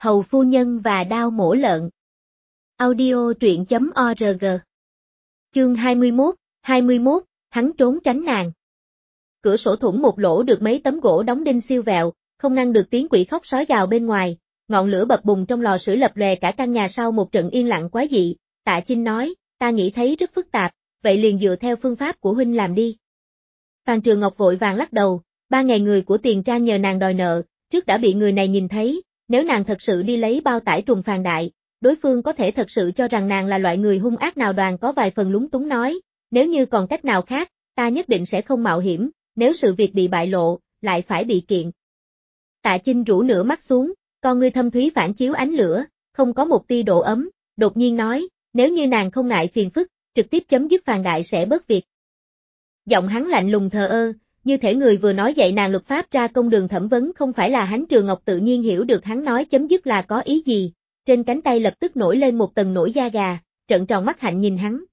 Hầu phu nhân và đao mổ lợn. Audio truyện.org. Chương 21, hắn trốn tránh nàng. Cửa sổ thủng một lỗ được mấy tấm gỗ đóng đinh siêu vẹo, không ngăn được tiếng quỷ khóc sói gào bên ngoài, ngọn lửa bập bùng trong lò sưởi lập lòe cả căn nhà sau một trận yên lặng quái dị. Tạ Chinh nói, ta nghĩ thấy rất phức tạp, vậy liền dựa theo phương pháp của huynh làm đi. Phan Trường Ngọc vội vàng lắc đầu, 3 ngày người của Tiền Trang nhờ nàng đòi nợ, trước đã bị người này nhìn thấy, nếu nàng thật sự đi lấy bao tải trùng phàn đại, đối phương có thể thật sự cho rằng nàng là loại người hung ác nào. Đoàn có vài phần lúng túng nói, nếu như còn cách nào khác, ta nhất định sẽ không mạo hiểm, nếu sự việc bị bại lộ, lại phải bị kiện. Tạ Chinh rũ nửa mắt xuống, con ngươi thâm thúy phản chiếu ánh lửa, không có một tia độ ấm, đột nhiên nói, nếu như nàng không ngại phiền phức, trực tiếp chấm dứt phàn đại sẽ bớt việc. Giọng hắn lạnh lùng thờ ơ, như thể người vừa nói dạy nàng luật pháp ra công đường thẩm vấn không phải là hắn. Trường Ngọc tự nhiên hiểu được hắn nói chấm dứt là có ý gì, trên cánh tay lập tức nổi lên một tầng nổi da gà, trợn tròn mắt hạnh nhìn hắn,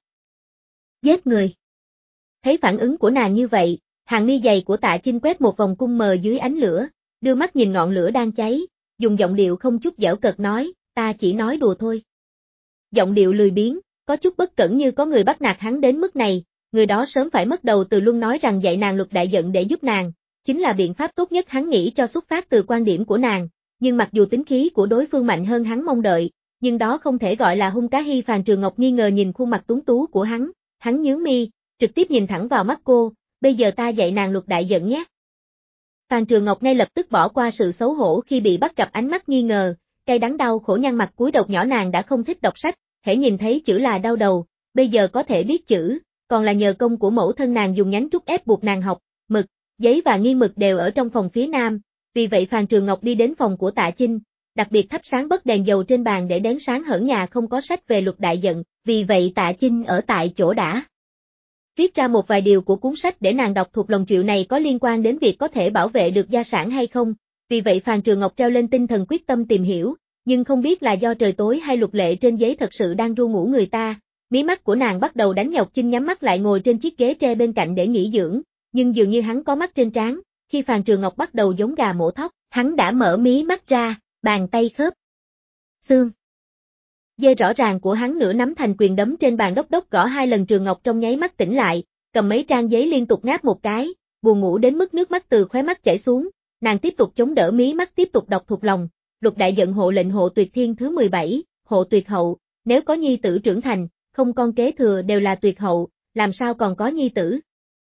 giết người. Thấy phản ứng của nàng như vậy, hàng mi dày của Tạ Chinh quét một vòng cung mờ dưới ánh lửa, đưa mắt nhìn ngọn lửa đang cháy, dùng giọng điệu không chút giễu cợt nói, ta chỉ nói đùa thôi. Giọng điệu lười biếng, có chút bất cẩn như có người bắt nạt hắn đến mức này, người đó sớm phải mất đầu từ luôn. Nói rằng dạy nàng luật đại giận để giúp nàng, chính là biện pháp tốt nhất hắn nghĩ cho, xuất phát từ quan điểm của nàng, nhưng mặc dù tính khí của đối phương mạnh hơn hắn mong đợi, nhưng đó không thể gọi là hung cá hy. Phan Trường Ngọc nghi ngờ nhìn khuôn mặt tuấn tú của hắn nhướng mi, trực tiếp nhìn thẳng vào mắt cô, bây giờ ta dạy nàng luật đại giận nhé. Phan Trường Ngọc ngay lập tức bỏ qua sự xấu hổ khi bị bắt gặp ánh mắt nghi ngờ, cay đắng đau khổ nhăn mặt cúi độc nhỏ. Nàng đã không thích đọc sách, hễ nhìn thấy chữ là đau đầu, bây giờ có thể biết chữ, còn là nhờ công của mẫu thân nàng dùng nhánh trúc ép buộc nàng học, mực, giấy và nghiêng mực đều ở trong phòng phía nam, vì vậy Phan Trường Ngọc đi đến phòng của Tạ Chinh, đặc biệt thắp sáng bấc đèn dầu trên bàn để đèn sáng hở. Nhà không có sách về luật đại giận, vì vậy Tạ Chinh ở tại chỗ đã viết ra một vài điều của cuốn sách để nàng đọc thuộc lòng. Chuyện này có liên quan đến việc có thể bảo vệ được gia sản hay không, vì vậy Phan Trường Ngọc treo lên tinh thần quyết tâm tìm hiểu, nhưng không biết là do trời tối hay luật lệ trên giấy thật sự đang ru ngủ người ta. Mí mắt của nàng bắt đầu đánh nhọc. Chinh nhắm mắt lại ngồi trên chiếc ghế tre bên cạnh để nghỉ dưỡng, nhưng dường như hắn có mắt trên trán, khi Phan Trường Ngọc bắt đầu giống gà mổ thóc, hắn đã mở mí mắt ra, bàn tay khớp xương dê rõ ràng của hắn nửa nắm thành quyền đấm trên bàn, đốc đốc gõ 2 lần. Trường Ngọc trong nháy mắt tỉnh lại, cầm mấy trang giấy liên tục ngáp một cái, buồn ngủ đến mức nước mắt từ khóe mắt chảy xuống, nàng tiếp tục chống đỡ mí mắt tiếp tục đọc thuộc lòng, luật đại giận hộ lệnh hộ tuyệt thiên thứ 17, hộ tuyệt hậu, nếu có nhi tử trưởng thành, không con kế thừa đều là tuyệt hậu, làm sao còn có nhi tử.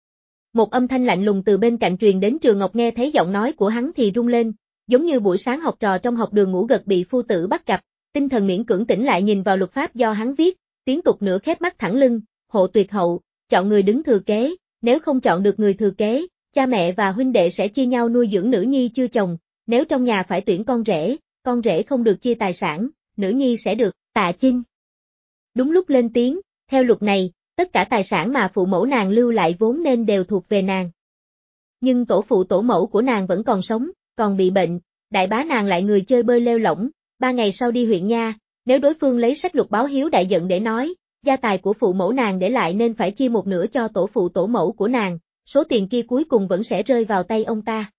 Một âm thanh lạnh lùng từ bên cạnh truyền đến. Trường Ngọc nghe thấy giọng nói của hắn thì rung lên, giống như buổi sáng học trò trong học đường ngủ gật bị phu tử bắt gặp, tinh thần miễn cưỡng tỉnh lại nhìn vào luật pháp do hắn viết, tiếng tục nửa khép mắt thẳng lưng, hộ tuyệt hậu, chọn người đứng thừa kế, nếu không chọn được người thừa kế, cha mẹ và huynh đệ sẽ chia nhau nuôi dưỡng nữ nhi chưa chồng, nếu trong nhà phải tuyển con rể không được chia tài sản, nữ nhi sẽ được. Tạ Chinh đúng lúc lên tiếng, theo luật này, tất cả tài sản mà phụ mẫu nàng lưu lại vốn nên đều thuộc về nàng. Nhưng tổ phụ tổ mẫu của nàng vẫn còn sống, còn bị bệnh, đại bá nàng lại người chơi bơi lêu lỏng, 3 ngày sau đi huyện nha, nếu đối phương lấy sách luật báo hiếu đại giận để nói, gia tài của phụ mẫu nàng để lại nên phải chia một nửa cho tổ phụ tổ mẫu của nàng, số tiền kia cuối cùng vẫn sẽ rơi vào tay ông ta.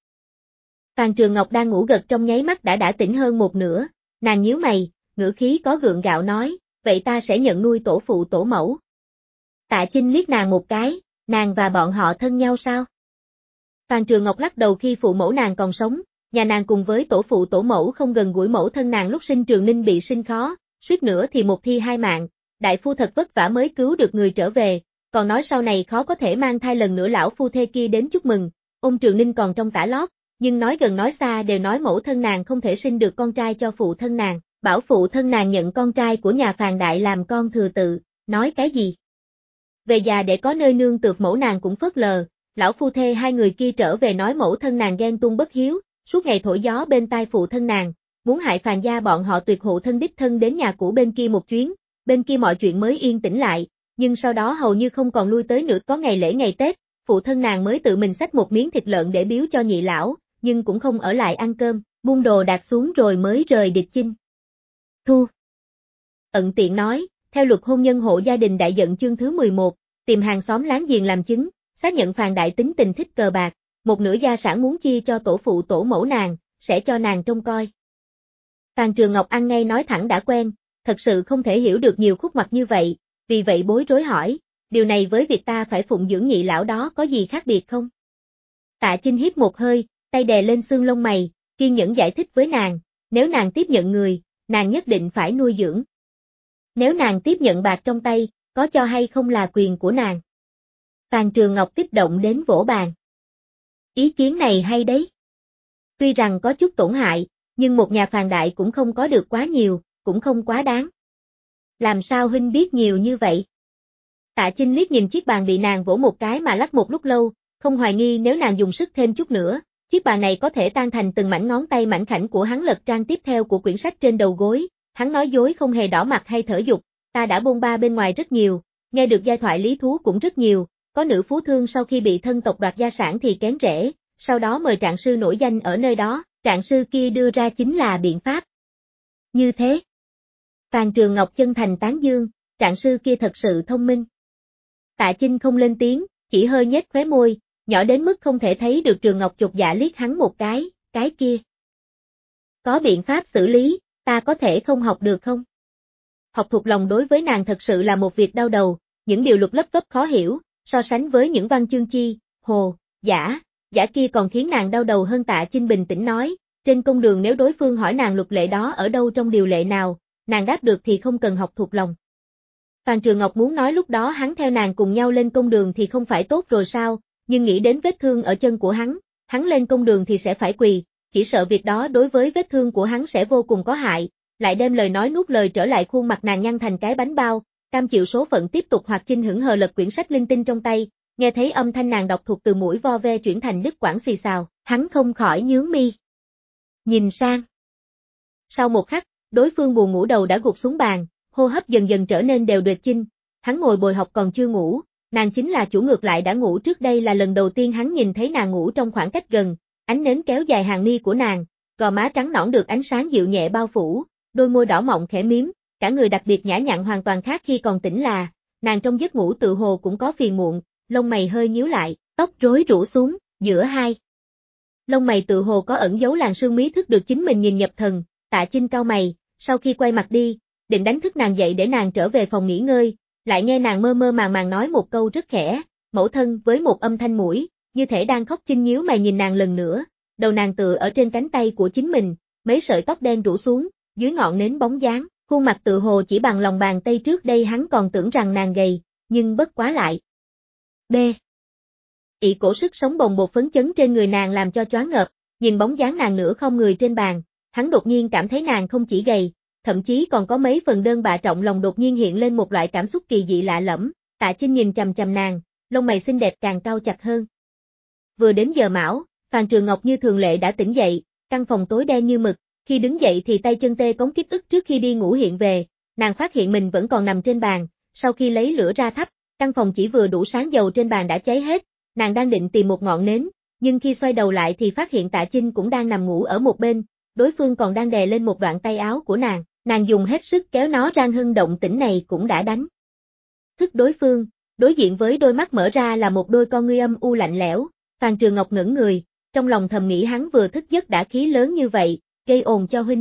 Phan Trường Ngọc đang ngủ gật trong nháy mắt đã tỉnh hơn một nửa, nàng nhíu mày, ngữ khí có gượng gạo nói, vậy ta sẽ nhận nuôi tổ phụ tổ mẫu. Tạ Chinh liếc nàng một cái, nàng và bọn họ thân nhau sao? Phan Trường Ngọc lắc đầu. Khi phụ mẫu nàng còn sống, nhà nàng cùng với tổ phụ tổ mẫu không gần gũi. Mẫu thân nàng lúc sinh Trường Ninh bị sinh khó, suýt nữa thì một thi 2 mạng, đại phu thật vất vả mới cứu được người trở về, còn nói sau này khó có thể mang thai lần nữa. Lão phu thê kia đến chúc mừng, ông Trường Ninh còn trong tả lót, nhưng nói gần nói xa đều nói mẫu thân nàng không thể sinh được con trai cho phụ thân nàng, bảo phụ thân nàng nhận con trai của nhà Phàn Đại làm con thừa tự, nói cái gì? Về già để có nơi nương tựa. Mẫu nàng cũng phớt lờ, lão phu thê 2 người kia trở về nói mẫu thân nàng ghen tuông bất hiếu, suốt ngày thổi gió bên tai phụ thân nàng, muốn hại Phàn gia. Bọn họ tuyệt hộ thân đích thân đến nhà cũ bên kia một chuyến, bên kia mọi chuyện mới yên tĩnh lại, nhưng sau đó hầu như không còn lui tới nữa. Có ngày lễ ngày Tết, phụ thân nàng mới tự mình xách một miếng thịt lợn để biếu cho nhị lão, nhưng cũng không ở lại ăn cơm, buông đồ đạc xuống rồi mới rời Địch Chinh. Thu ẩn tiện nói, theo luật hôn nhân hộ gia đình đại giận chương thứ 11, tìm hàng xóm láng giềng làm chứng, xác nhận Phàn Đại tính tình thích cờ bạc, một nửa gia sản muốn chia cho tổ phụ tổ mẫu nàng, sẽ cho nàng trông coi. Phan Trường Ngọc ăn ngay nói thẳng đã quen, thật sự không thể hiểu được nhiều khúc mắc như vậy, vì vậy bối rối hỏi, điều này với việc ta phải phụng dưỡng nhị lão đó có gì khác biệt không? Tạ Chinh hít một hơi, tay đè lên xương lông mày, kiên nhẫn giải thích với nàng, nếu nàng tiếp nhận người, nàng nhất định phải nuôi dưỡng. Nếu nàng tiếp nhận bạc trong tay, có cho hay không là quyền của nàng. Phan Trường Ngọc kích động đến vỗ bàn. Ý kiến này hay đấy. Tuy rằng có chút tổn hại, nhưng một nhà Phàn đại cũng không có được quá nhiều, cũng không quá đáng. Làm sao huynh biết nhiều như vậy? Tạ Chinh liếc nhìn chiếc bàn bị nàng vỗ một cái mà lắc một lúc lâu, không hoài nghi nếu nàng dùng sức thêm chút nữa, chiếc bàn này có thể tan thành từng mảnh ngón tay mảnh khảnh của hắn. Lật trang tiếp theo của quyển sách trên đầu gối, hắn nói dối không hề đỏ mặt hay thở dục, ta đã bôn ba bên ngoài rất nhiều, nghe được giai thoại lý thú cũng rất nhiều, có nữ phú thương sau khi bị thân tộc đoạt gia sản thì kén rễ, sau đó mời trạng sư nổi danh ở nơi đó, trạng sư kia đưa ra chính là biện pháp. Như thế. Phan Trường Ngọc chân thành tán dương, trạng sư kia thật sự thông minh. Tạ Chinh không lên tiếng, chỉ hơi nhếch khóe môi, nhỏ đến mức không thể thấy được. Trường Ngọc chột dạ liếc hắn một cái kia. Có biện pháp xử lý, ta có thể không học được không? Học thuộc lòng đối với nàng thật sự là một việc đau đầu, những điều lục lấp vấp khó hiểu, so sánh với những văn chương chi, hồ, giả kia còn khiến nàng đau đầu hơn. Tạ Chinh bình tĩnh nói, trên công đường nếu đối phương hỏi nàng luật lệ đó ở đâu trong điều lệ nào, nàng đáp được thì không cần học thuộc lòng. Phan Trường Ngọc muốn nói lúc đó hắn theo nàng cùng nhau lên công đường thì không phải tốt rồi sao, nhưng nghĩ đến vết thương ở chân của hắn lên công đường thì sẽ phải quỳ, chỉ sợ việc đó đối với vết thương của hắn sẽ vô cùng có hại, lại đem lời nói nuốt lời trở lại. Khuôn mặt nàng nhăn thành cái bánh bao, cam chịu số phận tiếp tục hoạt chinh hững hờ lật quyển sách linh tinh trong tay, nghe thấy âm thanh nàng đọc thuộc từ mũi vo ve chuyển thành đứt quãng xì xào, hắn không khỏi nhướng mi. Nhìn sang. Sau một khắc, đối phương buồn ngủ đầu đã gục xuống bàn, hô hấp dần dần trở nên đều đệt. Chinh, hắn ngồi bồi học còn chưa ngủ, nàng chính là chủ ngược lại đã ngủ trước. Đây là lần đầu tiên hắn nhìn thấy nàng ngủ trong khoảng cách gần, ánh nến kéo dài hàng mi của nàng, gò má trắng nõn được ánh sáng dịu nhẹ bao phủ, đôi môi đỏ mọng khẽ mím, cả người đặc biệt nhã nhặn hoàn toàn khác khi còn tỉnh. Là, nàng trong giấc ngủ tự hồ cũng có phiền muộn, lông mày hơi nhíu lại, tóc rối rủ xuống, giữa hai lông mày tự hồ có ẩn dấu làn sương mí. Thức được chính mình nhìn nhập thần, Tạ Chinh cau mày, sau khi quay mặt đi, định đánh thức nàng dậy để nàng trở về phòng nghỉ ngơi, lại nghe nàng mơ mơ màng màng nói một câu rất khẽ, mẫu thân, với một âm thanh mũi, như thể đang khóc. Chinh nhíu mày nhìn nàng lần nữa, đầu nàng tựa ở trên cánh tay của chính mình, mấy sợi tóc đen rủ xuống, dưới ngọn nến bóng dáng, khuôn mặt tự hồ chỉ bằng lòng bàn tay. Trước đây hắn còn tưởng rằng nàng gầy, nhưng bất quá lại. B. Ị cổ sức sống bồng bột phấn chấn trên người nàng làm cho choáng ngợp, nhìn bóng dáng nàng nửa không người trên bàn, hắn đột nhiên cảm thấy nàng không chỉ gầy, thậm chí còn có mấy phần đơn bạ. Trọng lòng đột nhiên hiện lên một loại cảm xúc kỳ dị lạ lẫm. Tạ Chinh nhìn chằm chằm nàng, lông mày xinh đẹp càng cau chặt hơn. Vừa đến giờ mão, Phan Trường Ngọc như thường lệ đã tỉnh dậy, căn phòng tối đen như mực, khi đứng dậy thì tay chân tê cống kích ức. Trước khi đi ngủ hiện về, nàng phát hiện mình vẫn còn nằm trên bàn, sau khi lấy lửa ra thắp, căn phòng chỉ vừa đủ sáng, dầu trên bàn đã cháy hết, nàng đang định tìm một ngọn nến, nhưng khi xoay đầu lại thì phát hiện Tạ Chinh cũng đang nằm ngủ ở một bên, đối phương còn đang đè lên một đoạn tay áo của nàng dùng hết sức kéo nó ra. Hưng động tĩnh này cũng đã đánh thức đối phương, đối diện với đôi mắt mở ra là một đôi con ngươi âm u lạnh lẽo. Phan Trường Ngọc ngẩn người, trong lòng thầm nghĩ hắn vừa thức giấc đã khí lớn như vậy, gây ồn cho huynh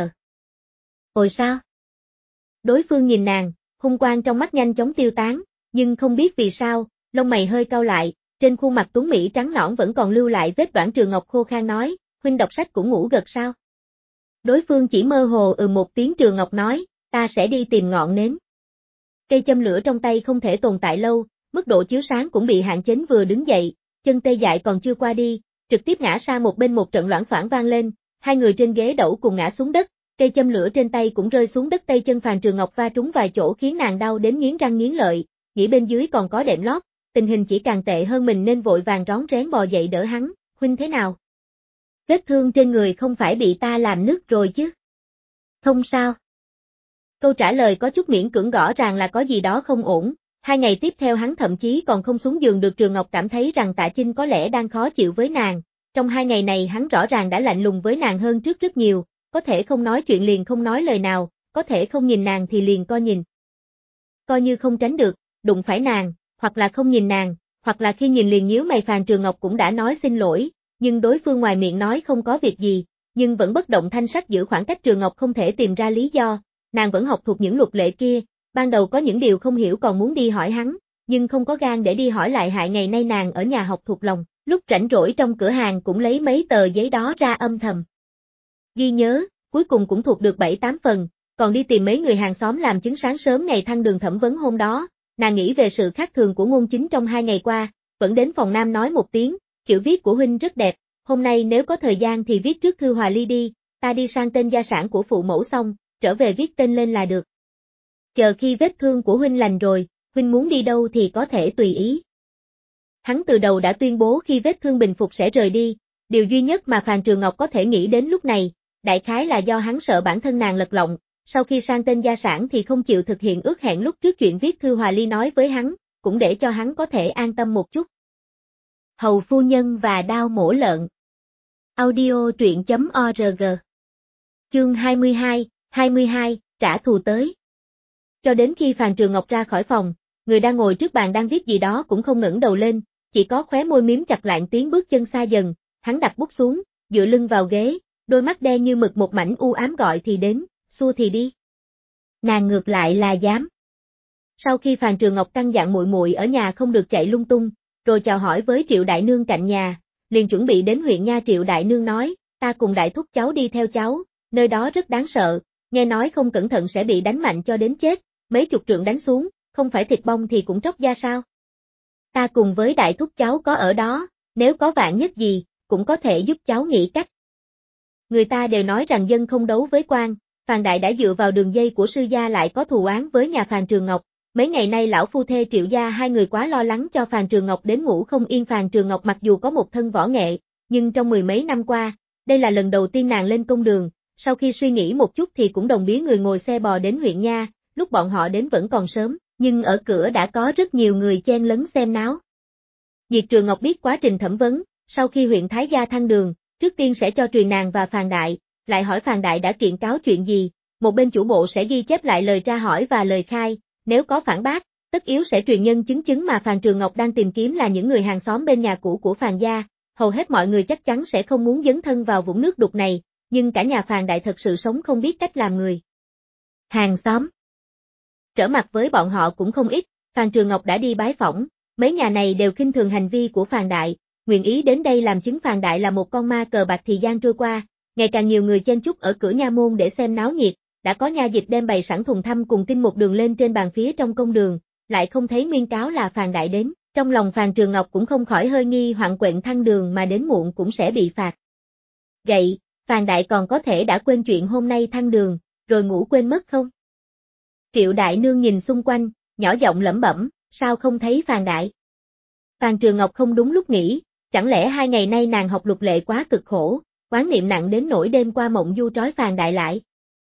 Ôi sao? Đối phương nhìn nàng, hung quang trong mắt nhanh chóng tiêu tán, nhưng không biết vì sao, lông mày hơi cau lại, trên khuôn mặt tuấn mỹ trắng nõn vẫn còn lưu lại vết đoạn. Trường Ngọc khô khan nói, huynh đọc sách cũng ngủ gật sao? Đối phương chỉ mơ hồ một tiếng. Trường Ngọc nói, ta sẽ đi tìm ngọn nến. Cây châm lửa trong tay không thể tồn tại lâu, mức độ chiếu sáng cũng bị hạn chế. Vừa đứng dậy, chân tê dại còn chưa qua đi, trực tiếp ngã sang một bên. Một trận loảng xoảng vang lên, hai người trên ghế đẩu cùng ngã xuống đất, cây châm lửa trên tay cũng rơi xuống đất. Tay chân Phan Trường Ngọc va trúng vài chỗ khiến nàng đau đến nghiến răng nghiến lợi, nghĩ bên dưới còn có đệm lót, tình hình chỉ càng tệ hơn mình nên vội vàng rón rén bò dậy đỡ hắn. Huynh thế nào? Vết thương trên người không phải bị ta làm nứt rồi chứ? Không sao. Câu trả lời có chút miễn cưỡng, rõ ràng là có gì đó không ổn. 2 ngày tiếp theo hắn thậm chí còn không xuống giường được. Trường Ngọc cảm thấy rằng Tạ Chinh có lẽ đang khó chịu với nàng. Trong 2 ngày này hắn rõ ràng đã lạnh lùng với nàng hơn trước rất nhiều, có thể không nói chuyện liền không nói lời nào, có thể không nhìn nàng thì liền nhìn. Coi như không tránh được, đụng phải nàng, hoặc là không nhìn nàng, hoặc là khi nhìn liền nhíu mày. Phan Trường Ngọc cũng đã nói xin lỗi, nhưng đối phương ngoài miệng nói không có việc gì, nhưng vẫn bất động thanh sắc giữ khoảng cách. Trường Ngọc không thể tìm ra lý do, nàng vẫn học thuộc những luật lệ kia, ban đầu có những điều không hiểu còn muốn đi hỏi hắn, nhưng không có gan để đi hỏi lại. Hại ngày nay nàng ở nhà học thuộc lòng, lúc rảnh rỗi trong cửa hàng cũng lấy mấy tờ giấy đó ra âm thầm ghi nhớ, cuối cùng cũng thuộc được 7-8 phần, còn đi tìm mấy người hàng xóm làm chứng. Sáng sớm ngày Thăng Đường thẩm vấn hôm đó, nàng nghĩ về sự khác thường của Ngôn Chính trong 2 ngày qua, vẫn đến phòng Nam nói một tiếng, chữ viết của huynh rất đẹp, hôm nay nếu có thời gian thì viết trước thư hòa ly đi, ta đi sang tên gia sản của phụ mẫu xong, trở về viết tên lên là được. Chờ khi vết thương của huynh lành rồi, huynh muốn đi đâu thì có thể tùy ý. Hắn từ đầu đã tuyên bố khi vết thương bình phục sẽ rời đi, điều duy nhất mà Phàn Trường Ngọc có thể nghĩ đến lúc này, đại khái là do hắn sợ bản thân nàng lật lọng, sau khi sang tên gia sản thì không chịu thực hiện ước hẹn lúc trước. Chuyện viết thư hòa ly nói với hắn, cũng để cho hắn có thể an tâm một chút. Hầu phu nhân và đao mổ lợn. Audio truyện.org. Chương 22, trả thù tới. Cho đến khi Phàn Trường Ngọc ra khỏi phòng, người đang ngồi trước bàn đang viết gì đó cũng không ngẩng đầu lên, chỉ có khóe môi miếm chặt lại. Tiếng bước chân xa dần, hắn đặt bút xuống, dựa lưng vào ghế, đôi mắt đen như mực một mảnh u ám. Gọi thì đến, xua thì đi. Nàng ngược lại là dám. Sau khi Phàn Trường Ngọc căn dặn muội muội ở nhà không được chạy lung tung, rồi chào hỏi với Triệu đại nương cạnh nhà, liền chuẩn bị đến huyện nha. Triệu đại nương nói, ta cùng đại thúc cháu đi theo cháu, nơi đó rất đáng sợ, nghe nói không cẩn thận sẽ bị đánh mạnh cho đến chết, mấy chục trượng đánh xuống, không phải thịt bong thì cũng tróc da sao. Ta cùng với đại thúc cháu có ở đó, nếu có vạn nhất gì, cũng có thể giúp cháu nghĩ cách. Người ta đều nói rằng dân không đấu với quan, Phàn đại đã dựa vào đường dây của sư gia lại có thù oán với nhà Phàn Trường Ngọc. Mấy ngày nay lão phu thê Triệu gia hai người quá lo lắng cho Phàn Trường Ngọc đến ngủ không yên. Phàn Trường Ngọc mặc dù có một thân võ nghệ, nhưng trong 10 mấy năm qua, đây là lần đầu tiên nàng lên công đường, sau khi suy nghĩ một chút thì cũng đồng ý người ngồi xe bò đến huyện nha. Lúc bọn họ đến vẫn còn sớm, nhưng ở cửa đã có rất nhiều người chen lấn xem náo. Diệt Trường Ngọc biết quá trình thẩm vấn, sau khi huyện Thái gia thăng đường, trước tiên sẽ cho truyền nàng và Phàn đại, lại hỏi Phàn đại đã kiện cáo chuyện gì, một bên chủ bộ sẽ ghi chép lại lời tra hỏi và lời khai, nếu có phản bác, tất yếu sẽ truyền nhân chứng mà Phàn Trường Ngọc đang tìm kiếm là những người hàng xóm bên nhà cũ của Phàn gia. Hầu hết mọi người chắc chắn sẽ không muốn dấn thân vào vũng nước đục này, nhưng cả nhà Phàn đại thật sự sống không biết cách làm người hàng xóm. Trở mặt với bọn họ cũng không ít, Phàn Trường Ngọc đã đi bái phỏng, mấy nhà này đều khinh thường hành vi của Phàn đại, nguyện ý đến đây làm chứng Phàn đại là một con ma cờ bạc. Thời gian trôi qua, ngày càng nhiều người chen chúc ở cửa nha môn để xem náo nhiệt, đã có nha dịch đem bày sẵn thùng thăm cùng kinh một đường lên trên bàn phía trong công đường, lại không thấy nguyên cáo là Phàn đại đến, trong lòng Phàn Trường Ngọc cũng không khỏi hơi nghi hoặc quện thăng đường mà đến muộn cũng sẽ bị phạt. Vậy, Phàn đại còn có thể đã quên chuyện hôm nay thăng đường, rồi ngủ quên mất không? Triệu đại nương nhìn xung quanh, nhỏ giọng lẩm bẩm, sao không thấy Phàn đại? Phàn Trường Ngọc không đúng lúc nghĩ, chẳng lẽ 2 ngày nay nàng học luật lệ quá cực khổ, quán niệm nặng đến nỗi đêm qua mộng du trói Phàn đại lại.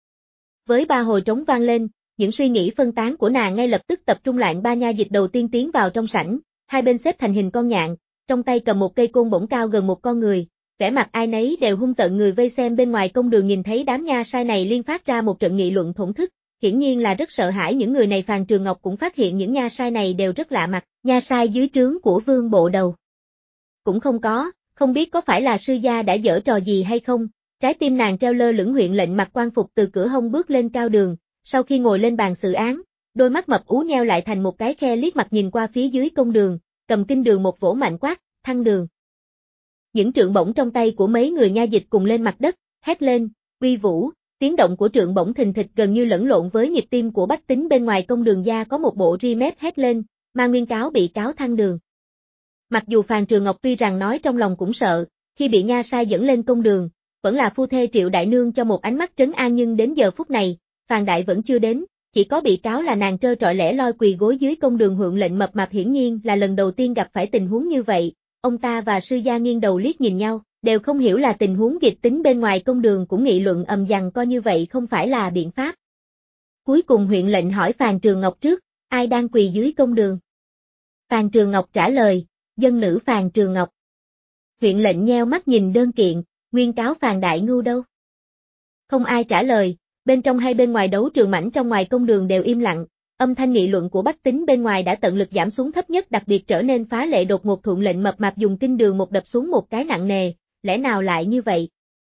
Với 3 hồi trống vang lên, những suy nghĩ phân tán của nàng ngay lập tức tập trung lại. 3 nha dịch đầu tiên tiến vào trong sảnh, hai bên xếp thành hình con nhạn, trong tay cầm một cây côn bổng cao gần một con người, vẻ mặt ai nấy đều hung tợn. Người vây xem bên ngoài công đường nhìn thấy đám nha sai này liên phát ra một trận nghị luận thổn thức, hiển nhiên là rất sợ hãi những người này. Phàn Trường Ngọc cũng phát hiện những nha sai này đều rất lạ mặt, nha sai dưới trướng của Vương bộ đầu cũng không biết có phải là sư gia đã giở trò gì hay không. Trái tim nàng treo lơ lửng. Huyện lệnh mặc quan phục từ cửa hông bước lên cao đường, sau khi ngồi lên bàn xử án, đôi mắt mập ú nheo lại thành một cái khe, liếc mặt nhìn qua phía dưới công đường, cầm kinh đường một vỗ mạnh quát, thăng đường. Những trượng bổng trong tay của mấy người nha dịch cùng lên mặt đất, hét lên, uy vũ. Tiếng động của trượng bổng thình thịch gần như lẫn lộn với nhịp tim của bách tính bên ngoài công đường. Gia có một bộ ri mép hét lên, ma nguyên cáo bị cáo thăng đường. Mặc dù Phàn Trường Ngọc tuy rằng nói trong lòng cũng sợ, khi bị nha sai dẫn lên công đường, vẫn là phu thê Triệu đại nương cho một ánh mắt trấn an, nhưng đến giờ phút này, Phàn đại vẫn chưa đến, chỉ có bị cáo là nàng trơ trọi lẻ loi quỳ gối dưới công đường. Huyện lệnh mập mạp hiển nhiên là lần đầu tiên gặp phải tình huống như vậy, ông ta và sư gia nghiêng đầu liếc nhìn nhau, đều không hiểu là tình huống kịch tính bên ngoài công đường, cũng nghị luận ầm dầm coi như vậy không phải là biện pháp. Cuối cùng huyện lệnh hỏi Phàn Trường Ngọc trước, ai đang quỳ dưới công đường? Phàn Trường Ngọc trả lời, dân nữ Phàn Trường Ngọc. Huyện lệnh nheo mắt nhìn đơn kiện, nguyên cáo Phàn đại ngưu đâu? Không ai trả lời, bên trong hay bên ngoài đấu trường mảnh trong ngoài công đường đều im lặng, âm thanh nghị luận của bách tính bên ngoài đã tận lực giảm xuống thấp nhất, đặc biệt trở nên phá lệ đột ngột. Huyện lệnh mập mạp dùng kinh đường một đập xuống một cái nặng nề, lẽ nào lại như vậy?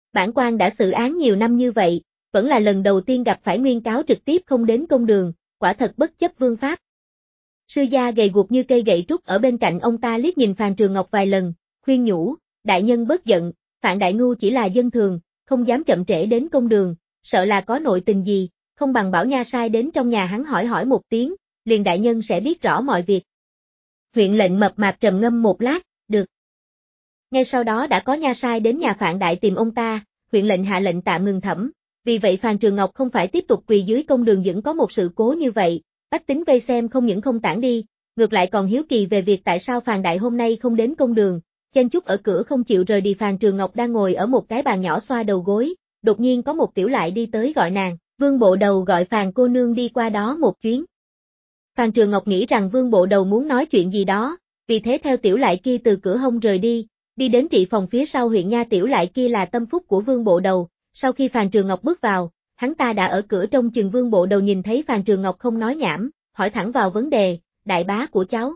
Bản quan đã xử án nhiều năm như vậy, vẫn là lần đầu tiên gặp phải nguyên cáo trực tiếp không đến công đường, quả thật bất chấp vương pháp. Sư gia gầy guộc như cây gậy trúc ở bên cạnh ông ta liếc nhìn Phàn Trường Ngọc vài lần, khuyên nhủ, đại nhân bớt giận, Phàn Đại Ngưu chỉ là dân thường, không dám chậm trễ đến công đường, sợ là có nội tình gì, không bằng bảo nha sai đến trong nhà hắn hỏi một tiếng, liền đại nhân sẽ biết rõ mọi việc. Huyện lệnh mập mạp trầm ngâm một lát, được. Ngay sau đó đã có nha sai đến nhà Phàn Đại tìm ông ta, huyện lệnh hạ lệnh tạm ngừng thẩm, vì vậy Phàn Trường Ngọc không phải tiếp tục quỳ dưới công đường vẫn có một sự cố như vậy, bách tính vây xem không những không tản đi, ngược lại còn hiếu kỳ về việc tại sao Phàn Đại hôm nay không đến công đường, chen chúc ở cửa không chịu rời đi. Phàn Trường Ngọc đang ngồi ở một cái bàn nhỏ xoa đầu gối, đột nhiên có một tiểu lại đi tới gọi nàng, Vương Bộ Đầu gọi Phàn cô nương đi qua đó một chuyến. Phàn Trường Ngọc nghĩ rằng Vương Bộ Đầu muốn nói chuyện gì đó, vì thế theo tiểu lại kia từ cửa hông rời đi đến trị phòng phía sau huyện nha. Tiểu lại kia là tâm phúc của Vương Bộ Đầu, sau khi Phàn Trường Ngọc bước vào, hắn ta đã ở cửa trông chừng. Vương Bộ Đầu nhìn thấy Phàn Trường Ngọc không nói nhảm, hỏi thẳng vào vấn đề, đại bá của cháu.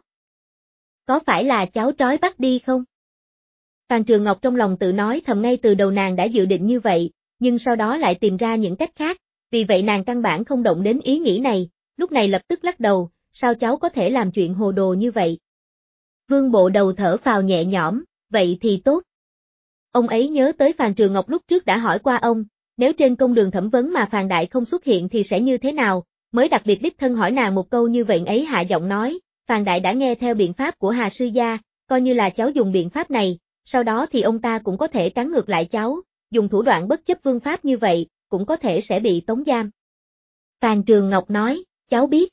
Có phải là cháu trói bắt đi không? Phàn Trường Ngọc trong lòng tự nói thầm ngay từ đầu nàng đã dự định như vậy, nhưng sau đó lại tìm ra những cách khác, vì vậy nàng căn bản không động đến ý nghĩ này, lúc này lập tức lắc đầu, sao cháu có thể làm chuyện hồ đồ như vậy? Vương Bộ Đầu thở phào nhẹ nhõm, vậy thì tốt. Ông ấy nhớ tới Phàn Trường Ngọc lúc trước đã hỏi qua ông, nếu trên công đường thẩm vấn mà Phàn Đại không xuất hiện thì sẽ như thế nào, mới đặc biệt đích thân hỏi nàng một câu như vậy. Ấy hạ giọng nói, Phàn Đại đã nghe theo biện pháp của Hà sư gia, coi như là cháu dùng biện pháp này, sau đó thì ông ta cũng có thể cắn ngược lại cháu, dùng thủ đoạn bất chấp vương pháp như vậy, cũng có thể sẽ bị tống giam. Phàn Trường Ngọc nói, cháu biết.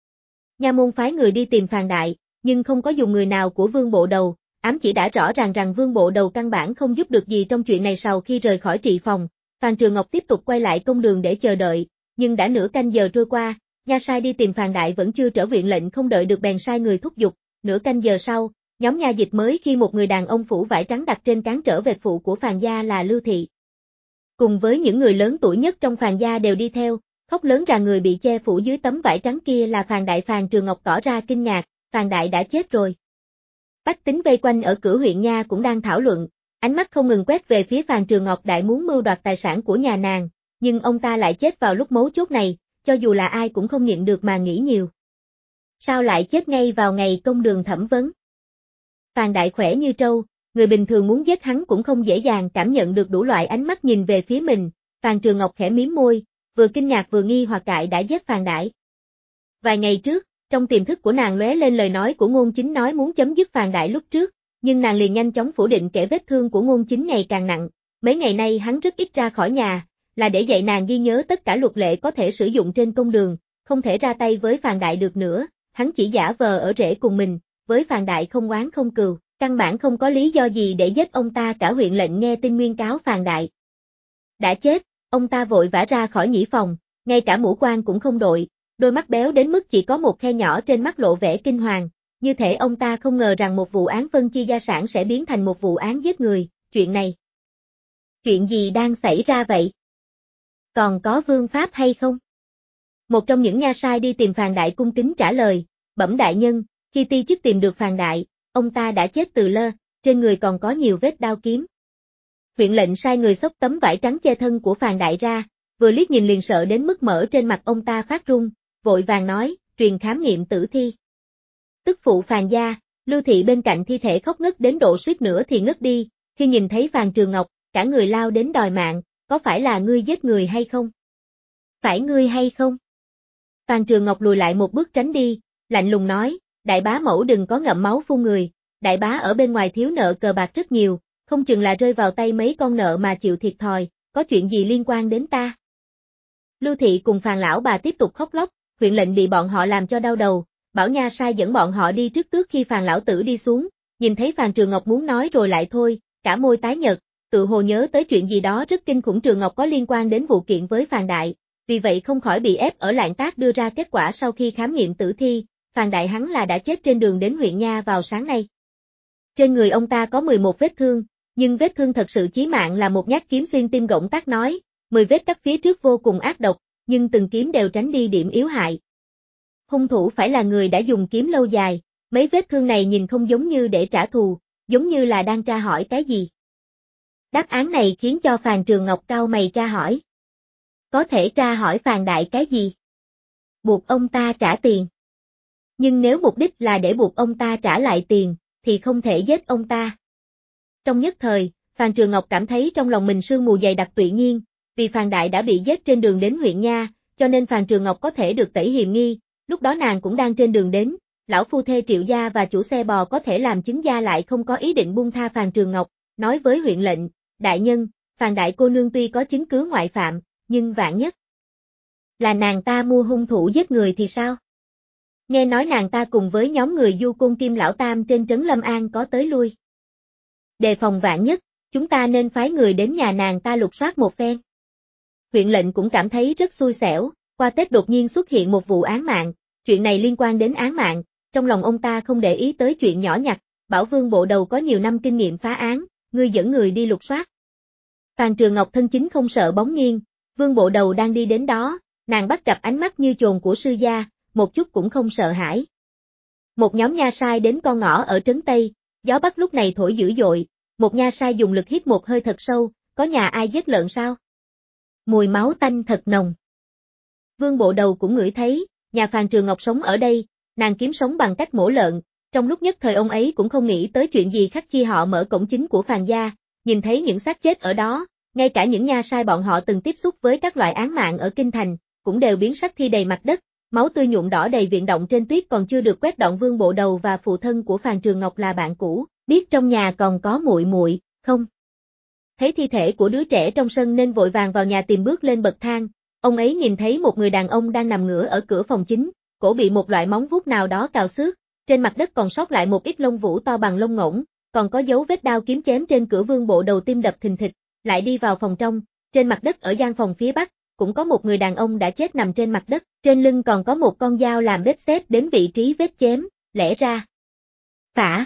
Nha môn phái người đi tìm Phàn Đại, nhưng không có dùng người nào của Vương Bộ Đầu, ám chỉ đã rõ ràng rằng Vương Bộ Đầu căn bản không giúp được gì trong chuyện này. Sau khi rời khỏi trị phòng, Phàn Trường Ngọc tiếp tục quay lại công đường để chờ đợi, nhưng đã nửa canh giờ trôi qua, nha sai đi tìm Phàn Đại vẫn chưa trở. Viện lệnh không đợi được bèn sai người thúc giục, nửa canh giờ sau, nhóm nha dịch mới khi một người đàn ông phủ vải trắng đặt trên cán trở về phụ của Phàn gia là Lưu Thị. Cùng với những người lớn tuổi nhất trong Phàn gia đều đi theo, khóc lớn rằng người bị che phủ dưới tấm vải trắng kia là Phàn Đại. Phàn Trường Ngọc tỏ ra kinh ngạc, Phàn Đại đã chết rồi. Bách tính vây quanh ở cửa huyện nha cũng đang thảo luận, ánh mắt không ngừng quét về phía Phàn Trường Ngọc. Đại muốn mưu đoạt tài sản của nhà nàng, nhưng ông ta lại chết vào lúc mấu chốt này, cho dù là ai cũng không nhịn được mà nghĩ nhiều. Sao lại chết ngay vào ngày công đường thẩm vấn? Phàn Đại khỏe như trâu, người bình thường muốn giết hắn cũng không dễ dàng. Cảm nhận được đủ loại ánh mắt nhìn về phía mình, Phàn Trường Ngọc khẽ mím môi, vừa kinh ngạc vừa nghi hoặc Cại đã giết Phàn Đại. Vài ngày trước, trong tiềm thức của nàng lóe lên lời nói của Ngôn Chính nói muốn chấm dứt Phàn Đại lúc trước, nhưng nàng liền nhanh chóng phủ định kể vết thương của Ngôn Chính ngày càng nặng. Mấy ngày nay hắn rất ít ra khỏi nhà, là để dạy nàng ghi nhớ tất cả luật lệ có thể sử dụng trên công đường, không thể ra tay với Phàn Đại được nữa, hắn chỉ giả vờ ở rể cùng mình, với Phàn Đại không oán không cừu, căn bản không có lý do gì để giết ông ta cả. Huyện lệnh nghe tin nguyên cáo Phàn Đại đã chết, ông ta vội vã ra khỏi nhĩ phòng, ngay cả mũ quan cũng không đội, đôi mắt béo đến mức chỉ có một khe nhỏ trên mắt lộ vẻ kinh hoàng, như thể ông ta không ngờ rằng một vụ án phân chia gia sản sẽ biến thành một vụ án giết người. Chuyện gì đang xảy ra vậy? Còn có vương pháp hay không? Một trong những nha sai đi tìm Phàn Đại cung kính trả lời, bẩm đại nhân, khi ti chức tìm được Phàn Đại, ông ta đã chết từ lơ, trên người còn có nhiều vết đao kiếm. Huyện lệnh sai người xốc tấm vải trắng che thân của Phàn Đại ra, vừa liếc nhìn liền sợ đến mức mỡ trên mặt ông ta phát run, vội vàng nói, truyền khám nghiệm tử thi. Tức phụ Phàn gia, Lưu Thị bên cạnh thi thể khóc ngất đến độ suýt nữa thì ngất đi, khi nhìn thấy Phàn Trường Ngọc, cả người lao đến đòi mạng, có phải là ngươi giết người hay không? Phải ngươi hay không? Phàn Trường Ngọc lùi lại một bước tránh đi, lạnh lùng nói, đại bá mẫu đừng có ngậm máu phun người, đại bá ở bên ngoài thiếu nợ cờ bạc rất nhiều, không chừng là rơi vào tay mấy con nợ mà chịu thiệt thòi, có chuyện gì liên quan đến ta? Lưu Thị cùng Phàn lão bà tiếp tục khóc lóc, huyện lệnh bị bọn họ làm cho đau đầu, bảo nha sai dẫn bọn họ đi trước tước khi Phàn lão tử đi xuống, nhìn thấy Phàn Trường Ngọc muốn nói rồi lại thôi, cả môi tái nhợt, tự hồ nhớ tới chuyện gì đó rất kinh khủng. Trường Ngọc có liên quan đến vụ kiện với Phàn Đại, vì vậy không khỏi bị ép ở Lạng Tác đưa ra kết quả sau khi khám nghiệm tử thi, Phàn Đại hắn là đã chết trên đường đến huyện nha vào sáng nay. Trên người ông ta có 11 vết thương, nhưng vết thương thật sự chí mạng là một nhát kiếm xuyên tim. Gỗng Tác nói, 10 vết cắt phía trước vô cùng ác độc, nhưng từng kiếm đều tránh đi điểm yếu hại. Hung thủ phải là người đã dùng kiếm lâu dài, mấy vết thương này nhìn không giống như để trả thù, giống như là đang tra hỏi cái gì. Đáp án này khiến cho Phàn Trường Ngọc cau mày tra hỏi. Có thể tra hỏi Phàn Đại cái gì? Buộc ông ta trả tiền. Nhưng nếu mục đích là để buộc ông ta trả lại tiền, thì không thể giết ông ta. Trong nhất thời, Phàn Trường Ngọc cảm thấy trong lòng mình sương mù dày đặc tự nhiên, vì Phàn Đại đã bị giết trên đường đến huyện Nha, cho nên Phàn Trường Ngọc có thể được tẩy hiềm nghi, lúc đó nàng cũng đang trên đường đến, lão phu thê Triệu gia và chủ xe bò có thể làm chứng gia lại không có ý định buông tha Phàn Trường Ngọc, nói với huyện lệnh, đại nhân, Phàn Đại cô nương tuy có chứng cứ ngoại phạm, nhưng vạn nhất là nàng ta mua hung thủ giết người thì sao? Nghe nói nàng ta cùng với nhóm người Du Côn Kim Lão Tam trên trấn Lâm An có tới lui. Đề phòng vạn nhất, chúng ta nên phái người đến nhà nàng ta lục soát một phen. Huyện lệnh cũng cảm thấy rất xui xẻo, qua Tết đột nhiên xuất hiện một vụ án mạng, chuyện này liên quan đến án mạng, trong lòng ông ta không để ý tới chuyện nhỏ nhặt, bảo Vương bộ đầu có nhiều năm kinh nghiệm phá án, ngươi dẫn người đi lục soát. Phàn Trường Ngọc thân chính không sợ bóng nghiêng, Vương bộ đầu đang đi đến đó, nàng bắt gặp ánh mắt như chồn của sư gia, một chút cũng không sợ hãi. Một nhóm nha sai đến con ngõ ở trấn Tây, gió bắc lúc này thổi dữ dội, một nha sai dùng lực hít một hơi thật sâu, có nhà ai giết lợn sao? Mùi máu tanh thật nồng. Vương bộ đầu cũng ngửi thấy, nhà Phàn Trường Ngọc sống ở đây, nàng kiếm sống bằng cách mổ lợn, trong lúc nhất thời ông ấy cũng không nghĩ tới chuyện gì khác chi họ mở cổng chính của Phàn gia, nhìn thấy những xác chết ở đó, ngay cả những nha sai bọn họ từng tiếp xúc với các loại án mạng ở Kinh Thành, cũng đều biến sắc thi đầy mặt đất, máu tươi nhuộm đỏ đầy viện động trên tuyết còn chưa được quét dọn. Vương bộ đầu và phụ thân của Phàn Trường Ngọc là bạn cũ, biết trong nhà còn có muội muội, không? Thấy thi thể của đứa trẻ trong sân nên vội vàng vào nhà tìm bước lên bậc thang, ông ấy nhìn thấy một người đàn ông đang nằm ngửa ở cửa phòng chính, cổ bị một loại móng vuốt nào đó cào xước, trên mặt đất còn sót lại một ít lông vũ to bằng lông ngỗng, còn có dấu vết đao kiếm chém trên cửa. Vương bộ đầu tim đập thình thịch, lại đi vào phòng trong, trên mặt đất ở gian phòng phía bắc, cũng có một người đàn ông đã chết nằm trên mặt đất, trên lưng còn có một con dao làm vết xếp đến vị trí vết chém, lẽ ra phả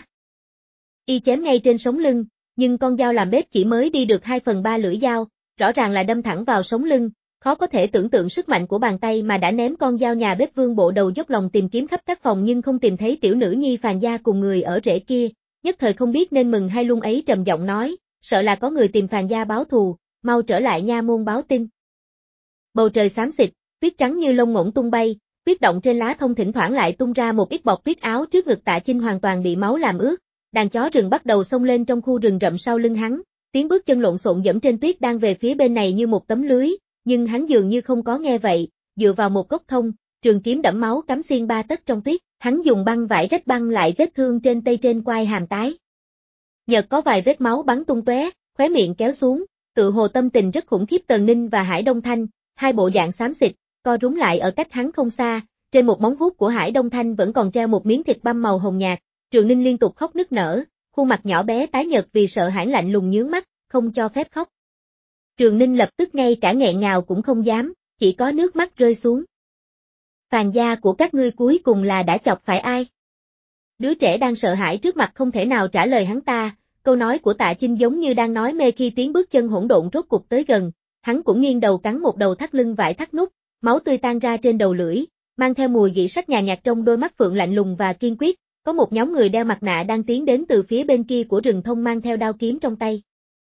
y chém ngay trên sống lưng, nhưng con dao làm bếp chỉ mới đi được 2/3 lưỡi dao, rõ ràng là đâm thẳng vào sống lưng, khó có thể tưởng tượng sức mạnh của bàn tay mà đã ném con dao nhà bếp. Vương bộ đầu dốc lòng tìm kiếm khắp các phòng nhưng không tìm thấy tiểu nữ nhi Phàn gia cùng người ở rễ kia, nhất thời không biết nên mừng hay lung ấy trầm giọng nói, sợ là có người tìm Phàn gia báo thù, mau trở lại nha môn báo tin. Bầu trời xám xịt, tuyết trắng như lông ngỗng tung bay, tuyết động trên lá thông thỉnh thoảng lại tung ra một ít bọt tuyết. Áo trước ngực Tạ Chinh hoàn toàn bị máu làm ướt. Đàn chó rừng bắt đầu xông lên trong khu rừng rậm sau lưng hắn, tiếng bước chân lộn xộn dẫm trên tuyết đang về phía bên này như một tấm lưới, nhưng hắn dường như không có nghe vậy, dựa vào một gốc thông, trường kiếm đẫm máu cắm xuyên 3 tấc trong tuyết, hắn dùng băng vải rách băng lại vết thương trên tay trên quai hàm tái. Nhợt có vài vết máu bắn tung tóe, khóe miệng kéo xuống, tự hồ tâm tình rất khủng khiếp. Tần Ninh và Hải Đông Thanh, hai bộ dạng xám xịt, co rúm lại ở cách hắn không xa, trên một móng vuốt của Hải Đông Thanh vẫn còn treo một miếng thịt băm màu hồng nhạt. Trường Ninh liên tục khóc nức nở, khuôn mặt nhỏ bé tái nhợt vì sợ hãi lạnh lùng nhướng mắt, không cho phép khóc. Trường Ninh lập tức ngay cả nghẹn ngào cũng không dám, chỉ có nước mắt rơi xuống. Phàn gia của các ngươi cuối cùng là đã chọc phải ai? Đứa trẻ đang sợ hãi trước mặt không thể nào trả lời hắn ta, câu nói của Tạ Chinh giống như đang nói mê. Khi tiếng bước chân hỗn độn rốt cục tới gần, hắn cũng nghiêng đầu cắn một đầu thắt lưng vải thắt nút, máu tươi tan ra trên đầu lưỡi, mang theo mùi gỉ sắt nhàn nhạt. Trong đôi mắt phượng lạnh lùng và kiên quyết, có một nhóm người đeo mặt nạ đang tiến đến từ phía bên kia của rừng thông mang theo đao kiếm trong tay.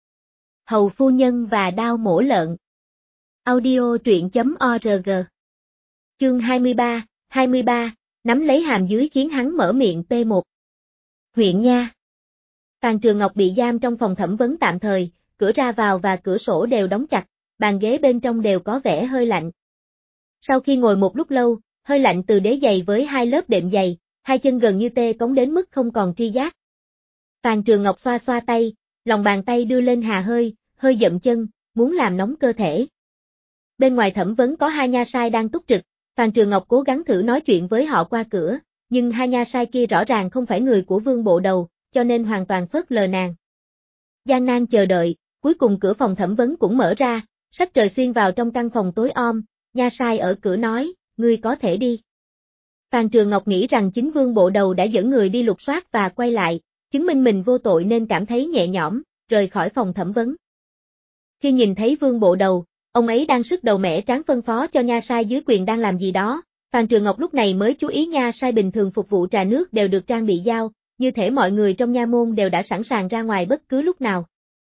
Hầu phu nhân và đao mổ lợn. Audio truyện.org. Chương 23, nắm lấy hàm dưới khiến hắn mở miệng. P1. Huyện Nha. Phàn Trường Ngọc bị giam trong phòng thẩm vấn tạm thời, cửa ra vào và cửa sổ đều đóng chặt, bàn ghế bên trong đều có vẻ hơi lạnh. Sau khi ngồi một lúc lâu, hơi lạnh từ đế giày với 2 lớp đệm giày, hai chân gần như tê cống đến mức không còn tri giác. Phàn Trường Ngọc xoa xoa tay, lòng bàn tay đưa lên hà hơi, hơi dậm chân, muốn làm nóng cơ thể. Bên ngoài thẩm vấn có 2 nha sai đang túc trực, Phàn Trường Ngọc cố gắng thử nói chuyện với họ qua cửa, nhưng 2 nha sai kia rõ ràng không phải người của Vương bộ đầu, cho nên hoàn toàn phớt lờ nàng. Gian nan chờ đợi, cuối cùng cửa phòng thẩm vấn cũng mở ra, sắc trời xuyên vào trong căn phòng tối om, nha sai ở cửa nói, ngươi có thể đi. Phàn Trường Ngọc nghĩ rằng chính Vương bộ đầu đã dẫn người đi lục soát và quay lại, chứng minh mình vô tội nên cảm thấy nhẹ nhõm, rời khỏi phòng thẩm vấn. Khi nhìn thấy Vương bộ đầu, ông ấy đang sức đầu mẻ trán phân phó cho nha sai dưới quyền đang làm gì đó, Phàn Trường Ngọc lúc này mới chú ý nha sai bình thường phục vụ trà nước đều được trang bị dao, như thể mọi người trong nha môn đều đã sẵn sàng ra ngoài bất cứ lúc nào.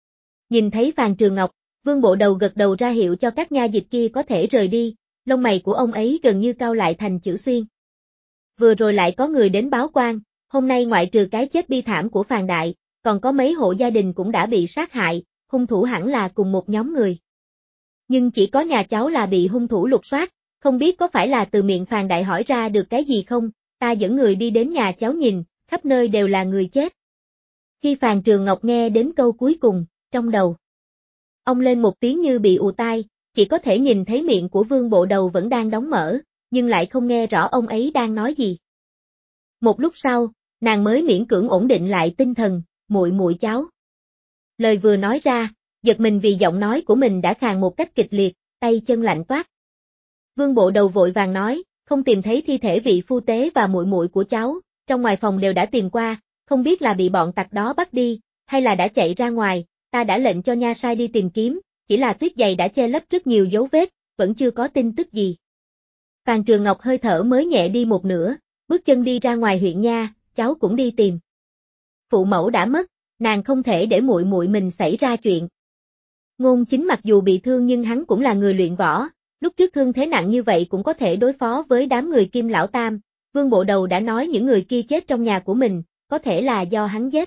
Nhìn thấy Phàn Trường Ngọc, Vương Bộ Đầu gật đầu ra hiệu cho các nha dịch kia có thể rời đi, lông mày của ông ấy gần như cau lại thành chữ xuyên. Vừa rồi lại có người đến báo quan, hôm nay ngoại trừ cái chết bi thảm của Phàn Đại, còn có mấy hộ gia đình cũng đã bị sát hại, hung thủ hẳn là cùng một nhóm người. Nhưng chỉ có nhà cháu là bị hung thủ lục soát, không biết có phải là từ miệng Phàn Đại hỏi ra được cái gì không, ta dẫn người đi đến nhà cháu nhìn, khắp nơi đều là người chết. Khi Phàn Trường Ngọc nghe đến câu cuối cùng, trong đầu ông lên một tiếng như bị ù tai, chỉ có thể nhìn thấy miệng của Vương Bộ Đầu vẫn đang đóng mở, nhưng lại không nghe rõ ông ấy đang nói gì. Một lúc sau, nàng mới miễn cưỡng ổn định lại tinh thần, muội muội cháu. Lời vừa nói ra, giật mình vì giọng nói của mình đã khàn một cách kịch liệt, tay chân lạnh toát. Vương Bộ Đầu vội vàng nói, không tìm thấy thi thể vị phu tế và muội muội của cháu, trong ngoài phòng đều đã tìm qua, không biết là bị bọn tặc đó bắt đi, hay là đã chạy ra ngoài, ta đã lệnh cho nha sai đi tìm kiếm, chỉ là tuyết dày đã che lấp rất nhiều dấu vết, vẫn chưa có tin tức gì. Phàn Trường Ngọc hơi thở mới nhẹ đi một nửa, bước chân đi ra ngoài huyện nha, cháu cũng đi tìm. Phụ mẫu đã mất, nàng không thể để muội muội mình xảy ra chuyện. Ngôn Chính mặc dù bị thương nhưng hắn cũng là người luyện võ, lúc trước thương thế nặng như vậy cũng có thể đối phó với đám người Kim Lão Tam, Vương Bộ Đầu đã nói những người kia chết trong nhà của mình, có thể là do hắn giết.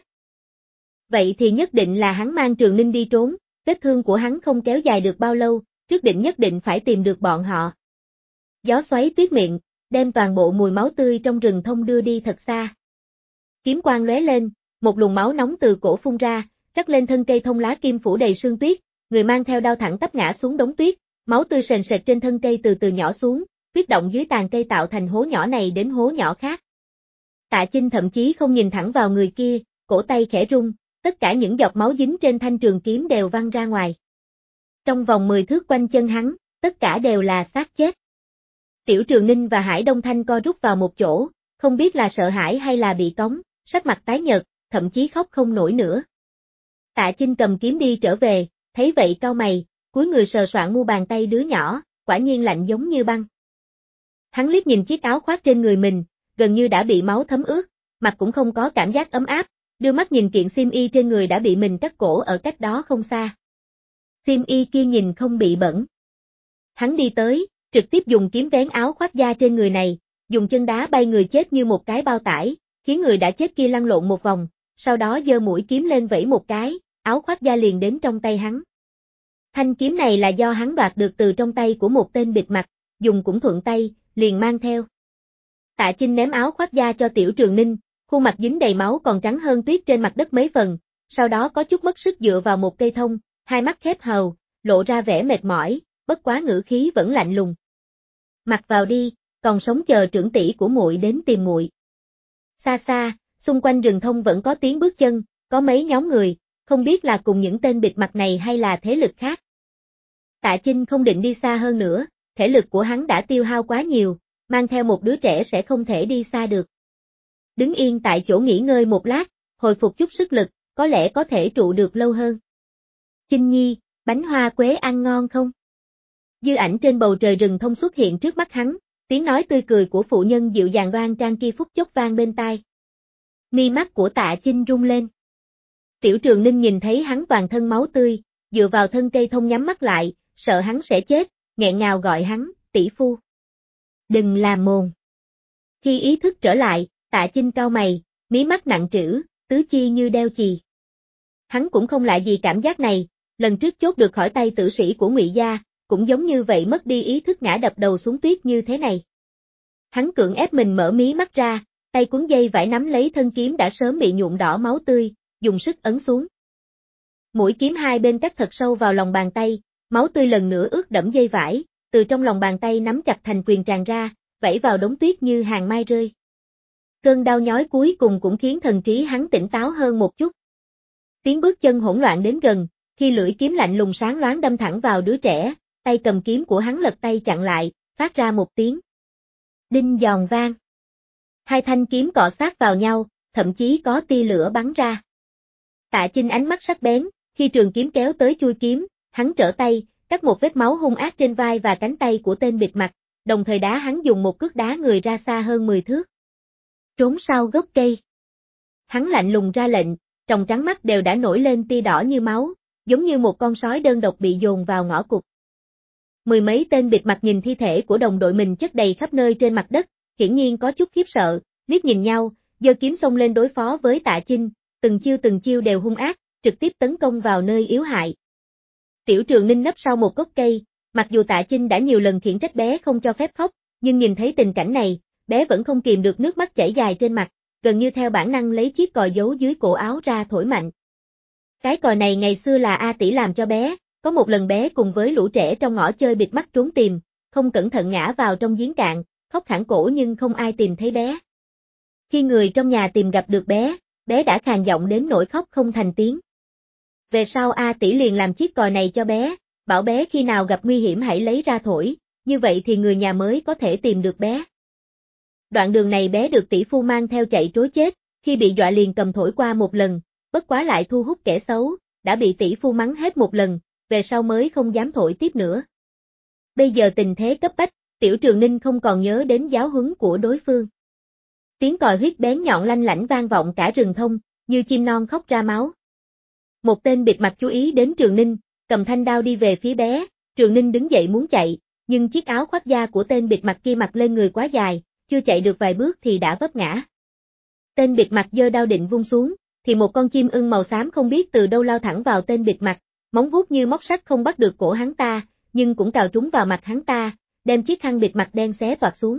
Vậy thì nhất định là hắn mang Trường Ninh đi trốn, vết thương của hắn không kéo dài được bao lâu, trước định nhất định phải tìm được bọn họ. Gió xoáy tuyết miệng, đem toàn bộ mùi máu tươi trong rừng thông đưa đi thật xa. Kiếm quang lóe lên, một luồng máu nóng từ cổ phun ra, rắc lên thân cây thông lá kim phủ đầy sương tuyết, người mang theo đao thẳng tắp ngã xuống đống tuyết, máu tươi sền sệt trên thân cây từ từ nhỏ xuống, tuyết động dưới tàn cây tạo thành hố nhỏ này đến hố nhỏ khác. Tạ Chinh thậm chí không nhìn thẳng vào người kia, cổ tay khẽ rung, tất cả những giọt máu dính trên thanh trường kiếm đều văng ra ngoài. Trong vòng 10 thước quanh chân hắn, tất cả đều là xác chết. Tiểu Trường Ninh và Hải Đông Thanh co rút vào một chỗ, không biết là sợ hãi hay là bị cống, sắc mặt tái nhợt, thậm chí khóc không nổi nữa. Tạ Chinh cầm kiếm đi trở về, thấy vậy cau mày, cúi người sờ soạng mu bàn tay đứa nhỏ, quả nhiên lạnh giống như băng. Hắn liếc nhìn chiếc áo khoác trên người mình, gần như đã bị máu thấm ướt, mặt cũng không có cảm giác ấm áp, đưa mắt nhìn kiện xiêm y trên người đã bị mình cắt cổ ở cách đó không xa. Xiêm y kia nhìn không bị bẩn. Hắn đi tới, trực tiếp dùng kiếm vén áo khoác da trên người này, dùng chân đá bay người chết như một cái bao tải, khiến người đã chết kia lăn lộn một vòng, sau đó giơ mũi kiếm lên vẫy một cái, áo khoác da liền đến trong tay hắn. Thanh kiếm này là do hắn đoạt được từ trong tay của một tên bịt mặt, dùng cũng thuận tay, liền mang theo. Tạ Chinh ném áo khoác da cho Tiểu Trường Ninh, khuôn mặt dính đầy máu còn trắng hơn tuyết trên mặt đất mấy phần, sau đó có chút mất sức dựa vào một cây thông, hai mắt khép hờ, lộ ra vẻ mệt mỏi, bất quá ngữ khí vẫn lạnh lùng. Mặc vào đi, còn sống chờ trưởng tỷ của muội đến tìm muội. Xa xa, xung quanh rừng thông vẫn có tiếng bước chân, có mấy nhóm người, không biết là cùng những tên bịt mặt này hay là thế lực khác. Tạ Chinh không định đi xa hơn nữa, thể lực của hắn đã tiêu hao quá nhiều, mang theo một đứa trẻ sẽ không thể đi xa được. Đứng yên tại chỗ nghỉ ngơi một lát, hồi phục chút sức lực, có lẽ có thể trụ được lâu hơn. Chinh Nhi, bánh hoa quế ăn ngon không? Dư ảnh trên bầu trời rừng thông xuất hiện trước mắt hắn, tiếng nói tươi cười của phụ nhân dịu dàng đoan trang kia phút chốc vang bên tai. Mi mắt của Tạ Chinh rung lên. Tiểu Trường Ninh nhìn thấy hắn toàn thân máu tươi, dựa vào thân cây thông nhắm mắt lại, sợ hắn sẽ chết, nghẹn ngào gọi hắn, tỷ phu. Đừng làm mồm. Khi ý thức trở lại, Tạ Chinh cau mày, mí mắt nặng trĩu, tứ chi như đeo chì. Hắn cũng không lại gì cảm giác này, lần trước chốt được khỏi tay tử sĩ của Ngụy gia, cũng giống như vậy mất đi ý thức ngã đập đầu xuống tuyết như thế này. Hắn cưỡng ép mình mở mí mắt ra, tay cuốn dây vải nắm lấy thân kiếm đã sớm bị nhuộm đỏ máu tươi, dùng sức ấn xuống. Mũi kiếm hai bên cắt thật sâu vào lòng bàn tay, máu tươi lần nữa ướt đẫm dây vải, từ trong lòng bàn tay nắm chặt thành quyền tràn ra, vẩy vào đống tuyết như hàng mai rơi. Cơn đau nhói cuối cùng cũng khiến thần trí hắn tỉnh táo hơn một chút. Tiếng bước chân hỗn loạn đến gần, khi lưỡi kiếm lạnh lùng sáng loáng đâm thẳng vào đứa trẻ, tay cầm kiếm của hắn lật tay chặn lại, phát ra một tiếng đinh giòn vang. Hai thanh kiếm cọ sát vào nhau, thậm chí có tia lửa bắn ra. Tạ Chinh ánh mắt sắc bén, khi trường kiếm kéo tới chui kiếm, hắn trở tay, cắt một vết máu hung ác trên vai và cánh tay của tên bịt mặt, đồng thời đá hắn dùng một cước đá người ra xa hơn 10 thước. Trốn sau gốc cây. Hắn lạnh lùng ra lệnh, tròng trắng mắt đều đã nổi lên tia đỏ như máu, giống như một con sói đơn độc bị dồn vào ngõ cụt. Mười mấy tên bịt mặt nhìn thi thể của đồng đội mình chất đầy khắp nơi trên mặt đất, hiển nhiên có chút khiếp sợ, liếc nhìn nhau, giơ kiếm xông lên đối phó với Tạ Chinh, từng chiêu đều hung ác, trực tiếp tấn công vào nơi yếu hại. Tiểu Trường Ninh nấp sau một gốc cây, mặc dù Tạ Chinh đã nhiều lần khiển trách bé không cho phép khóc, nhưng nhìn thấy tình cảnh này, bé vẫn không kìm được nước mắt chảy dài trên mặt, gần như theo bản năng lấy chiếc còi giấu dưới cổ áo ra thổi mạnh. Cái còi này ngày xưa là A Tỷ làm cho bé, có một lần bé cùng với lũ trẻ trong ngõ chơi bịt mắt trốn tìm, không cẩn thận ngã vào trong giếng cạn, khóc khản cổ nhưng không ai tìm thấy bé. Khi người trong nhà tìm gặp được bé, bé đã khàn giọng đến nỗi khóc không thành tiếng. Về sau A Tỷ liền làm chiếc còi này cho bé, bảo bé khi nào gặp nguy hiểm hãy lấy ra thổi, như vậy thì người nhà mới có thể tìm được bé. Đoạn đường này bé được tỷ phu mang theo chạy trối chết, khi bị dọa liền cầm thổi qua một lần, bất quá lại thu hút kẻ xấu, đã bị tỷ phu mắng hết một lần, về sau mới không dám thổi tiếp nữa. Bây giờ tình thế cấp bách, Tiểu Trường Ninh không còn nhớ đến giáo huấn của đối phương. Tiếng còi huýt bén nhọn lanh lảnh vang vọng cả rừng thông, như chim non khóc ra máu. Một tên bịt mặt chú ý đến Trường Ninh, cầm thanh đao đi về phía bé, Trường Ninh đứng dậy muốn chạy, nhưng chiếc áo khoác da của tên bịt mặt kia mặc lên người quá dài, chưa chạy được vài bước thì đã vấp ngã. Tên bịt mặt giơ đao định vung xuống, thì một con chim ưng màu xám không biết từ đâu lao thẳng vào tên bịt mặt, móng vuốt như móc sắt không bắt được cổ hắn ta, nhưng cũng cào trúng vào mặt hắn ta, đem chiếc khăn bịt mặt đen xé toạc xuống.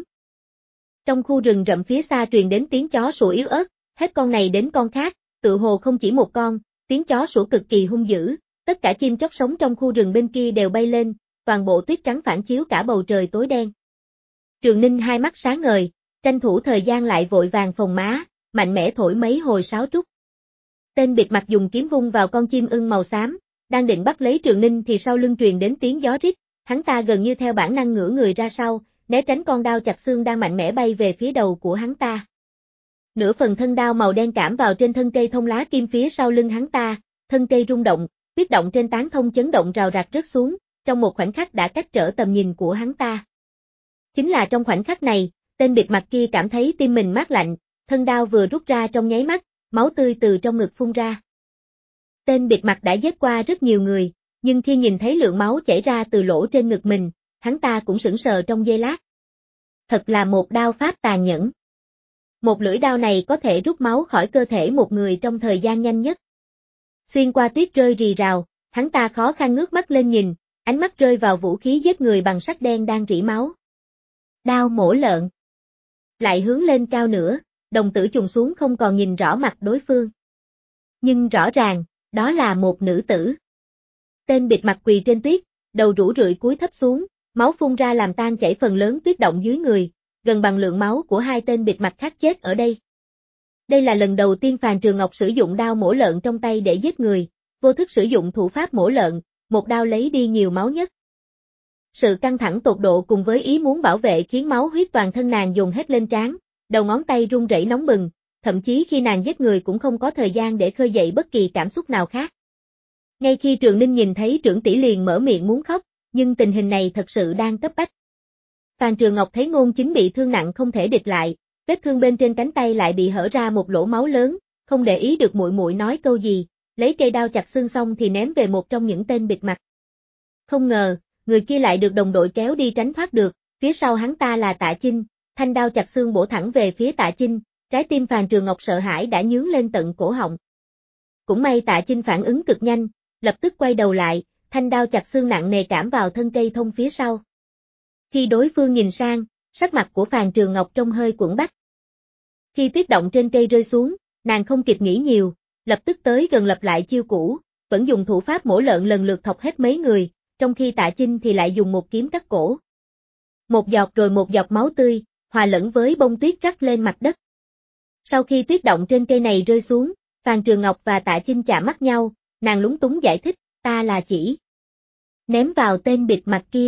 Trong khu rừng rậm phía xa truyền đến tiếng chó sủa yếu ớt, hết con này đến con khác, tự hồ không chỉ một con, tiếng chó sủa cực kỳ hung dữ, tất cả chim chóc sống trong khu rừng bên kia đều bay lên, toàn bộ tuyết trắng phản chiếu cả bầu trời tối đen. Trường Ninh hai mắt sáng ngời, tranh thủ thời gian lại vội vàng phồng má, mạnh mẽ thổi mấy hồi sáo trúc. Tên bịt mặt dùng kiếm vung vào con chim ưng màu xám, đang định bắt lấy Trường Ninh thì sau lưng truyền đến tiếng gió rít, hắn ta gần như theo bản năng ngửa người ra sau, né tránh con đao chặt xương đang mạnh mẽ bay về phía đầu của hắn ta. Nửa phần thân đao màu đen cảm vào trên thân cây thông lá kim phía sau lưng hắn ta, thân cây rung động, tuyết động trên tán thông chấn động rào rạc rớt xuống, trong một khoảnh khắc đã cách trở tầm nhìn của hắn ta. Chính là trong khoảnh khắc này, tên bịt mặt kia cảm thấy tim mình mát lạnh, thân đao vừa rút ra trong nháy mắt, máu tươi từ trong ngực phun ra. Tên bịt mặt đã giết qua rất nhiều người, nhưng khi nhìn thấy lượng máu chảy ra từ lỗ trên ngực mình, hắn ta cũng sững sờ trong giây lát. Thật là một đao pháp tàn nhẫn. Một lưỡi đao này có thể rút máu khỏi cơ thể một người trong thời gian nhanh nhất. Xuyên qua tuyết rơi rì rào, hắn ta khó khăn ngước mắt lên nhìn, ánh mắt rơi vào vũ khí giết người bằng sắt đen đang rỉ máu. Đao mổ lợn. Lại hướng lên cao nữa, đồng tử trùng xuống không còn nhìn rõ mặt đối phương. Nhưng rõ ràng, đó là một nữ tử. Tên bịt mặt quỳ trên tuyết, đầu rũ rượi cúi thấp xuống, máu phun ra làm tan chảy phần lớn tuyết động dưới người, gần bằng lượng máu của hai tên bịt mặt khác chết ở đây. Đây là lần đầu tiên Phàn Trường Ngọc sử dụng đao mổ lợn trong tay để giết người, vô thức sử dụng thủ pháp mổ lợn, một đao lấy đi nhiều máu nhất. Sự căng thẳng tột độ cùng với ý muốn bảo vệ khiến máu huyết toàn thân nàng dồn hết lên trán, đầu ngón tay run rẩy nóng bừng, thậm chí khi nàng giết người cũng không có thời gian để khơi dậy bất kỳ cảm xúc nào khác. Ngay khi Trường Ninh nhìn thấy trưởng tỷ liền mở miệng muốn khóc, nhưng tình hình này thật sự đang cấp bách. Phàn Trường Ngọc thấy Ngôn Chính bị thương nặng không thể địch lại, vết thương bên trên cánh tay lại bị hở ra một lỗ máu lớn, không để ý được muội muội nói câu gì, lấy cây đao chặt xương xong thì ném về một trong những tên bịt mặt. Không ngờ, người kia lại được đồng đội kéo đi tránh thoát được, phía sau hắn ta là Tạ Chinh, thanh đao chặt xương bổ thẳng về phía Tạ Chinh, trái tim Phàn Trường Ngọc sợ hãi đã nhướng lên tận cổ họng. Cũng may Tạ Chinh phản ứng cực nhanh, lập tức quay đầu lại, thanh đao chặt xương nặng nề cảm vào thân cây thông phía sau. Khi đối phương nhìn sang, sắc mặt của Phàn Trường Ngọc trông hơi quẫn bách. Khi tuyết động trên cây rơi xuống, nàng không kịp nghĩ nhiều, lập tức tới gần lập lại chiêu cũ, vẫn dùng thủ pháp mổ lợn lần lượt thọc hết mấy người, trong khi Tạ Chinh thì lại dùng một kiếm cắt cổ. Một giọt rồi một giọt máu tươi, hòa lẫn với bông tuyết rắc lên mặt đất. Sau khi tuyết động trên cây này rơi xuống, Phàn Trường Ngọc và Tạ Chinh chạm mắt nhau, nàng lúng túng giải thích, ta là chỉ ném vào tên bịt mặt kia.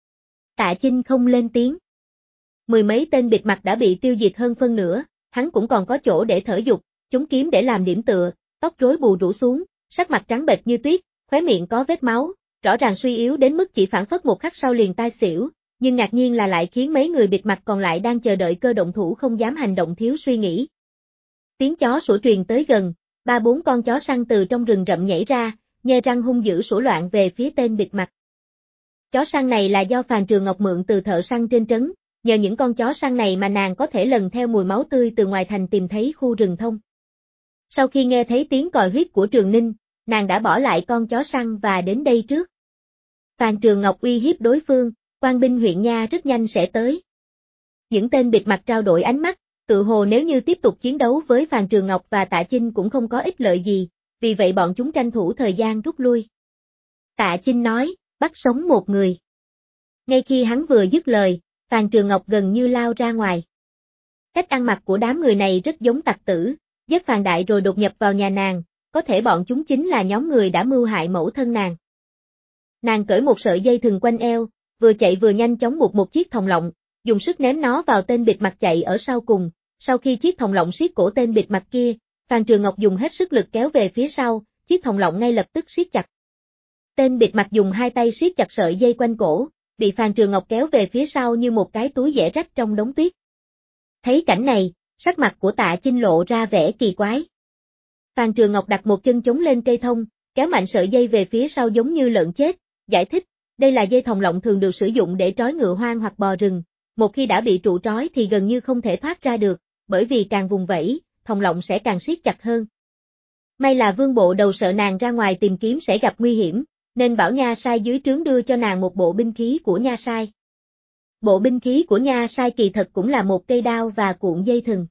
Tạ Chinh không lên tiếng. Mười mấy tên bịt mặt đã bị tiêu diệt hơn phân nửa, hắn cũng còn có chỗ để thở dục, chống kiếm để làm điểm tựa, tóc rối bù rủ xuống, sắc mặt trắng bệch như tuyết, khóe miệng có vết máu, rõ ràng suy yếu đến mức chỉ phản phất một khắc sau liền tai xỉu, nhưng ngạc nhiên là lại khiến mấy người bịt mặt còn lại đang chờ đợi cơ động thủ không dám hành động thiếu suy nghĩ. Tiếng chó sủa truyền tới gần, 3-4 con chó săn từ trong rừng rậm nhảy ra, nhe răng hung dữ sủa loạn về phía tên bịt mặt. Chó săn này là do Phàn Trường Ngọc mượn từ thợ săn trên trấn, nhờ những con chó săn này mà nàng có thể lần theo mùi máu tươi từ ngoài thành tìm thấy khu rừng thông. Sau khi nghe thấy tiếng còi huýt của Trường Ninh, nàng đã bỏ lại con chó săn và đến đây trước. Phàn Trường Ngọc uy hiếp đối phương, quan binh huyện nha rất nhanh sẽ tới. Những tên bịt mặt trao đổi ánh mắt, tự hồ nếu như tiếp tục chiến đấu với Phàn Trường Ngọc và Tạ Chinh cũng không có ích lợi gì, vì vậy bọn chúng tranh thủ thời gian rút lui. Tạ Chinh nói, bắt sống một người. Ngay khi hắn vừa dứt lời, Phàn Trường Ngọc gần như lao ra ngoài. Cách ăn mặc của đám người này rất giống tặc tử, giết Phàn Đại rồi đột nhập vào nhà nàng, có thể bọn chúng chính là nhóm người đã mưu hại mẫu thân nàng. Nàng cởi một sợi dây thừng quanh eo, vừa chạy vừa nhanh chóng buộc một chiếc thòng lọng, dùng sức ném nó vào tên bịt mặt chạy ở sau cùng, sau khi chiếc thòng lọng siết cổ tên bịt mặt kia, Phàn Trường Ngọc dùng hết sức lực kéo về phía sau, chiếc thòng lọng ngay lập tức siết chặt. Tên bịt mặt dùng hai tay siết chặt sợi dây quanh cổ, bị Phàn Trường Ngọc kéo về phía sau như một cái túi dẻ rách trong đống tuyết. Thấy cảnh này, sắc mặt của Tạ Chinh lộ ra vẻ kỳ quái. Phàn Trường Ngọc đặt một chân chống lên cây thông, kéo mạnh sợi dây về phía sau giống như lợn chết, giải thích, đây là dây thòng lọng thường được sử dụng để trói ngựa hoang hoặc bò rừng, một khi đã bị trụ trói thì gần như không thể thoát ra được, bởi vì càng vùng vẫy, thòng lọng sẽ càng siết chặt hơn. May là Vương Bộ Đầu sợ nàng ra ngoài tìm kiếm sẽ gặp nguy hiểm, nên bảo nha sai dưới trướng đưa cho nàng một bộ binh khí của nha sai. Bộ binh khí của nha sai kỳ thật cũng là một cây đao và cuộn dây thừng.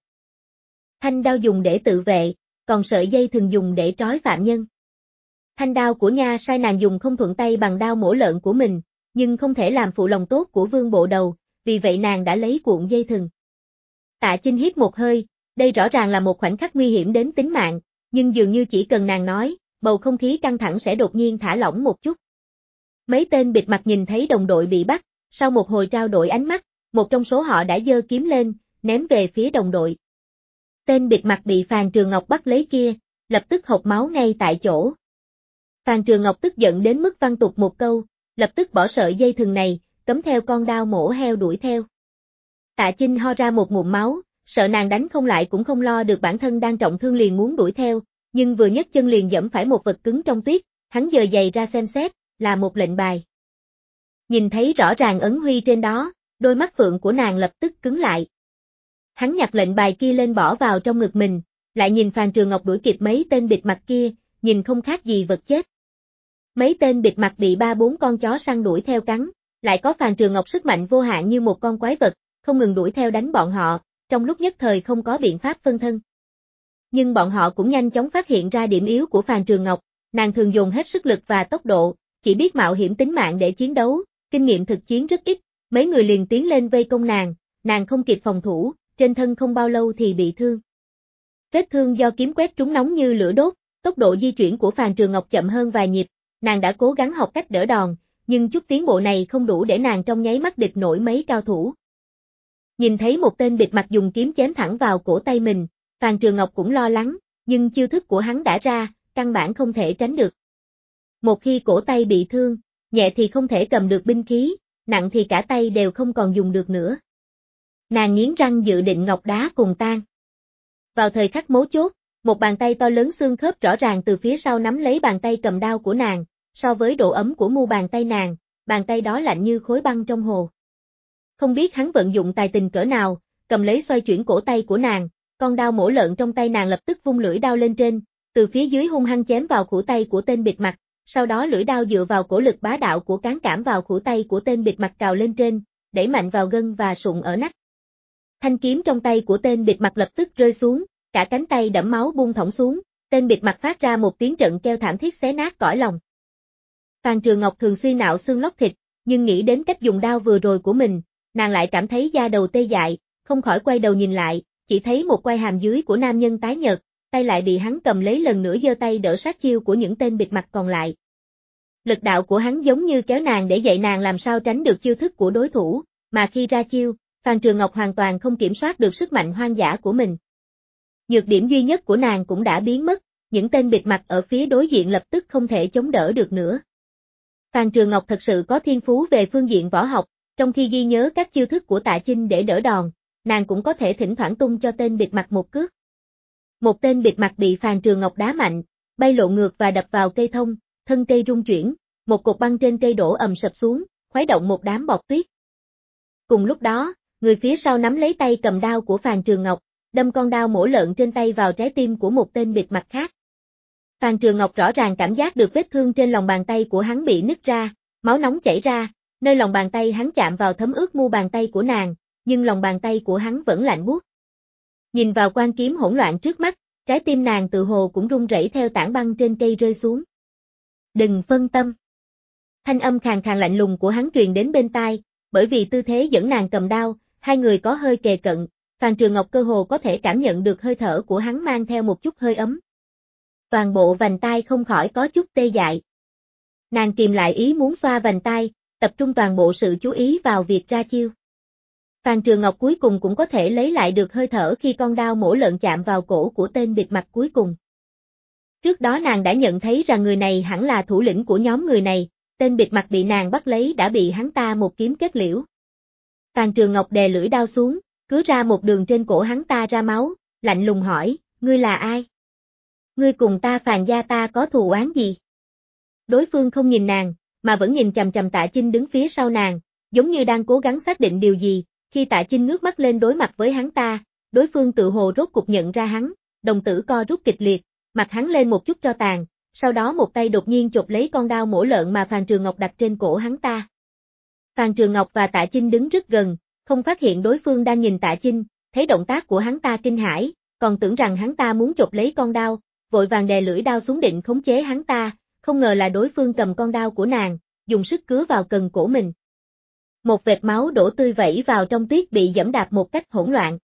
Thanh đao dùng để tự vệ, còn sợi dây thừng dùng để trói phạm nhân. Thanh đao của nha sai nàng dùng không thuận tay bằng đao mổ lợn của mình, nhưng không thể làm phụ lòng tốt của Vương Bộ Đầu, vì vậy nàng đã lấy cuộn dây thừng. Tạ Chinh hít một hơi, đây rõ ràng là một khoảnh khắc nguy hiểm đến tính mạng, nhưng dường như chỉ cần nàng nói, bầu không khí căng thẳng sẽ đột nhiên thả lỏng một chút. Mấy tên bịt mặt nhìn thấy đồng đội bị bắt, sau một hồi trao đổi ánh mắt, một trong số họ đã giơ kiếm lên, ném về phía đồng đội. Tên bịt mặt bị Phàn Trường Ngọc bắt lấy kia, lập tức hộc máu ngay tại chỗ. Phàn Trường Ngọc tức giận đến mức văng tục một câu, lập tức bỏ sợi dây thừng này, cắm theo con đao mổ heo đuổi theo. Tạ Chinh ho ra một ngụm máu, sợ nàng đánh không lại cũng không lo được bản thân đang trọng thương liền muốn đuổi theo, nhưng vừa nhấc chân liền giẫm phải một vật cứng trong tuyết, hắn giơ giày ra xem xét, là một lệnh bài. Nhìn thấy rõ ràng ấn huy trên đó, đôi mắt phượng của nàng lập tức cứng lại. Hắn nhặt lệnh bài kia lên bỏ vào trong ngực mình, lại nhìn Phàn Trường Ngọc đuổi kịp mấy tên bịt mặt kia, nhìn không khác gì vật chết. Mấy tên bịt mặt bị 3-4 con chó săn đuổi theo cắn, lại có Phàn Trường Ngọc sức mạnh vô hạn như một con quái vật, không ngừng đuổi theo đánh bọn họ, trong lúc nhất thời không có biện pháp phân thân. Nhưng bọn họ cũng nhanh chóng phát hiện ra điểm yếu của Phàn Trường Ngọc, nàng thường dùng hết sức lực và tốc độ, chỉ biết mạo hiểm tính mạng để chiến đấu, kinh nghiệm thực chiến rất ít, mấy người liền tiến lên vây công nàng không kịp phòng thủ, trên thân không bao lâu thì bị thương. Vết thương do kiếm quét trúng nóng như lửa đốt, tốc độ di chuyển của Phàn Trường Ngọc chậm hơn vài nhịp, nàng đã cố gắng học cách đỡ đòn, nhưng chút tiến bộ này không đủ để nàng trong nháy mắt địch nổi mấy cao thủ. Nhìn thấy một tên bịt mặt dùng kiếm chém thẳng vào cổ tay mình, Phàn Trường Ngọc cũng lo lắng, nhưng chiêu thức của hắn đã ra, căn bản không thể tránh được. Một khi cổ tay bị thương, nhẹ thì không thể cầm được binh khí, nặng thì cả tay đều không còn dùng được nữa. Nàng nghiến răng dự định ngọc đá cùng tan. Vào thời khắc mấu chốt, một bàn tay to lớn xương khớp rõ ràng từ phía sau nắm lấy bàn tay cầm đao của nàng, so với độ ấm của mu bàn tay nàng, bàn tay đó lạnh như khối băng trong hồ. Không biết hắn vận dụng tài tình cỡ nào, cầm lấy xoay chuyển cổ tay của nàng, con đao mổ lợn trong tay nàng lập tức vung lưỡi đao lên trên, từ phía dưới hung hăng chém vào khuỷu tay của tên bịt mặt, sau đó lưỡi đao dựa vào cổ lực bá đạo của cán cảm vào khuỷu tay của tên bịt mặt cào lên trên, đẩy mạnh vào gân và sụn ở nách. Thanh kiếm trong tay của tên bịt mặt lập tức rơi xuống, cả cánh tay đẫm máu buông thõng xuống, tên bịt mặt phát ra một tiếng trận kêu thảm thiết xé nát cõi lòng. Phàn Trường Ngọc thường xuyên nạo xương lóc thịt, nhưng nghĩ đến cách dùng đao vừa rồi của mình, nàng lại cảm thấy da đầu tê dại, không khỏi quay đầu nhìn lại, chỉ thấy một quai hàm dưới của nam nhân tái nhợt, tay lại bị hắn cầm lấy lần nữa giơ tay đỡ sát chiêu của những tên bịt mặt còn lại. Lực đạo của hắn giống như kéo nàng để dạy nàng làm sao tránh được chiêu thức của đối thủ, mà khi ra chiêu, Phàn Trường Ngọc hoàn toàn không kiểm soát được sức mạnh hoang dã của mình. Nhược điểm duy nhất của nàng cũng đã biến mất, những tên bịt mặt ở phía đối diện lập tức không thể chống đỡ được nữa. Phàn Trường Ngọc thật sự có thiên phú về phương diện võ học, trong khi ghi nhớ các chiêu thức của Tạ Chinh để đỡ đòn, nàng cũng có thể thỉnh thoảng tung cho tên bịt mặt một cước. Một tên bịt mặt bị Phàn Trường Ngọc đá mạnh, bay lộn ngược và đập vào cây thông, thân cây rung chuyển, một cột băng trên cây đổ ầm sập xuống, khuấy động một đám bọt tuyết. Cùng lúc đó, người phía sau nắm lấy tay cầm đao của Phàn Trường Ngọc, đâm con đao mổ lợn trên tay vào trái tim của một tên bịt mặt khác. Phàn Trường Ngọc rõ ràng cảm giác được vết thương trên lòng bàn tay của hắn bị nứt ra, máu nóng chảy ra, nơi lòng bàn tay hắn chạm vào thấm ướt mu bàn tay của nàng, nhưng lòng bàn tay của hắn vẫn lạnh buốt. Nhìn vào quan kiếm hỗn loạn trước mắt, trái tim nàng tự hồ cũng rung rẩy theo tảng băng trên cây rơi xuống. Đừng phân tâm. Thanh âm khàn khàn lạnh lùng của hắn truyền đến bên tai, bởi vì tư thế dẫn nàng cầm đao, hai người có hơi kề cận, Phàn Trường Ngọc cơ hồ có thể cảm nhận được hơi thở của hắn mang theo một chút hơi ấm. Toàn bộ vành tai không khỏi có chút tê dại. Nàng kìm lại ý muốn xoa vành tai, tập trung toàn bộ sự chú ý vào việc ra chiêu. Phàn Trường Ngọc cuối cùng cũng có thể lấy lại được hơi thở khi con đao mổ lợn chạm vào cổ của tên bịt mặt cuối cùng. Trước đó nàng đã nhận thấy rằng người này hẳn là thủ lĩnh của nhóm người này, tên bịt mặt bị nàng bắt lấy đã bị hắn ta một kiếm kết liễu. Phàn Trường Ngọc đè lưỡi đao xuống, cứ ra một đường trên cổ hắn ta ra máu, lạnh lùng hỏi, ngươi là ai? Ngươi cùng ta Phàn gia ta có thù oán gì? Đối phương không nhìn nàng, mà vẫn nhìn chằm chằm Tạ Chinh đứng phía sau nàng, giống như đang cố gắng xác định điều gì, khi Tạ Chinh ngước mắt lên đối mặt với hắn ta, đối phương tự hồ rốt cục nhận ra hắn, đồng tử co rút kịch liệt, mặt hắn lên một chút tro tàn, sau đó một tay đột nhiên chộp lấy con đao mổ lợn mà Phàn Trường Ngọc đặt trên cổ hắn ta. Phàn Trường Ngọc và Tạ Chinh đứng rất gần, không phát hiện đối phương đang nhìn Tạ Chinh, thấy động tác của hắn ta kinh hãi, còn tưởng rằng hắn ta muốn chộp lấy con đao, vội vàng đè lưỡi đao xuống định khống chế hắn ta, không ngờ là đối phương cầm con đao của nàng, dùng sức cứa vào cần cổ mình. Một vệt máu đổ tươi vẩy vào trong tuyết bị giẫm đạp một cách hỗn loạn.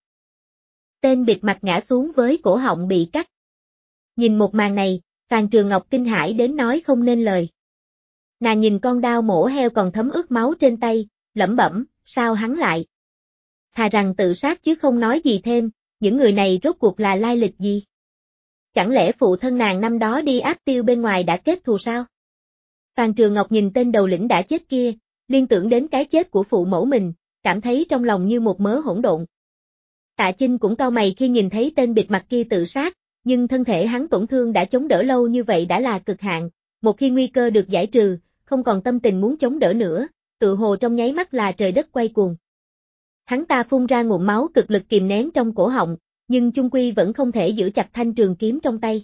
Tên bịt mặt ngã xuống với cổ họng bị cắt. Nhìn một màn này, Phàn Trường Ngọc kinh hãi đến nói không nên lời. Nàng nhìn con đao mổ heo còn thấm ướt máu trên tay, lẩm bẩm, sao hắn lại? Thà rằng tự sát chứ không nói gì thêm, những người này rốt cuộc là lai lịch gì? Chẳng lẽ phụ thân nàng năm đó đi áp tiêu bên ngoài đã kết thù sao? Phàn Trường Ngọc nhìn tên đầu lĩnh đã chết kia, liên tưởng đến cái chết của phụ mẫu mình, cảm thấy trong lòng như một mớ hỗn độn. Tạ Chinh cũng cau mày khi nhìn thấy tên bịt mặt kia tự sát, nhưng thân thể hắn tổn thương đã chống đỡ lâu như vậy đã là cực hạn, một khi nguy cơ được giải trừ, không còn tâm tình muốn chống đỡ nữa, tự hồ trong nháy mắt là trời đất quay cuồng. Hắn ta phun ra ngụm máu cực lực kìm nén trong cổ họng, nhưng chung quy vẫn không thể giữ chặt thanh trường kiếm trong tay.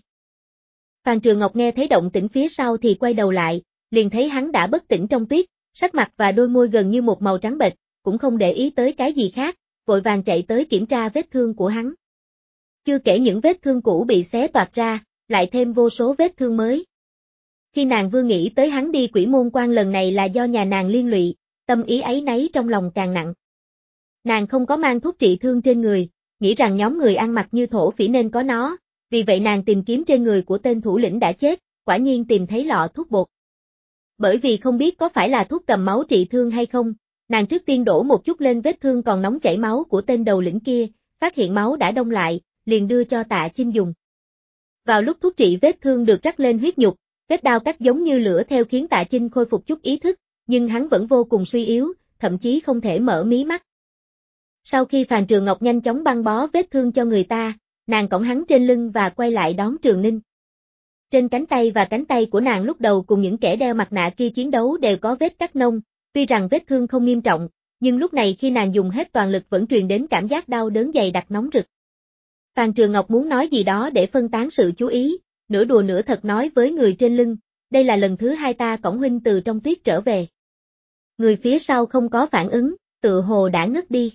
Phàn Trường Ngọc nghe thấy động tĩnh phía sau thì quay đầu lại, liền thấy hắn đã bất tỉnh trong tuyết, sắc mặt và đôi môi gần như một màu trắng bệch, cũng không để ý tới cái gì khác, vội vàng chạy tới kiểm tra vết thương của hắn. Chưa kể những vết thương cũ bị xé toạc ra, lại thêm vô số vết thương mới. Khi nàng vừa nghĩ tới hắn đi Quỷ Môn Quan lần này là do nhà nàng liên lụy, tâm ý áy náy trong lòng càng nặng. Nàng không có mang thuốc trị thương trên người, nghĩ rằng nhóm người ăn mặc như thổ phỉ nên có nó, vì vậy nàng tìm kiếm trên người của tên thủ lĩnh đã chết, quả nhiên tìm thấy lọ thuốc bột. Bởi vì không biết có phải là thuốc cầm máu trị thương hay không, nàng trước tiên đổ một chút lên vết thương còn nóng chảy máu của tên đầu lĩnh kia, phát hiện máu đã đông lại, liền đưa cho Tạ Chinh dùng. Vào lúc thuốc trị vết thương được rắc lên huyết nhục, vết đao cắt giống như lửa theo khiến Tạ Chinh khôi phục chút ý thức, nhưng hắn vẫn vô cùng suy yếu, thậm chí không thể mở mí mắt. Sau khi Phàn Trường Ngọc nhanh chóng băng bó vết thương cho người ta, nàng cõng hắn trên lưng và quay lại đón Trường Ninh. Trên cánh tay và cánh tay của nàng lúc đầu cùng những kẻ đeo mặt nạ kia chiến đấu đều có vết cắt nông, tuy rằng vết thương không nghiêm trọng, nhưng lúc này khi nàng dùng hết toàn lực vẫn truyền đến cảm giác đau đớn dày đặc nóng rực. Phàn Trường Ngọc muốn nói gì đó để phân tán sự chú ý, nửa đùa nửa thật nói với người trên lưng, đây là lần thứ hai ta cõng huynh từ trong tuyết trở về. Người phía sau không có phản ứng, tựa hồ đã ngất đi.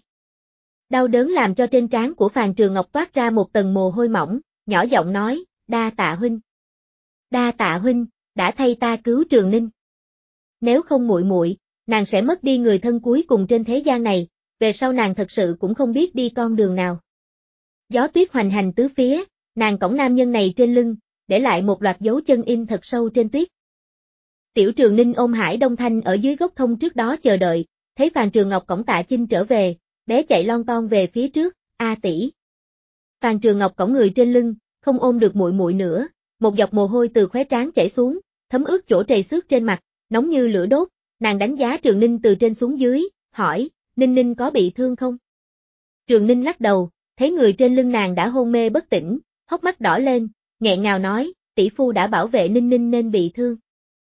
Đau đớn làm cho trên trán của Phàn Trường Ngọc toát ra một tầng mồ hôi mỏng, nhỏ giọng nói, đa tạ huynh. Đa tạ huynh, đã thay ta cứu Trường Ninh. Nếu không muội muội, nàng sẽ mất đi người thân cuối cùng trên thế gian này, về sau nàng thật sự cũng không biết đi con đường nào. Gió tuyết hoành hành tứ phía, nàng cõng nam nhân này trên lưng, để lại một loạt dấu chân in thật sâu trên tuyết. Tiểu Trường Ninh ôm Hải Đông Thanh ở dưới gốc thông trước đó chờ đợi, thấy Phàn Trường Ngọc cõng Tạ Chinh trở về, bé chạy lon ton về phía trước, a tỷ. Phàn Trường Ngọc cõng người trên lưng, không ôm được muội muội nữa, một giọt mồ hôi từ khóe trán chảy xuống, thấm ướt chỗ trầy xước trên mặt, nóng như lửa đốt, nàng đánh giá Trường Ninh từ trên xuống dưới, hỏi, Ninh Ninh có bị thương không? Trường Ninh lắc đầu, thấy người trên lưng nàng đã hôn mê bất tỉnh, hốc mắt đỏ lên, nghẹn ngào nói, tỷ phu đã bảo vệ Ninh Ninh nên bị thương.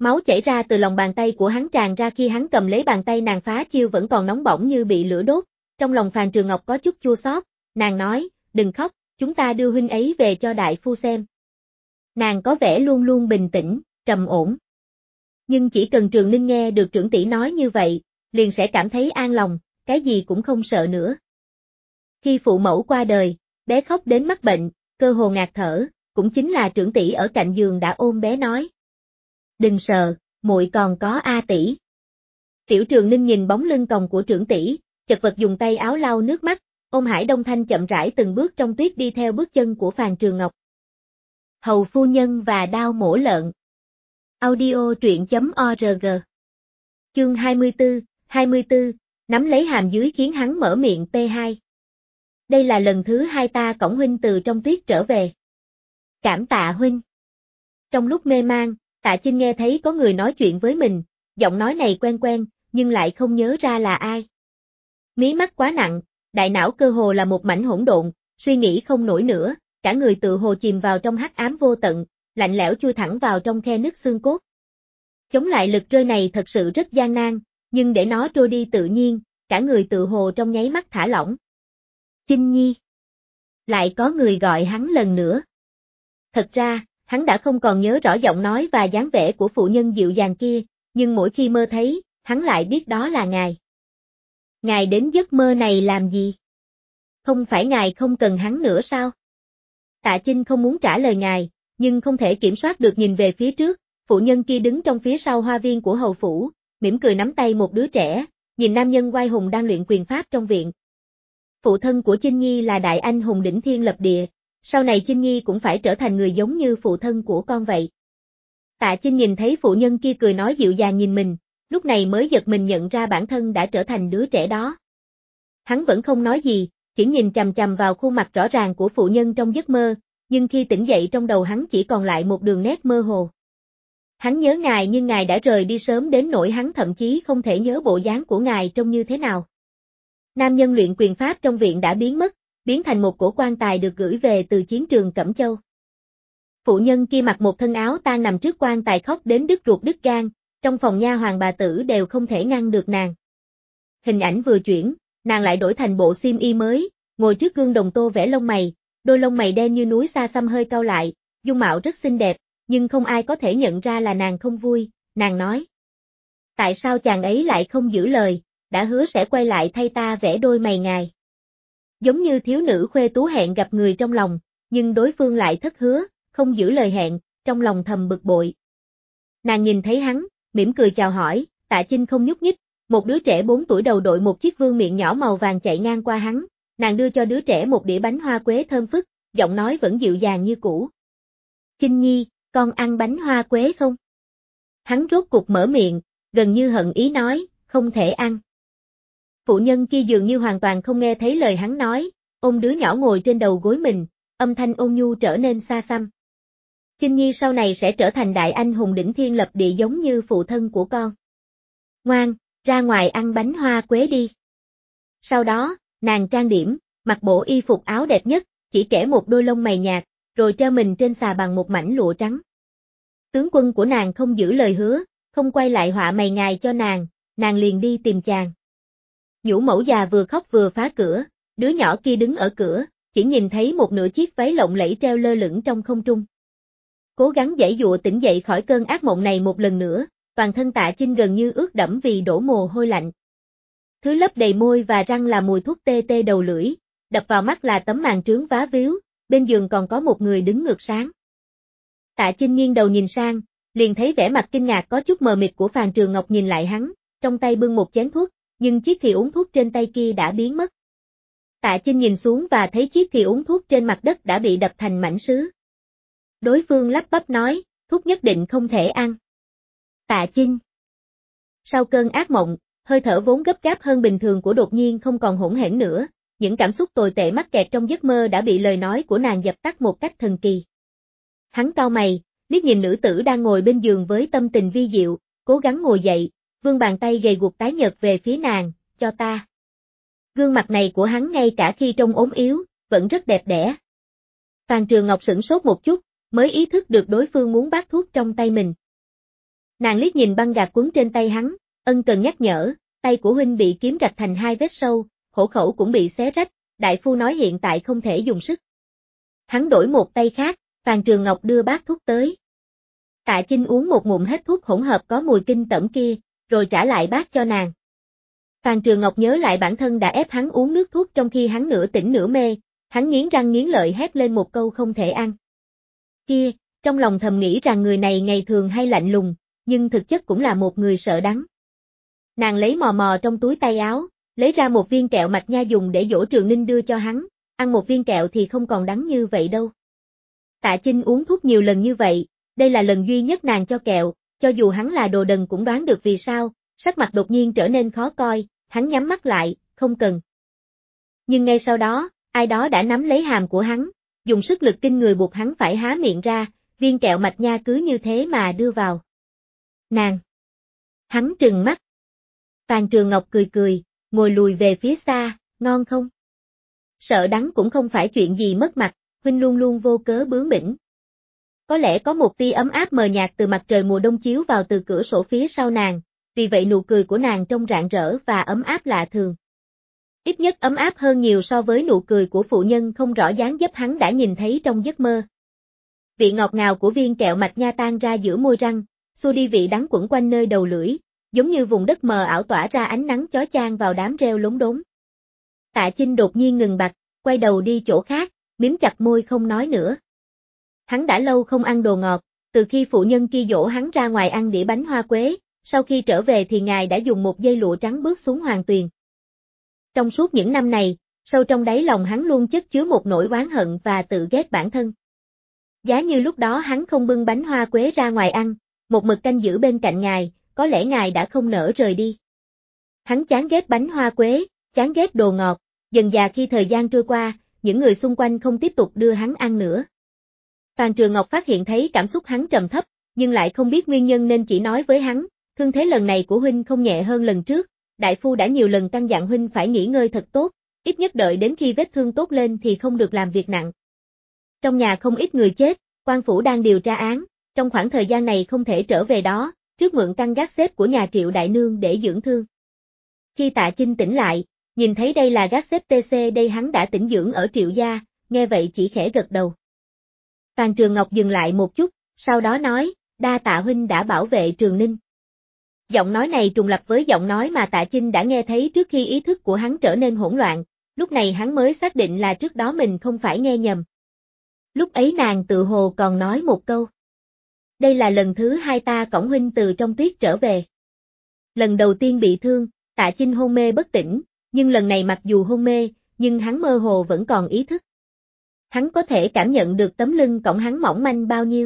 Máu chảy ra từ lòng bàn tay của hắn tràn ra khi hắn cầm lấy bàn tay nàng, phá chiêu vẫn còn nóng bỏng như bị lửa đốt. Trong lòng Phàn Trường Ngọc có chút chua xót, nàng nói, đừng khóc, chúng ta đưa huynh ấy về cho đại phu xem. Nàng có vẻ luôn luôn bình tĩnh, trầm ổn. Nhưng chỉ cần Trường Ninh nghe được trưởng tỷ nói như vậy, liền sẽ cảm thấy an lòng, cái gì cũng không sợ nữa. Khi phụ mẫu qua đời, bé khóc đến mắc bệnh, cơ hồ ngạt thở, cũng chính là trưởng tỷ ở cạnh giường đã ôm bé nói. Đừng sợ, muội còn có A tỷ. Tiểu Trường Ninh nhìn bóng lưng còng của trưởng tỷ, chật vật dùng tay áo lau nước mắt, ôm Hải Đông Thanh chậm rãi từng bước trong tuyết đi theo bước chân của Phàn Trường Ngọc. Hầu phu nhân và đao mổ lợn. Audio truyện.org. Chương 24, nắm lấy hàm dưới khiến hắn mở miệng P2. Đây là lần thứ 2 ta cõng huynh từ trong tuyết trở về. Cảm tạ huynh. Trong lúc mê mang, Tạ Chinh nghe thấy có người nói chuyện với mình, giọng nói này quen quen, nhưng lại không nhớ ra là ai. Mí mắt quá nặng, đại não cơ hồ là một mảnh hỗn độn, suy nghĩ không nổi nữa, cả người tự hồ chìm vào trong hắc ám vô tận, lạnh lẽo chui thẳng vào trong khe nứt xương cốt. Chống lại lực rơi này thật sự rất gian nan, nhưng để nó trôi đi tự nhiên, cả người tự hồ trong nháy mắt thả lỏng. Chinh Nhi. Lại có người gọi hắn lần nữa. Thật ra, hắn đã không còn nhớ rõ giọng nói và dáng vẻ của phụ nhân dịu dàng kia, nhưng mỗi khi mơ thấy, hắn lại biết đó là ngài. Ngài đến giấc mơ này làm gì? Không phải ngài không cần hắn nữa sao? Tạ Chinh không muốn trả lời ngài, nhưng không thể kiểm soát được nhìn về phía trước, phụ nhân kia đứng trong phía sau hoa viên của hầu phủ, mỉm cười nắm tay một đứa trẻ, nhìn nam nhân oai hùng đang luyện quyền pháp trong viện. Phụ thân của Chinh Nhi là đại anh hùng đỉnh thiên lập địa, sau này Chinh Nhi cũng phải trở thành người giống như phụ thân của con vậy. Tạ Chinh nhìn thấy phụ nhân kia cười nói dịu dàng nhìn mình, lúc này mới giật mình nhận ra bản thân đã trở thành đứa trẻ đó. Hắn vẫn không nói gì, chỉ nhìn chằm chằm vào khuôn mặt rõ ràng của phụ nhân trong giấc mơ, nhưng khi tỉnh dậy trong đầu hắn chỉ còn lại một đường nét mơ hồ. Hắn nhớ ngài nhưng ngài đã rời đi sớm đến nỗi hắn thậm chí không thể nhớ bộ dáng của ngài trông như thế nào. Nam nhân luyện quyền pháp trong viện đã biến mất, biến thành một cổ quan tài được gửi về từ chiến trường Cẩm Châu. Phụ nhân kia mặc một thân áo tang nằm trước quan tài khóc đến đứt ruột đứt gan, trong phòng nha hoàn bà tử đều không thể ngăn được nàng. Hình ảnh vừa chuyển, nàng lại đổi thành bộ xiêm y mới, ngồi trước gương đồng tô vẽ lông mày, đôi lông mày đen như núi xa xăm hơi cau lại, dung mạo rất xinh đẹp, nhưng không ai có thể nhận ra là nàng không vui, nàng nói. Tại sao chàng ấy lại không giữ lời, đã hứa sẽ quay lại thay ta vẽ đôi mày ngài. Giống như thiếu nữ khuê tú hẹn gặp người trong lòng, nhưng đối phương lại thất hứa, không giữ lời hẹn, trong lòng thầm bực bội. Nàng nhìn thấy hắn, mỉm cười chào hỏi, Tạ Chinh không nhúc nhích, một đứa trẻ 4 tuổi đầu đội một chiếc vương miện nhỏ màu vàng chạy ngang qua hắn, nàng đưa cho đứa trẻ một đĩa bánh hoa quế thơm phức, giọng nói vẫn dịu dàng như cũ. Chinh Nhi, con ăn bánh hoa quế không? Hắn rốt cục mở miệng, gần như hận ý nói, không thể ăn. Phụ nhân kia dường như hoàn toàn không nghe thấy lời hắn nói, ôm đứa nhỏ ngồi trên đầu gối mình, âm thanh ôn nhu trở nên xa xăm. Chinh Nhi sau này sẽ trở thành đại anh hùng đỉnh thiên lập địa giống như phụ thân của con. Ngoan, ra ngoài ăn bánh hoa quế đi. Sau đó, nàng trang điểm, mặc bộ y phục áo đẹp nhất, chỉ kẻ một đôi lông mày nhạt, rồi treo mình trên xà bằng một mảnh lụa trắng. Tướng quân của nàng không giữ lời hứa, không quay lại họa mày ngài cho nàng liền đi tìm chàng. Nhũ mẫu già vừa khóc vừa phá cửa, đứa nhỏ kia đứng ở cửa, chỉ nhìn thấy một nửa chiếc váy lộng lẫy treo lơ lửng trong không trung. Cố gắng giãy dụa tỉnh dậy khỏi cơn ác mộng này một lần nữa, toàn thân Tạ Chinh gần như ướt đẫm vì đổ mồ hôi lạnh. Thứ lấp đầy môi và răng là mùi thuốc tê tê đầu lưỡi, đập vào mắt là tấm màn trướng vá víu, bên giường còn có một người đứng ngược sáng. Tạ Chinh nghiêng đầu nhìn sang, liền thấy vẻ mặt kinh ngạc có chút mờ mịt của Phàn Trường Ngọc nhìn lại hắn, trong tay bưng một chén thuốc, nhưng chiếc thìa uống thuốc trên tay kia đã biến mất. Tạ Chinh nhìn xuống và thấy chiếc thìa uống thuốc trên mặt đất đã bị đập thành mảnh sứ. Đối phương lắp bắp nói, thuốc nhất định không thể ăn. Tạ Chinh. Sau cơn ác mộng, hơi thở vốn gấp gáp hơn bình thường của đột nhiên không còn hỗn hển nữa, những cảm xúc tồi tệ mắc kẹt trong giấc mơ đã bị lời nói của nàng dập tắt một cách thần kỳ. Hắn cau mày, liếc nhìn nữ tử đang ngồi bên giường với tâm tình vi diệu, cố gắng ngồi dậy, vươn bàn tay gầy guộc tái nhợt về phía nàng, cho ta. Gương mặt này của hắn ngay cả khi trông ốm yếu, vẫn rất đẹp đẽ. Phàn Trường Ngọc sửng sốt một chút, mới ý thức được đối phương muốn bắt thuốc trong tay mình. Nàng liếc nhìn băng gạc quấn trên tay hắn, ân cần nhắc nhở, tay của huynh bị kiếm rạch thành 2 vết sâu, hổ khẩu cũng bị xé rách, đại phu nói hiện tại không thể dùng sức. Hắn đổi một tay khác, Phàn Trường Ngọc đưa bát thuốc tới. Tạ Chinh uống một ngụm hết thuốc hỗn hợp có mùi kinh tởm kia, rồi trả lại bát cho nàng. Phàn Trường Ngọc nhớ lại bản thân đã ép hắn uống nước thuốc trong khi hắn nửa tỉnh nửa mê, hắn nghiến răng nghiến lợi hét lên một câu không thể ăn. Kia, trong lòng thầm nghĩ rằng người này ngày thường hay lạnh lùng, nhưng thực chất cũng là một người sợ đắng. Nàng lấy mò mò trong túi tay áo, lấy ra một viên kẹo mạch nha dùng để dỗ Trường Ninh đưa cho hắn, ăn một viên kẹo thì không còn đắng như vậy đâu. Tạ Chinh uống thuốc nhiều lần như vậy, đây là lần duy nhất nàng cho kẹo, cho dù hắn là đồ đần cũng đoán được vì sao, sắc mặt đột nhiên trở nên khó coi, hắn nhắm mắt lại, không cần. Nhưng ngay sau đó, ai đó đã nắm lấy hàm của hắn, dùng sức lực kinh người buộc hắn phải há miệng ra, viên kẹo mạch nha cứ như thế mà đưa vào. Nàng! Hắn trừng mắt. Phàn Trường Ngọc cười cười, ngồi lùi về phía xa, ngon không? Sợ đắng cũng không phải chuyện gì mất mặt, huynh luôn luôn vô cớ bướng bỉnh. Có lẽ có một tia ấm áp mờ nhạt từ mặt trời mùa đông chiếu vào từ cửa sổ phía sau nàng, vì vậy nụ cười của nàng trông rạng rỡ và ấm áp lạ thường. Ít nhất ấm áp hơn nhiều so với nụ cười của phụ nhân không rõ dáng dấp hắn đã nhìn thấy trong giấc mơ. Vị ngọt ngào của viên kẹo mạch nha tan ra giữa môi răng, xua đi vị đắng quẩn quanh nơi đầu lưỡi, giống như vùng đất mờ ảo tỏa ra ánh nắng chói chang vào đám rêu lốm đốm. Tạ Chinh đột nhiên ngừng bặt, quay đầu đi chỗ khác, mím chặt môi không nói nữa. Hắn đã lâu không ăn đồ ngọt, từ khi phụ nhân kia dỗ hắn ra ngoài ăn đĩa bánh hoa quế, sau khi trở về thì ngài đã dùng một dây lụa trắng bước xuống hoàng tuyền. Trong suốt những năm này, sâu trong đáy lòng hắn luôn chất chứa một nỗi oán hận và tự ghét bản thân. Giá như lúc đó hắn không bưng bánh hoa quế ra ngoài ăn, một mực canh giữ bên cạnh ngài, có lẽ ngài đã không nỡ rời đi. Hắn chán ghét bánh hoa quế, chán ghét đồ ngọt, dần dà khi thời gian trôi qua, những người xung quanh không tiếp tục đưa hắn ăn nữa. Phàn Trường Ngọc phát hiện thấy cảm xúc hắn trầm thấp, nhưng lại không biết nguyên nhân nên chỉ nói với hắn, thương thế lần này của huynh không nhẹ hơn lần trước, đại phu đã nhiều lần căn dặn huynh phải nghỉ ngơi thật tốt, ít nhất đợi đến khi vết thương tốt lên thì không được làm việc nặng. Trong nhà không ít người chết, quan phủ đang điều tra án, trong khoảng thời gian này không thể trở về đó, trước mượn căn gác xếp của nhà Triệu đại nương để dưỡng thương. Khi Tạ Chinh tỉnh lại, nhìn thấy đây là gác xếp TC đây hắn đã tĩnh dưỡng ở Triệu gia, nghe vậy chỉ khẽ gật đầu. Phàn Trường Ngọc dừng lại một chút, sau đó nói, đa tạ huynh đã bảo vệ Trường Ninh. Giọng nói này trùng lặp với giọng nói mà Tạ Chinh đã nghe thấy trước khi ý thức của hắn trở nên hỗn loạn, lúc này hắn mới xác định là trước đó mình không phải nghe nhầm. Lúc ấy nàng tự hồ còn nói một câu. Đây là lần thứ 2 ta cõng huynh từ trong tuyết trở về. Lần đầu tiên bị thương, Tạ Chinh hôn mê bất tỉnh, nhưng lần này mặc dù hôn mê, nhưng hắn mơ hồ vẫn còn ý thức. Hắn có thể cảm nhận được tấm lưng cõng hắn mỏng manh bao nhiêu.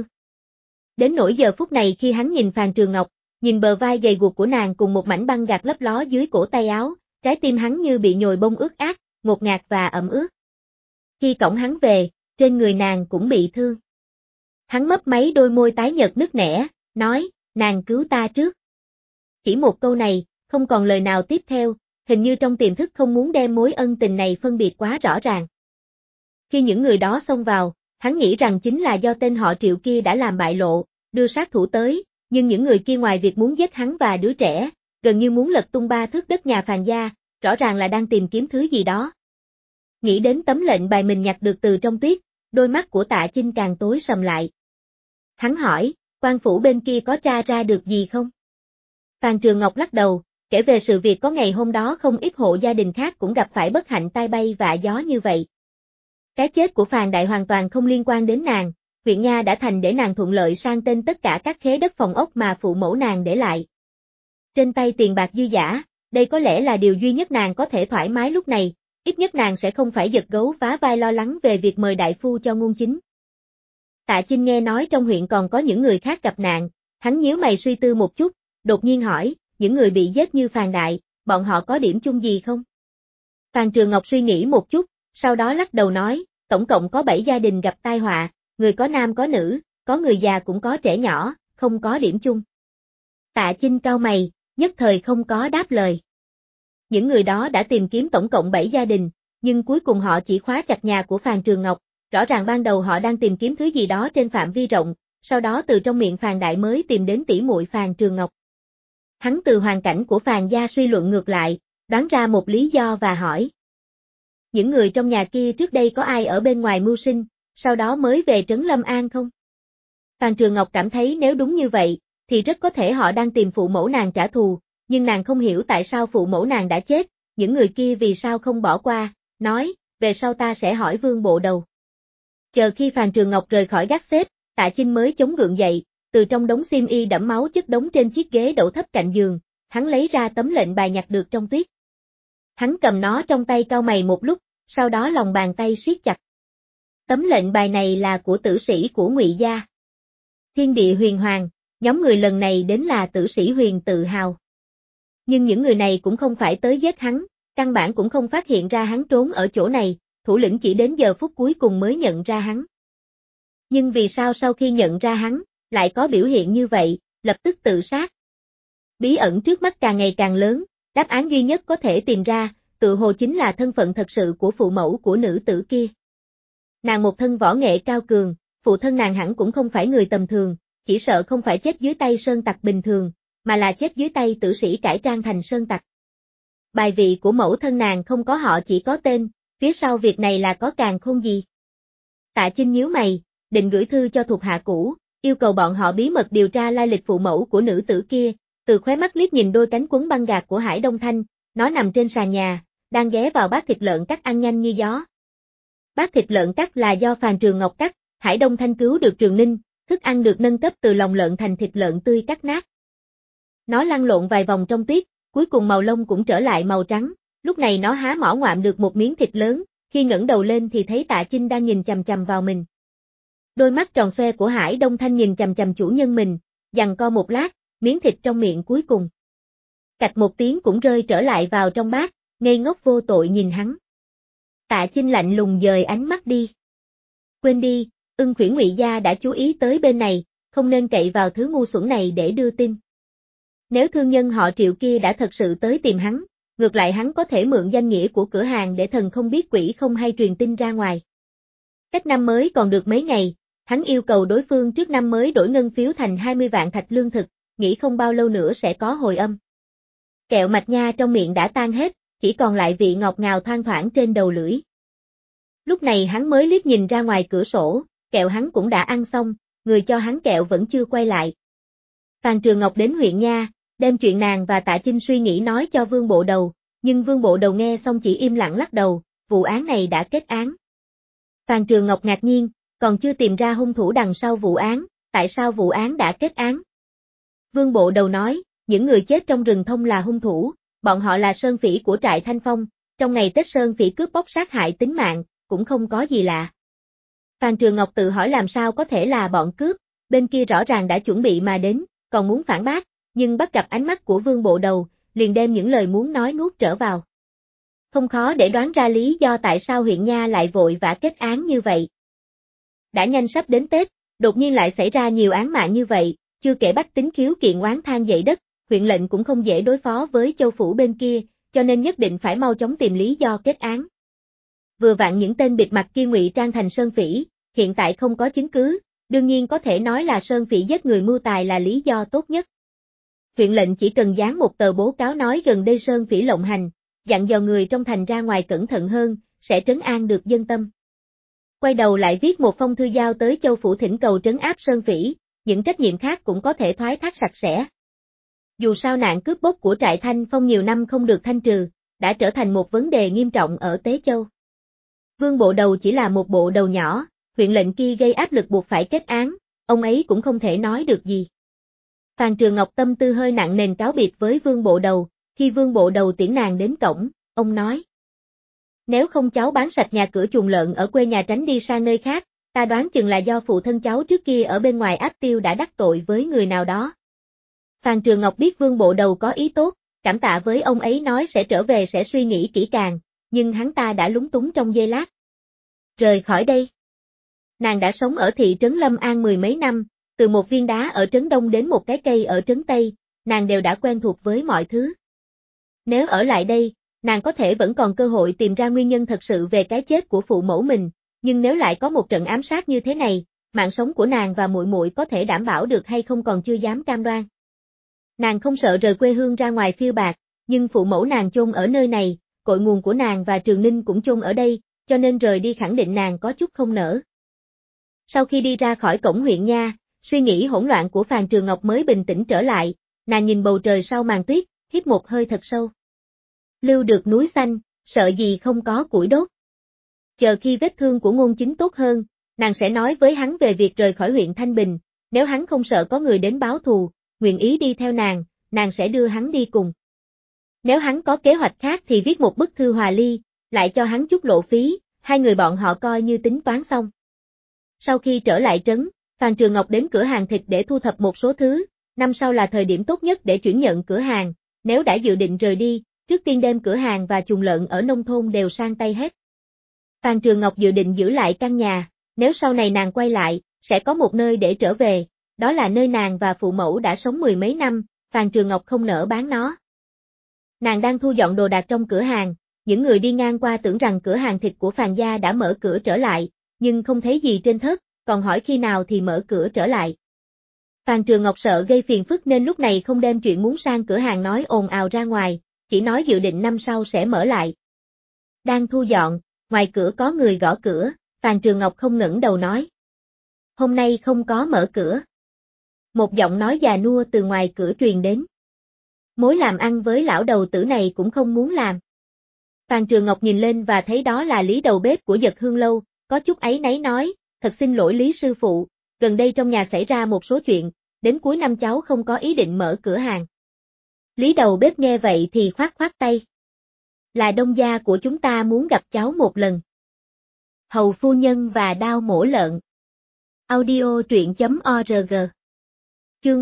Đến nỗi giờ phút này khi hắn nhìn Phàn Trường Ngọc, nhìn bờ vai gầy guộc của nàng cùng một mảnh băng gạc lấp ló dưới cổ tay áo, trái tim hắn như bị nhồi bông ướt át, ngột ngạt và ẩm ướt. Khi cõng hắn về, trên người nàng cũng bị thương. Hắn mấp máy đôi môi tái nhợt nứt nẻ, nói, nàng cứu ta trước. Chỉ một câu này, không còn lời nào tiếp theo, hình như trong tiềm thức không muốn đem mối ân tình này phân biệt quá rõ ràng. Khi những người đó xông vào, hắn nghĩ rằng chính là do tên họ Triệu kia đã làm bại lộ, đưa sát thủ tới, nhưng những người kia ngoài việc muốn giết hắn và đứa trẻ, gần như muốn lật tung 3 thước đất nhà Phàn gia, rõ ràng là đang tìm kiếm thứ gì đó. Nghĩ đến tấm lệnh bài mình nhặt được từ trong tuyết, đôi mắt của Tạ Chinh càng tối sầm lại. Hắn hỏi, quan phủ bên kia có tra ra được gì không? Phàn Trường Ngọc lắc đầu, kể về sự việc có ngày hôm đó không ít hộ gia đình khác cũng gặp phải bất hạnh tai bay vạ gió như vậy. Cái chết của Phàn Đại hoàn toàn không liên quan đến nàng, huyện nha đã thành để nàng thuận lợi sang tên tất cả các khế đất phòng ốc mà phụ mẫu nàng để lại. Trên tay tiền bạc dư dả, đây có lẽ là điều duy nhất nàng có thể thoải mái lúc này, ít nhất nàng sẽ không phải giật gấu vá vai lo lắng về việc mời đại phu cho ngôn chính. Tạ Chinh nghe nói trong huyện còn có những người khác gặp nạn, hắn nhíu mày suy tư một chút, đột nhiên hỏi, những người bị giết như Phàn Đại, bọn họ có điểm chung gì không? Phàn Trường Ngọc suy nghĩ một chút, sau đó lắc đầu nói, tổng cộng có 7 gia đình gặp tai họa, người có nam có nữ, có người già cũng có trẻ nhỏ, không có điểm chung. Tạ Chinh cau mày, nhất thời không có đáp lời. Những người đó đã tìm kiếm tổng cộng 7 gia đình, nhưng cuối cùng họ chỉ khóa chặt nhà của Phàn Trường Ngọc, rõ ràng ban đầu họ đang tìm kiếm thứ gì đó trên phạm vi rộng, sau đó từ trong miệng Phàn Đại mới tìm đến tỷ muội Phàn Trường Ngọc. Hắn từ hoàn cảnh của Phàn gia suy luận ngược lại, đoán ra một lý do và hỏi. Những người trong nhà kia trước đây có ai ở bên ngoài mưu sinh, sau đó mới về trấn Lâm An không? Phàn Trường Ngọc cảm thấy nếu đúng như vậy, thì rất có thể họ đang tìm phụ mẫu nàng trả thù, nhưng nàng không hiểu tại sao phụ mẫu nàng đã chết, những người kia vì sao không bỏ qua, nói, về sau ta sẽ hỏi Vương Bộ Đầu. Chờ khi Phàn Trường Ngọc rời khỏi gác xếp, Tạ Chinh mới chống gượng dậy, từ trong đống xiêm y đẫm máu chất đống trên chiếc ghế đậu thấp cạnh giường, hắn lấy ra tấm lệnh bài nhặt được trong tuyết. Hắn cầm nó trong tay cau mày một lúc, sau đó lòng bàn tay siết chặt. Tấm lệnh bài này là của tử sĩ của Ngụy gia. Thiên địa huyền hoàng, nhóm người lần này đến là tử sĩ huyền tự hào. Nhưng những người này cũng không phải tới giết hắn, căn bản cũng không phát hiện ra hắn trốn ở chỗ này, thủ lĩnh chỉ đến giờ phút cuối cùng mới nhận ra hắn. Nhưng vì sao sau khi nhận ra hắn, lại có biểu hiện như vậy, lập tức tự sát? Bí ẩn trước mắt càng ngày càng lớn, đáp án duy nhất có thể tìm ra, tự hồ chính là thân phận thật sự của phụ mẫu của nữ tử kia. Nàng một thân võ nghệ cao cường, phụ thân nàng hẳn cũng không phải người tầm thường, chỉ sợ không phải chết dưới tay sơn tặc bình thường, mà là chết dưới tay tử sĩ cải trang thành sơn tặc. Bài vị của mẫu thân nàng không có họ chỉ có tên, phía sau việc này là có càn khôn gì? Tạ Chinh nhíu mày, định gửi thư cho thuộc hạ cũ, yêu cầu bọn họ bí mật điều tra lai lịch phụ mẫu của nữ tử kia, từ khóe mắt liếc nhìn đôi cánh quấn băng gạc của Hải Đông Thanh, nó nằm trên sàn nhà, đang ghé vào bát thịt lợn cắt ăn nhanh như gió. Bát thịt lợn cắt là do Phàn Trường Ngọc cắt, Hải Đông Thanh cứu được Trường Ninh, thức ăn được nâng cấp từ lòng lợn thành thịt lợn tươi cắt nát. Nó lăn lộn vài vòng trong tuyết, cuối cùng màu lông cũng trở lại màu trắng, lúc này nó há mỏ ngoạm được một miếng thịt lớn, khi ngẩng đầu lên thì thấy Tạ Chinh đang nhìn chằm chằm vào mình. Đôi mắt tròn xoe của Hải Đông Thanh nhìn chằm chằm chủ nhân mình, giằng co một lát, miếng thịt trong miệng cuối cùng. Cạch một tiếng cũng rơi trở lại vào trong bát, ngây ngốc vô tội nhìn hắn. Tạ Chinh lạnh lùng dời ánh mắt đi. Quên đi, Ưng Khuyển Ngụy gia đã chú ý tới bên này, không nên cậy vào thứ ngu xuẩn này để đưa tin. Nếu thương nhân họ Triệu kia đã thật sự tới tìm hắn, ngược lại hắn có thể mượn danh nghĩa của cửa hàng để thần không biết quỷ không hay truyền tin ra ngoài. Cách năm mới còn được mấy ngày, hắn yêu cầu đối phương trước năm mới đổi ngân phiếu thành 20 vạn thạch lương thực, nghĩ không bao lâu nữa sẽ có hồi âm. Kẹo mạch nha trong miệng đã tan hết, chỉ còn lại vị ngọt ngào thoang thoảng trên đầu lưỡi. Lúc này hắn mới liếc nhìn ra ngoài cửa sổ, kẹo hắn cũng đã ăn xong, người cho hắn kẹo vẫn chưa quay lại. Phàn Trường Ngọc đến huyện nha, đem chuyện nàng và Tạ Chinh suy nghĩ nói cho Vương Bộ Đầu, nhưng Vương Bộ Đầu nghe xong chỉ im lặng lắc đầu, vụ án này đã kết án. Phàn Trường Ngọc ngạc nhiên, còn chưa tìm ra hung thủ đằng sau vụ án, tại sao vụ án đã kết án? Vương Bộ Đầu nói, những người chết trong rừng thông là hung thủ, bọn họ là sơn phỉ của trại Thanh Phong, trong ngày Tết sơn phỉ cướp bóc sát hại tính mạng, cũng không có gì lạ. Phàn Trường Ngọc tự hỏi làm sao có thể là bọn cướp, bên kia rõ ràng đã chuẩn bị mà đến, còn muốn phản bác, nhưng bắt gặp ánh mắt của Vương Bộ Đầu, liền đem những lời muốn nói nuốt trở vào. Không khó để đoán ra lý do tại sao huyện nha lại vội vã kết án như vậy. Đã nhanh sắp đến Tết, đột nhiên lại xảy ra nhiều án mạng như vậy, chưa kể bách tính khiếu kiện oán than dậy đất, huyện lệnh cũng không dễ đối phó với châu phủ bên kia, cho nên nhất định phải mau chóng tìm lý do kết án. Vừa vặn những tên bịt mặt kia ngụy trang thành sơn phỉ, hiện tại không có chứng cứ, đương nhiên có thể nói là sơn phỉ giết người mưu tài là lý do tốt nhất. Huyện lệnh chỉ cần dán một tờ bố cáo nói gần đây sơn phỉ lộng hành, dặn dò người trong thành ra ngoài cẩn thận hơn, sẽ trấn an được dân tâm. Quay đầu lại viết một phong thư giao tới châu phủ thỉnh cầu trấn áp sơn phỉ, những trách nhiệm khác cũng có thể thoái thác sạch sẽ. Dù sao nạn cướp bóc của trại Thanh Phong nhiều năm không được thanh trừ, đã trở thành một vấn đề nghiêm trọng ở Tế Châu. Vương Bộ Đầu chỉ là một bộ đầu nhỏ, huyện lệnh kia gây áp lực buộc phải kết án, ông ấy cũng không thể nói được gì. Phàn Trường Ngọc tâm tư hơi nặng nề cáo biệt với Vương Bộ Đầu, khi Vương Bộ Đầu tiễn nàng đến cổng, ông nói. Nếu không cháu bán sạch nhà cửa chuồng lợn ở quê nhà tránh đi sang nơi khác, ta đoán chừng là do phụ thân cháu trước kia ở bên ngoài áp tiêu đã đắc tội với người nào đó. Phàn Trường Ngọc biết Vương Bộ Đầu có ý tốt, cảm tạ với ông ấy nói sẽ trở về sẽ suy nghĩ kỹ càng, nhưng hắn ta đã lúng túng trong giây lát. Rời khỏi đây. Nàng đã sống ở thị trấn Lâm An mười mấy năm, từ một viên đá ở trấn Đông đến một cái cây ở trấn Tây, nàng đều đã quen thuộc với mọi thứ. Nếu ở lại đây, nàng có thể vẫn còn cơ hội tìm ra nguyên nhân thật sự về cái chết của phụ mẫu mình, nhưng nếu lại có một trận ám sát như thế này, mạng sống của nàng và muội muội có thể đảm bảo được hay không còn chưa dám cam đoan. Nàng không sợ rời quê hương ra ngoài phiêu bạt, nhưng phụ mẫu nàng chôn ở nơi này, cội nguồn của nàng và Trường Ninh cũng chôn ở đây, cho nên rời đi khẳng định nàng có chút không nỡ. Sau khi đi ra khỏi cổng huyện nha, suy nghĩ hỗn loạn của Phàn Trường Ngọc mới bình tĩnh trở lại, nàng nhìn bầu trời sau màn tuyết, hít một hơi thật sâu. Lưu được núi xanh, sợ gì không có củi đốt. Chờ khi vết thương của Ngôn Chính tốt hơn, nàng sẽ nói với hắn về việc rời khỏi huyện Thanh Bình, nếu hắn không sợ có người đến báo thù, nguyện ý đi theo nàng sẽ đưa hắn đi cùng. Nếu hắn có kế hoạch khác thì viết một bức thư hòa ly, lại cho hắn chút lộ phí, hai người bọn họ coi như tính toán xong. Sau khi trở lại trấn, Phàn Trường Ngọc đến cửa hàng thịt để thu thập một số thứ, năm sau là thời điểm tốt nhất để chuyển nhận cửa hàng, nếu đã dự định rời đi, trước tiên đem cửa hàng và chuồng lợn ở nông thôn đều sang tay hết. Phàn Trường Ngọc dự định giữ lại căn nhà, nếu sau này nàng quay lại, sẽ có một nơi để trở về, đó là nơi nàng và phụ mẫu đã sống mười mấy năm, Phàn Trường Ngọc không nỡ bán nó. Nàng đang thu dọn đồ đạc trong cửa hàng, những người đi ngang qua tưởng rằng cửa hàng thịt của Phàn gia đã mở cửa trở lại, nhưng không thấy gì trên thớt, còn hỏi khi nào thì mở cửa trở lại. Phàn Trường Ngọc sợ gây phiền phức nên lúc này không đem chuyện muốn sang cửa hàng nói ồn ào ra ngoài, chỉ nói dự định năm sau sẽ mở lại. Đang thu dọn, ngoài cửa có người gõ cửa, Phàn Trường Ngọc không ngẩng đầu nói. Hôm nay không có mở cửa. Một giọng nói già nua từ ngoài cửa truyền đến. Mối làm ăn với lão đầu tử này cũng không muốn làm. Phàn Trường Ngọc nhìn lên và thấy đó là Lý đầu bếp của Dật Hương Lâu, có chút áy náy nói, thật xin lỗi Lý sư phụ, gần đây trong nhà xảy ra một số chuyện, đến cuối năm cháu không có ý định mở cửa hàng. Lý đầu bếp nghe vậy thì khoát khoát tay. Là đông gia của chúng ta muốn gặp cháu một lần. Hầu phu nhân và đao mổ lợn. Audio truyện.org. Chương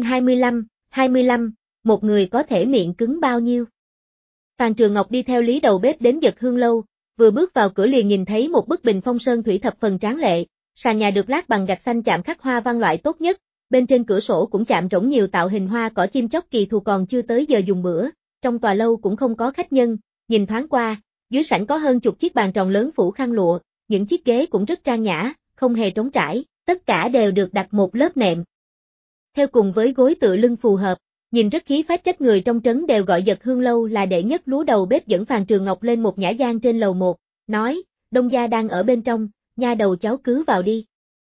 25, một người có thể miệng cứng bao nhiêu? Phàn Trường Ngọc đi theo Lý đầu bếp đến Dật Hương Lâu, vừa bước vào cửa liền nhìn thấy một bức bình phong sơn thủy thập phần tráng lệ, sàn nhà được lát bằng gạch xanh chạm khắc hoa văn loại tốt nhất, bên trên cửa sổ cũng chạm trổ nhiều tạo hình hoa cỏ chim chóc kỳ thù còn chưa tới giờ dùng bữa, trong tòa lâu cũng không có khách nhân, nhìn thoáng qua, dưới sảnh có hơn chục chiếc bàn tròn lớn phủ khăn lụa, những chiếc ghế cũng rất trang nhã, không hề trống trải, tất cả đều được đặt một lớp nệm. Theo cùng với gối tựa lưng phù hợp, nhìn rất khí phách, trách người trong trấn đều gọi Dật Hương Lâu là đệ nhất lúa đầu bếp dẫn Phàn Trường Ngọc lên một nhã gian trên lầu 1, nói, đông gia đang ở bên trong, nha đầu cháu cứ vào đi.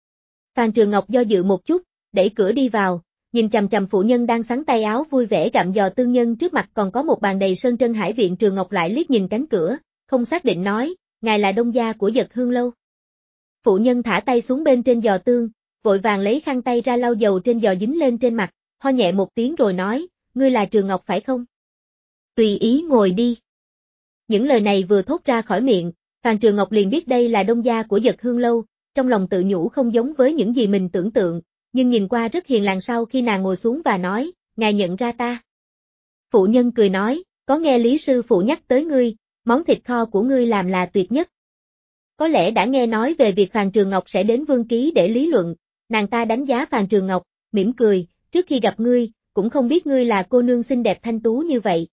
Phàn Trường Ngọc do dự một chút, đẩy cửa đi vào, nhìn chằm chằm phụ nhân đang xắn tay áo vui vẻ gặm giò tương nhân trước mặt còn có một bàn đầy sơn trân hải viện. Trường Ngọc lại liếc nhìn cánh cửa, không xác định nói, ngài là đông gia của Dật Hương Lâu. Phụ nhân thả tay xuống bên trên giò tương, vội vàng lấy khăn tay ra lau dầu trên giò dính lên trên mặt, ho nhẹ một tiếng rồi nói, ngươi là Trường Ngọc phải không? Tùy ý ngồi đi. Những lời này vừa thốt ra khỏi miệng, Phàn Trường Ngọc liền biết đây là đông gia của Dật Hương Lâu, trong lòng tự nhủ không giống với những gì mình tưởng tượng, nhưng nhìn qua rất hiền lành. Sau khi nàng ngồi xuống và nói, ngài nhận ra ta. Phụ nhân cười nói, có nghe Lý sư phụ nhắc tới ngươi, món thịt kho của ngươi làm là tuyệt nhất. Có lẽ đã nghe nói về việc Phàn Trường Ngọc sẽ đến Vương Ký để lý luận, nàng ta đánh giá Phàn Trường Ngọc, mỉm cười, trước khi gặp ngươi, cũng không biết ngươi là cô nương xinh đẹp thanh tú như vậy.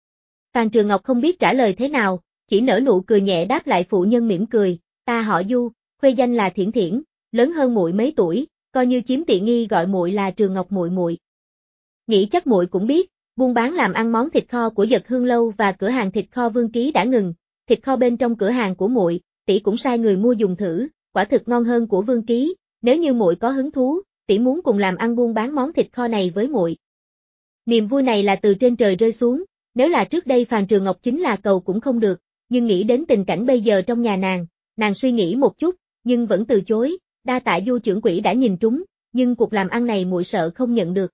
Phàn Trường Ngọc không biết trả lời thế nào, chỉ nở nụ cười nhẹ đáp lại phụ nhân mỉm cười, ta họ Du, khuê danh là Thiển Thiển, lớn hơn muội mấy tuổi, coi như chiếm tiện nghi gọi muội là Trường Ngọc muội muội. Nghĩ chắc muội cũng biết, buôn bán làm ăn món thịt kho của Dật Hương Lâu và cửa hàng thịt kho Vương Ký đã ngừng, thịt kho bên trong cửa hàng của muội, tỷ cũng sai người mua dùng thử, quả thực ngon hơn của Vương Ký, nếu như muội có hứng thú, tỷ muốn cùng làm ăn buôn bán món thịt kho này với muội. Niềm vui này là từ trên trời rơi xuống, nếu là trước đây Phàn Trường Ngọc chính là cầu cũng không được, nhưng nghĩ đến tình cảnh bây giờ trong nhà nàng suy nghĩ một chút, nhưng vẫn từ chối, đa tạ Du trưởng quỹ đã nhìn trúng, nhưng cuộc làm ăn này muội sợ không nhận được.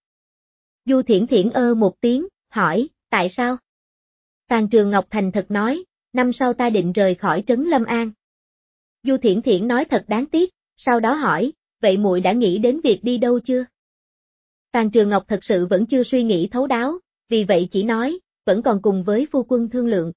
Du Thiển Thiển một tiếng, hỏi, tại sao? Phàn Trường Ngọc thành thật nói, năm sau ta định rời khỏi trấn Lâm An. Du Thiển Thiển nói thật đáng tiếc, sau đó hỏi, vậy muội đã nghĩ đến việc đi đâu chưa? Phàn Trường Ngọc thật sự vẫn chưa suy nghĩ thấu đáo, vì vậy chỉ nói, vẫn còn cùng với phu quân thương lượng.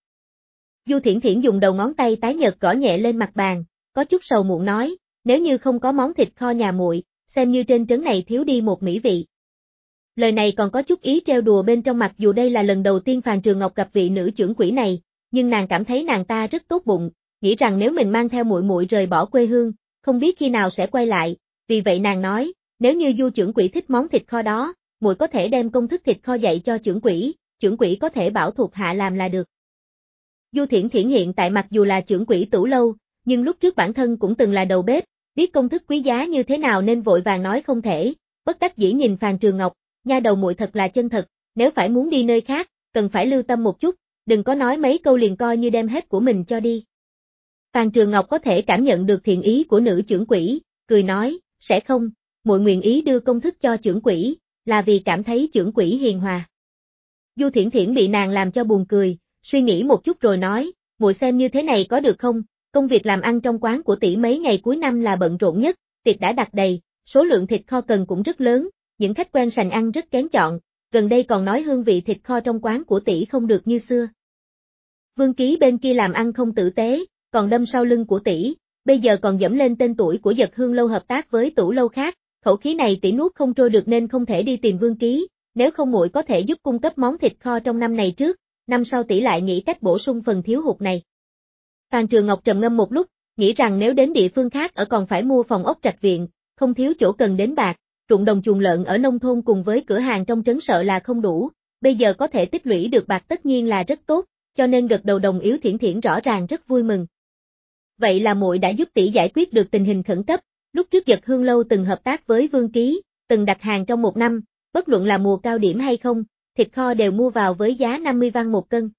Du Thiển Thiển dùng đầu ngón tay tái nhợt gõ nhẹ lên mặt bàn, có chút sầu muộn nói, nếu như không có món thịt kho nhà muội, xem như trên trấn này thiếu đi một mỹ vị. Lời này còn có chút ý trêu đùa bên trong, mặc dù đây là lần đầu tiên Phàn Trường Ngọc gặp vị nữ trưởng quỹ này, nhưng nàng cảm thấy nàng ta rất tốt bụng, nghĩ rằng nếu mình mang theo muội muội rời bỏ quê hương, không biết khi nào sẽ quay lại, vì vậy nàng nói, nếu như Du trưởng quỹ thích món thịt kho đó, muội có thể đem công thức thịt kho dạy cho trưởng quỹ có thể bảo thuộc hạ làm là được. Du Thiển Thiển hiện tại mặc dù là trưởng quỹ Tửu lâu, nhưng lúc trước bản thân cũng từng là đầu bếp, biết công thức quý giá như thế nào nên vội vàng nói không thể, bất đắc dĩ nhìn Phàn Trường Ngọc, nha đầu muội thật là chân thật, nếu phải muốn đi nơi khác, cần phải lưu tâm một chút, đừng có nói mấy câu liền coi như đem hết của mình cho đi. Phàn Trường Ngọc có thể cảm nhận được thiện ý của nữ trưởng quỹ, cười nói, sẽ không, muội nguyện ý đưa công thức cho trưởng quỹ, là vì cảm thấy trưởng quỹ hiền hòa. Du Thiển Thiển bị nàng làm cho buồn cười, suy nghĩ một chút rồi nói, muội xem như thế này có được không, công việc làm ăn trong quán của tỷ mấy ngày cuối năm là bận rộn nhất, tiệc đã đặt đầy, số lượng thịt kho cần cũng rất lớn, những khách quen sành ăn rất kén chọn, gần đây còn nói hương vị thịt kho trong quán của tỷ không được như xưa. Vương Ký bên kia làm ăn không tử tế, còn đâm sau lưng của tỷ, bây giờ còn dẫm lên tên tuổi của Dật Hương lâu hợp tác với Tửu lâu khác, khẩu khí này tỷ nuốt không trôi được nên không thể đi tìm Vương Ký, nếu không muội có thể giúp cung cấp món thịt kho trong năm này trước, năm sau tỷ lại nghĩ cách bổ sung phần thiếu hụt này. Phàn Trường Ngọc trầm ngâm một lúc, nghĩ rằng nếu đến địa phương khác ở còn phải mua phòng ốc trạch viện, không thiếu chỗ cần đến bạc, ruộng đồng chuồng lợn ở nông thôn cùng với cửa hàng trong trấn sợ là không đủ, bây giờ có thể tích lũy được bạc tất nhiên là rất tốt, cho nên gật đầu đồng ý. Thiển Thiển rõ ràng rất vui mừng. Vậy là muội đã giúp tỷ giải quyết được tình hình khẩn cấp, lúc trước Dật Hương lâu từng hợp tác với Vương Ký, từng đặt hàng trong một năm, bất luận là mùa cao điểm hay không, thịt kho đều mua vào với giá 50 văn một cân.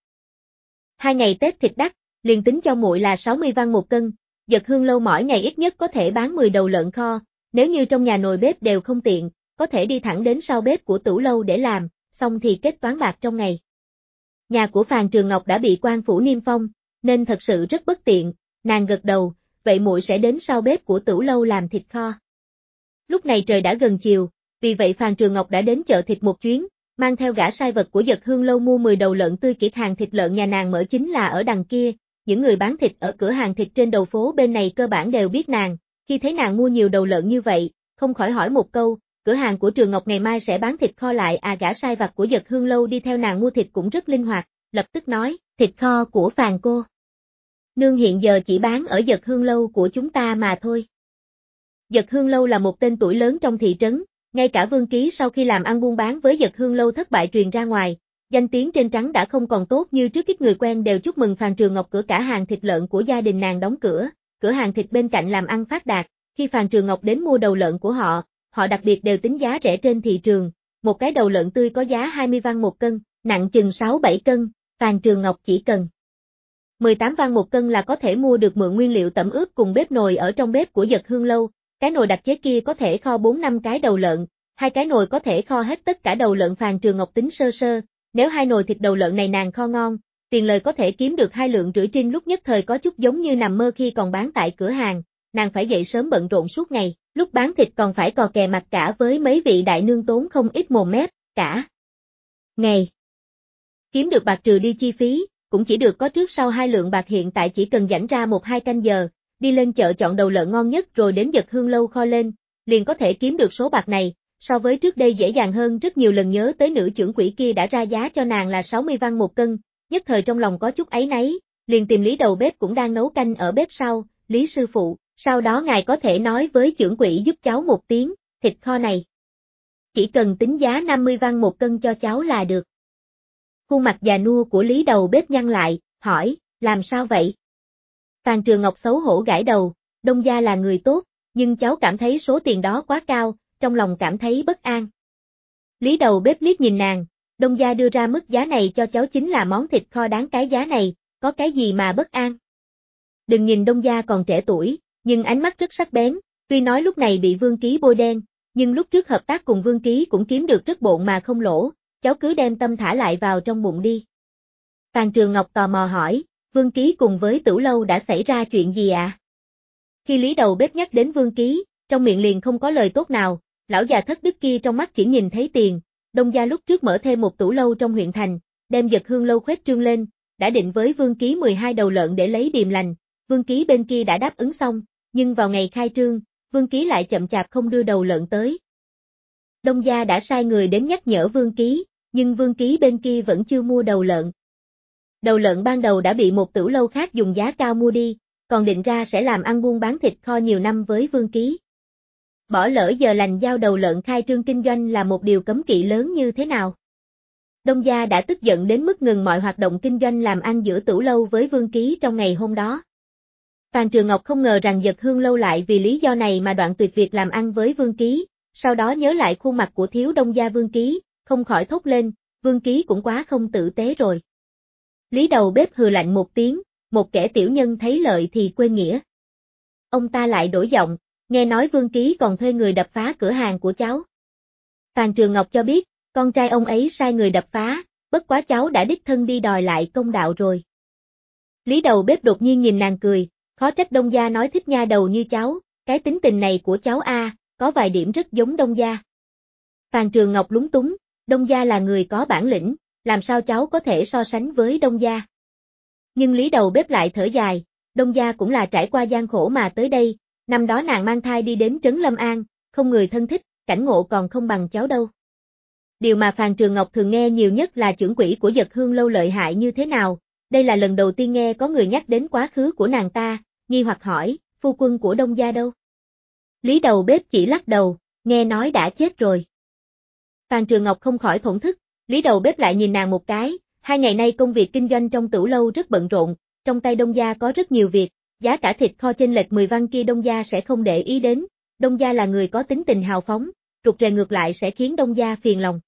2 ngày Tết thịt đắt, liền tính cho muội là 60 văn một cân, Dật Hương lâu mỗi ngày ít nhất có thể bán 10 đầu lợn kho, nếu như trong nhà nồi bếp đều không tiện, có thể đi thẳng đến sau bếp của Tửu lâu để làm, xong thì kết toán bạc trong ngày. Nhà của Phàn Trường Ngọc đã bị quan phủ niêm phong, nên thật sự rất bất tiện, nàng gật đầu, vậy muội sẽ đến sau bếp của Tửu lâu làm thịt kho. Lúc này trời đã gần chiều, vì vậy Phàn Trường Ngọc đã đến chợ thịt một chuyến, mang theo gã sai vật của Dật Hương lâu mua 10 đầu lợn tươi. Kiệt hàng thịt lợn nhà nàng mở chính là ở đằng kia, những người bán thịt ở cửa hàng thịt trên đầu phố bên này cơ bản đều biết nàng, khi thấy nàng mua nhiều đầu lợn như vậy, không khỏi hỏi một câu, cửa hàng của Trường Ngọc ngày mai sẽ bán thịt kho lại à? Gã sai vặt của Dật Hương lâu đi theo nàng mua thịt cũng rất linh hoạt, lập tức nói, thịt kho của Phàn cô nương hiện giờ chỉ bán ở Dật Hương lâu của chúng ta mà thôi. Dật Hương lâu là một tên tuổi lớn trong thị trấn, ngay cả Vương Ký sau khi làm ăn buôn bán với Dật Hương lâu thất bại truyền ra ngoài, danh tiếng trên trắng đã không còn tốt như trước. Ít người quen đều chúc mừng Phàn Trường Ngọc. Cửa cả hàng thịt lợn của gia đình nàng đóng cửa hàng thịt bên cạnh làm ăn phát đạt, khi Phàn Trường Ngọc đến mua đầu lợn của họ đặc biệt đều tính giá rẻ trên thị trường, một cái đầu lợn tươi có giá 20 văn một cân, nặng chừng 6-7 cân, Phàn Trường Ngọc chỉ cần 18 văn một cân là có thể mua được. Mượn nguyên liệu tẩm ướp cùng bếp nồi ở trong bếp của Dật Hương lâu, cái nồi đặc chế kia có thể kho 4-5 cái đầu lợn, 2 cái nồi có thể kho hết tất cả đầu lợn. Phàn Trường Ngọc tính sơ sơ, nếu 2 nồi thịt đầu lợn này nàng kho ngon, tiền lời có thể kiếm được 2 lượng rưỡi. Trinh lúc nhất thời có chút giống như nằm mơ khi còn bán tại cửa hàng, nàng phải dậy sớm bận rộn suốt ngày, lúc bán thịt còn phải cò kè mặt cả với mấy vị đại nương tốn không ít mồm mép, cả ngày. Kiếm được bạc trừ đi chi phí, cũng chỉ được có trước sau 2 lượng bạc. Hiện tại chỉ cần rảnh ra 1-2 canh giờ, đi lên chợ chọn đầu lợn ngon nhất rồi đến Dật Hương lâu kho lên, liền có thể kiếm được số bạc này, so với trước đây dễ dàng hơn rất nhiều lần. Nhớ tới nữ trưởng quỹ kia đã ra giá cho nàng là 60 văn một cân, nhất thời trong lòng có chút áy náy, liền tìm Lý đầu bếp cũng đang nấu canh ở bếp sau, Lý sư phụ, sau đó ngài có thể nói với trưởng quỹ giúp cháu một tiếng, thịt kho này chỉ cần tính giá 50 văn một cân cho cháu là được. Khuôn mặt già nua của Lý đầu bếp nhăn lại, hỏi, làm sao vậy? Phàn Trường Ngọc xấu hổ gãi đầu, Đông gia là người tốt, nhưng cháu cảm thấy số tiền đó quá cao, trong lòng cảm thấy bất an. Lý đầu bếp liếc nhìn nàng, Đông gia đưa ra mức giá này cho cháu chính là món thịt kho đáng cái giá này, có cái gì mà bất an? Đừng nhìn Đông gia còn trẻ tuổi, nhưng ánh mắt rất sắc bén, tuy nói lúc này bị Vương Ký bôi đen, nhưng lúc trước hợp tác cùng Vương Ký cũng kiếm được rất bộn mà không lỗ, cháu cứ đem tâm thả lại vào trong bụng đi. Phàn Trường Ngọc tò mò hỏi, Vương Ký cùng với Tửu lâu đã xảy ra chuyện gì ạ? Khi Lý đầu bếp nhắc đến Vương Ký, trong miệng liền không có lời tốt nào, lão già thất đức kia trong mắt chỉ nhìn thấy tiền. Đông gia lúc trước mở thêm một Tửu lâu trong huyện thành, đem Dật Hương lâu khuếch trương lên, đã định với Vương Ký 12 đầu lợn để lấy điềm lành. Vương Ký bên kia đã đáp ứng xong, nhưng vào ngày khai trương, Vương Ký lại chậm chạp không đưa đầu lợn tới. Đông gia đã sai người đến nhắc nhở Vương Ký, nhưng Vương Ký bên kia vẫn chưa mua đầu lợn. Đầu lợn ban đầu đã bị một Tửu lâu khác dùng giá cao mua đi, còn định ra sẽ làm ăn buôn bán thịt kho nhiều năm với Vương Ký. Bỏ lỡ giờ lành giao đầu lợn khai trương kinh doanh là một điều cấm kỵ lớn như thế nào? Đông gia đã tức giận đến mức ngừng mọi hoạt động kinh doanh làm ăn giữa Tửu lâu với Vương Ký trong ngày hôm đó. Phàn Trường Ngọc không ngờ rằng Dật Hương lâu lại vì lý do này mà đoạn tuyệt việc làm ăn với Vương Ký, sau đó nhớ lại khuôn mặt của thiếu đông gia Vương Ký, không khỏi thốt lên, Vương Ký cũng quá không tử tế rồi. Lý đầu bếp hừ lạnh một tiếng, một kẻ tiểu nhân thấy lợi thì quên nghĩa. Ông ta lại đổi giọng, nghe nói Vương Ký còn thuê người đập phá cửa hàng của cháu. Phàn Trường Ngọc cho biết, con trai ông ấy sai người đập phá, bất quá cháu đã đích thân đi đòi lại công đạo rồi. Lý đầu bếp đột nhiên nhìn nàng cười, khó trách đông gia nói thích nha đầu như cháu, cái tính tình này của cháu có vài điểm rất giống đông gia. Phàn Trường Ngọc lúng túng, đông gia là người có bản lĩnh, làm sao cháu có thể so sánh với đông gia. Nhưng Lý đầu bếp lại thở dài, đông gia cũng là trải qua gian khổ mà tới đây, năm đó nàng mang thai đi đến Trấn Lâm An, không người thân thích, cảnh ngộ còn không bằng cháu đâu. Điều mà Phàn Trường Ngọc thường nghe nhiều nhất là chưởng quỹ của Dật Hương lâu lợi hại như thế nào, đây là lần đầu tiên nghe có người nhắc đến quá khứ của nàng ta, nghi hoặc hỏi, phu quân của đông gia đâu? Lý đầu bếp chỉ lắc đầu, nghe nói đã chết rồi. Phàn Trường Ngọc không khỏi thổn thức, Lý đầu bếp lại nhìn nàng một cái, 2 ngày nay công việc kinh doanh trong Tửu lâu rất bận rộn, trong tay đông gia có rất nhiều việc, giá cả thịt kho chênh lệch 10 văn kia đông gia sẽ không để ý đến, đông gia là người có tính tình hào phóng, rụt rè ngược lại sẽ khiến đông gia phiền lòng.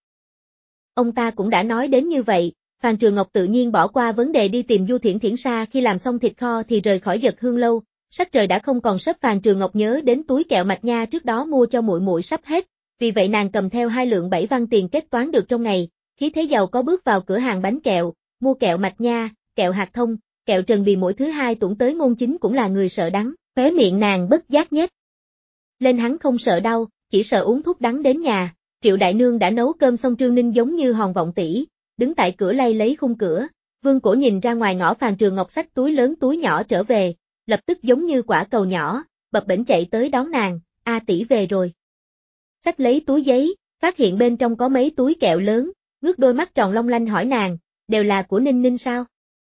Ông ta cũng đã nói đến như vậy, Phàn Trường Ngọc tự nhiên bỏ qua vấn đề đi tìm Du Thiển Thiển Sa khi làm xong thịt kho thì rời khỏi Dật Hương lâu, sắc trời đã không còn sớm. Phàn Trường Ngọc nhớ đến túi kẹo mạch nha trước đó mua cho muội muội sắp hết, vì vậy nàng cầm theo 2 lượng 7 văn tiền kết toán được trong ngày, khí thế giàu có bước vào cửa hàng bánh kẹo, mua kẹo mạch nha, kẹo hạt thông, kẹo Trần Bì mỗi thứ 2 tuần tới Ngôn Chính cũng là người sợ đắng, khóe miệng nàng bất giác nhếch lên, hắn không sợ đau, chỉ sợ uống thuốc đắng đến nhà. Triệu đại nương đã nấu cơm xong, Trương Ninh giống như hòn vọng tỷ, đứng tại cửa lay lấy khung cửa, Vương Cổ nhìn ra ngoài ngõ. Phàn Trường Ngọc xách túi lớn túi nhỏ trở về, lập tức giống như quả cầu nhỏ, bập bểnh chạy tới đón nàng, A tỷ về rồi. Xách lấy túi giấy, phát hiện bên trong có mấy túi kẹo lớn, ngước đôi mắt tròn long lanh hỏi nàng, đều là của Ninh Ninh sao?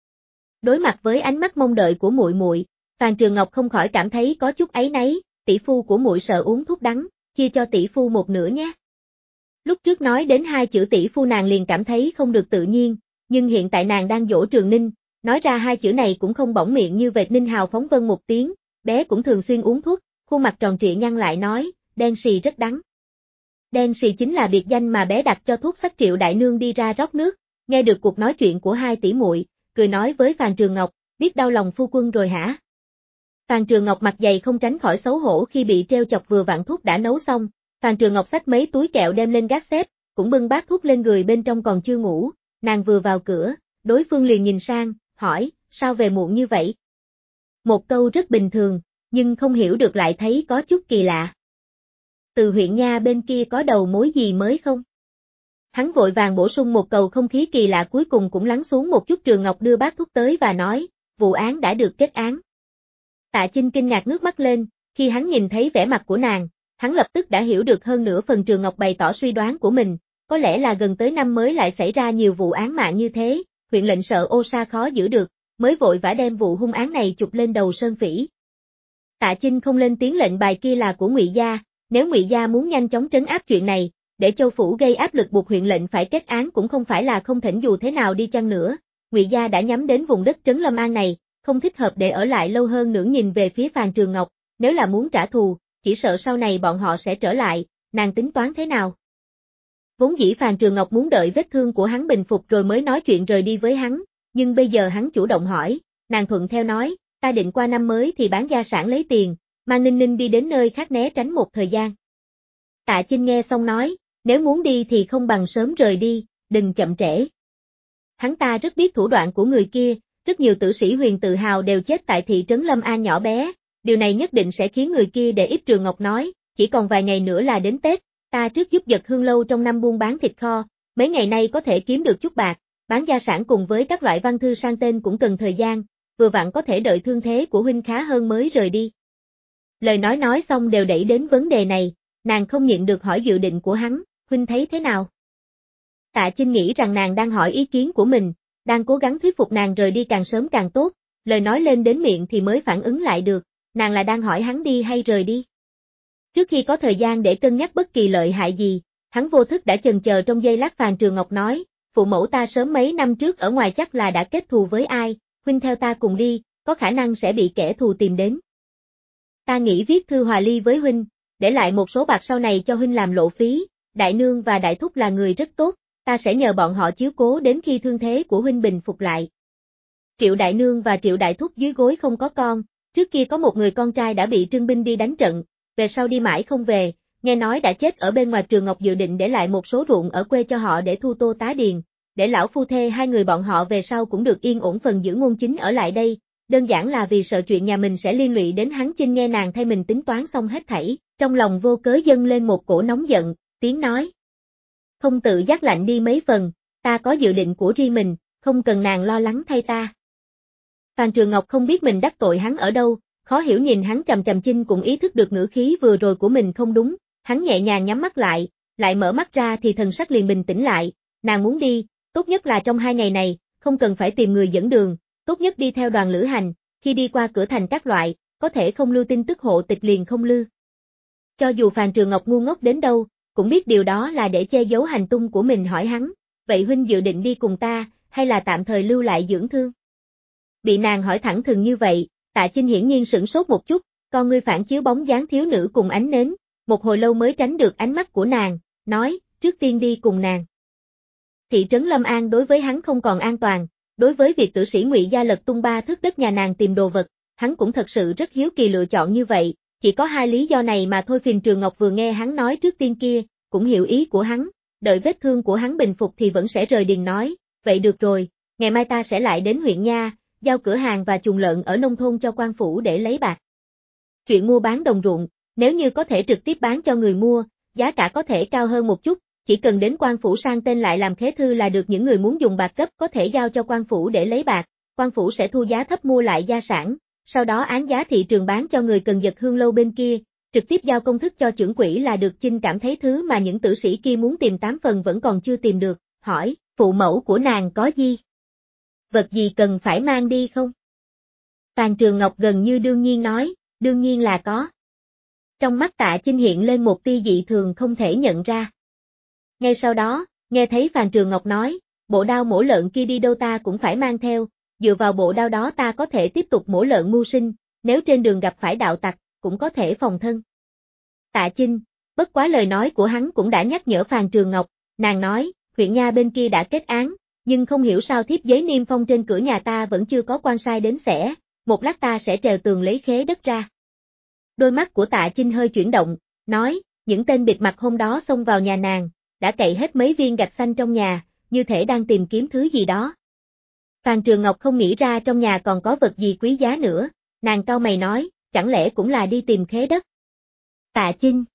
Đối mặt với ánh mắt mong đợi của muội muội, Phàn Trường Ngọc không khỏi cảm thấy có chút áy náy, tỷ phu của muội sợ uống thuốc đắng, chia cho tỷ phu một nửa nhé. Lúc trước nói đến 2 chữ tỷ phu nàng liền cảm thấy không được tự nhiên, nhưng hiện tại nàng đang dỗ Trường Ninh, nói ra 2 chữ này cũng không bõng miệng như vệt. Ninh hào phóng vâng một tiếng, bé cũng thường xuyên uống thuốc, khuôn mặt tròn trịa nhăn lại nói, đen xì rất đắng. Đen xì chính là biệt danh mà bé đặt cho thuốc. Xách Triệu đại nương đi ra rót nước, nghe được cuộc nói chuyện của 2 tỷ muội, cười nói với Phàn Trường Ngọc, biết đau lòng phu quân rồi hả? Phàn Trường Ngọc mặt dày không tránh khỏi xấu hổ khi bị treo chọc. Vừa vặn thuốc đã nấu xong, Phàn Trường Ngọc xách mấy túi kẹo đem lên gác xếp, cũng bưng bát thuốc lên người, bên trong còn chưa ngủ, nàng vừa vào cửa, đối phương liền nhìn sang, hỏi, sao về muộn như vậy? Một câu rất bình thường, nhưng không hiểu được lại thấy có chút kỳ lạ. Từ huyện nha bên kia có đầu mối gì mới không? Hắn vội vàng bổ sung một câu, không khí kỳ lạ cuối cùng cũng lắng xuống một chút. Trường Ngọc đưa bát thuốc tới và nói, vụ án đã được kết án. Tạ Chinh kinh ngạc ngước mắt lên, khi hắn nhìn thấy vẻ mặt của nàng, hắn lập tức đã hiểu được hơn nửa phần. Trường Ngọc bày tỏ suy đoán của mình, có lẽ là gần tới năm mới lại xảy ra nhiều vụ án mạng như thế, huyện lệnh sợ ô sa khó giữ được, mới vội vã đem vụ hung án này chụp lên đầu Sơn Phỉ. Tạ Chinh không lên tiếng, lệnh bài kia là của Ngụy gia, nếu Ngụy gia muốn nhanh chóng trấn áp chuyện này, để Châu phủ gây áp lực buộc huyện lệnh phải kết án cũng không phải là không thể. Dù thế nào đi chăng nữa, Ngụy gia đã nhắm đến vùng đất Trấn Lâm An này, không thích hợp để ở lại lâu hơn nữa. Nhìn về phía Phàn Trường Ngọc, nếu là muốn trả thù, chỉ sợ sau này bọn họ sẽ trở lại, nàng tính toán thế nào? Vốn dĩ Phàn Trường Ngọc muốn đợi vết thương của hắn bình phục rồi mới nói chuyện rời đi với hắn, nhưng bây giờ hắn chủ động hỏi, nàng thuận theo nói, ta định qua năm mới thì bán gia sản lấy tiền, mang Ninh Ninh đi đến nơi khác né tránh một thời gian. Tạ Chinh nghe xong nói, nếu muốn đi thì không bằng sớm rời đi, đừng chậm trễ. Hắn ta rất biết thủ đoạn của người kia, rất nhiều tử sĩ huyền tự hào đều chết tại thị trấn Lâm An nhỏ bé, điều này nhất định sẽ khiến người kia để ít. Trường Ngọc nói, chỉ còn vài ngày nữa là đến Tết, ta trước giúp Dật Hương lâu trong năm buôn bán thịt kho, mấy ngày nay có thể kiếm được chút bạc, bán gia sản cùng với các loại văn thư sang tên cũng cần thời gian, vừa vặn có thể đợi thương thế của huynh khá hơn mới rời đi. Lời nói xong đều đẩy đến vấn đề này, nàng không nhịn được hỏi dự định của hắn, huynh thấy thế nào? Tạ Chinh nghĩ rằng nàng đang hỏi ý kiến của mình, đang cố gắng thuyết phục nàng rời đi càng sớm càng tốt, lời nói lên đến miệng thì mới phản ứng lại được, nàng là đang hỏi hắn đi hay rời đi. Trước khi có thời gian để cân nhắc bất kỳ lợi hại gì, hắn vô thức đã chần chờ trong giây lát. Phàn Trường Ngọc nói, phụ mẫu ta sớm mấy năm trước ở ngoài chắc là đã kết thù với ai, huynh theo ta cùng đi, có khả năng sẽ bị kẻ thù tìm đến. Ta nghĩ viết thư hòa ly với huynh, để lại một số bạc sau này cho huynh làm lộ phí, đại nương và đại thúc là người rất tốt, ta sẽ nhờ bọn họ chiếu cố đến khi thương thế của huynh bình phục lại. Triệu đại nương và Triệu đại thúc dưới gối không có con, trước kia có một người con trai đã bị trưng binh đi đánh trận, về sau đi mãi không về, nghe nói đã chết ở bên ngoài. Trường Ngọc dự định để lại một số ruộng ở quê cho họ để thu tô tá điền, để lão phu thê hai người bọn họ về sau cũng được yên ổn. Phần giữ ngôn chính ở lại đây, đơn giản là vì sợ chuyện nhà mình sẽ liên lụy đến hắn. Chinh nghe nàng thay mình tính toán xong hết thảy, trong lòng vô cớ dâng lên một cổ nóng giận, tiếng nói. Không tự giác lạnh đi mấy phần, ta có dự định của riêng mình, không cần nàng lo lắng thay ta. Phàn Trường Ngọc không biết mình đắc tội hắn ở đâu, khó hiểu nhìn hắn chằm chằm. Chinh cũng ý thức được ngữ khí vừa rồi của mình không đúng, hắn nhẹ nhàng nhắm mắt lại mở mắt ra thì thần sắc liền bình tĩnh lại. Nàng muốn đi, tốt nhất là trong 2 ngày này, không cần phải tìm người dẫn đường, tốt nhất đi theo đoàn lữ hành, khi đi qua cửa thành các loại, có thể không lưu tin tức hộ tịch liền không lưu. Cho dù Phàn Trường Ngọc ngu ngốc đến đâu, cũng biết điều đó là để che giấu hành tung của mình. Hỏi hắn, vậy huynh dự định đi cùng ta, hay là tạm thời lưu lại dưỡng thương? Bị nàng hỏi thẳng thừng như vậy, Tạ Chinh hiển nhiên sửng sốt một chút, con ngươi phản chiếu bóng dáng thiếu nữ cùng ánh nến, một hồi lâu mới tránh được ánh mắt của nàng, nói, trước tiên đi cùng nàng. Thị trấn Lâm An đối với hắn không còn an toàn, đối với việc tử sĩ Ngụy gia lật tung 3 thước đất nhà nàng tìm đồ vật, hắn cũng thật sự rất hiếu kỳ. Lựa chọn như vậy, chỉ có 2 lý do này mà thôi. Phàn Trường Ngọc vừa nghe hắn nói trước tiên kia, cũng hiểu ý của hắn, đợi vết thương của hắn bình phục thì vẫn sẽ rời điền. Nói, vậy được rồi, ngày mai ta sẽ lại đến huyện nha, giao cửa hàng và chuồng lợn ở nông thôn cho quan phủ để lấy bạc. Chuyện mua bán đồng ruộng, nếu như có thể trực tiếp bán cho người mua, giá cả có thể cao hơn một chút, chỉ cần đến quan phủ sang tên lại làm khế thư là được. Những người muốn dùng bạc cấp có thể giao cho quan phủ để lấy bạc, quan phủ sẽ thu giá thấp mua lại gia sản, sau đó án giá thị trường bán cho người cần. Giật Hương lâu bên kia, trực tiếp giao công thức cho trưởng quỹ là được. Chinh cảm thấy thứ mà những tử sĩ kia muốn tìm 8 phần vẫn còn chưa tìm được, hỏi, phụ mẫu của nàng có gì? Vật gì cần phải mang đi không? Phàn Trường Ngọc gần như đương nhiên nói, đương nhiên là có. Trong mắt Tạ Chinh hiện lên một tia dị thường không thể nhận ra. Ngay sau đó, nghe thấy Phàn Trường Ngọc nói, bộ đao mổ lợn kia đi đâu ta cũng phải mang theo, dựa vào bộ đao đó ta có thể tiếp tục mổ lợn mưu sinh, nếu trên đường gặp phải đạo tặc, cũng có thể phòng thân. Tạ Chinh, bất quá lời nói của hắn cũng đã nhắc nhở Phàn Trường Ngọc, nàng nói, huyện nha bên kia đã kết án, nhưng không hiểu sao thiếp giấy niêm phong trên cửa nhà ta vẫn chưa có quan sai đến xẻ, một lát ta sẽ trèo tường lấy khế đất ra. Đôi mắt của Tạ Chinh hơi chuyển động, nói, những tên bịt mặt hôm đó xông vào nhà nàng, đã cậy hết mấy viên gạch xanh trong nhà, như thể đang tìm kiếm thứ gì đó. Phàn Trường Ngọc không nghĩ ra trong nhà còn có vật gì quý giá nữa, nàng cau mày nói, chẳng lẽ cũng là đi tìm khế đất? Tạ Chinh,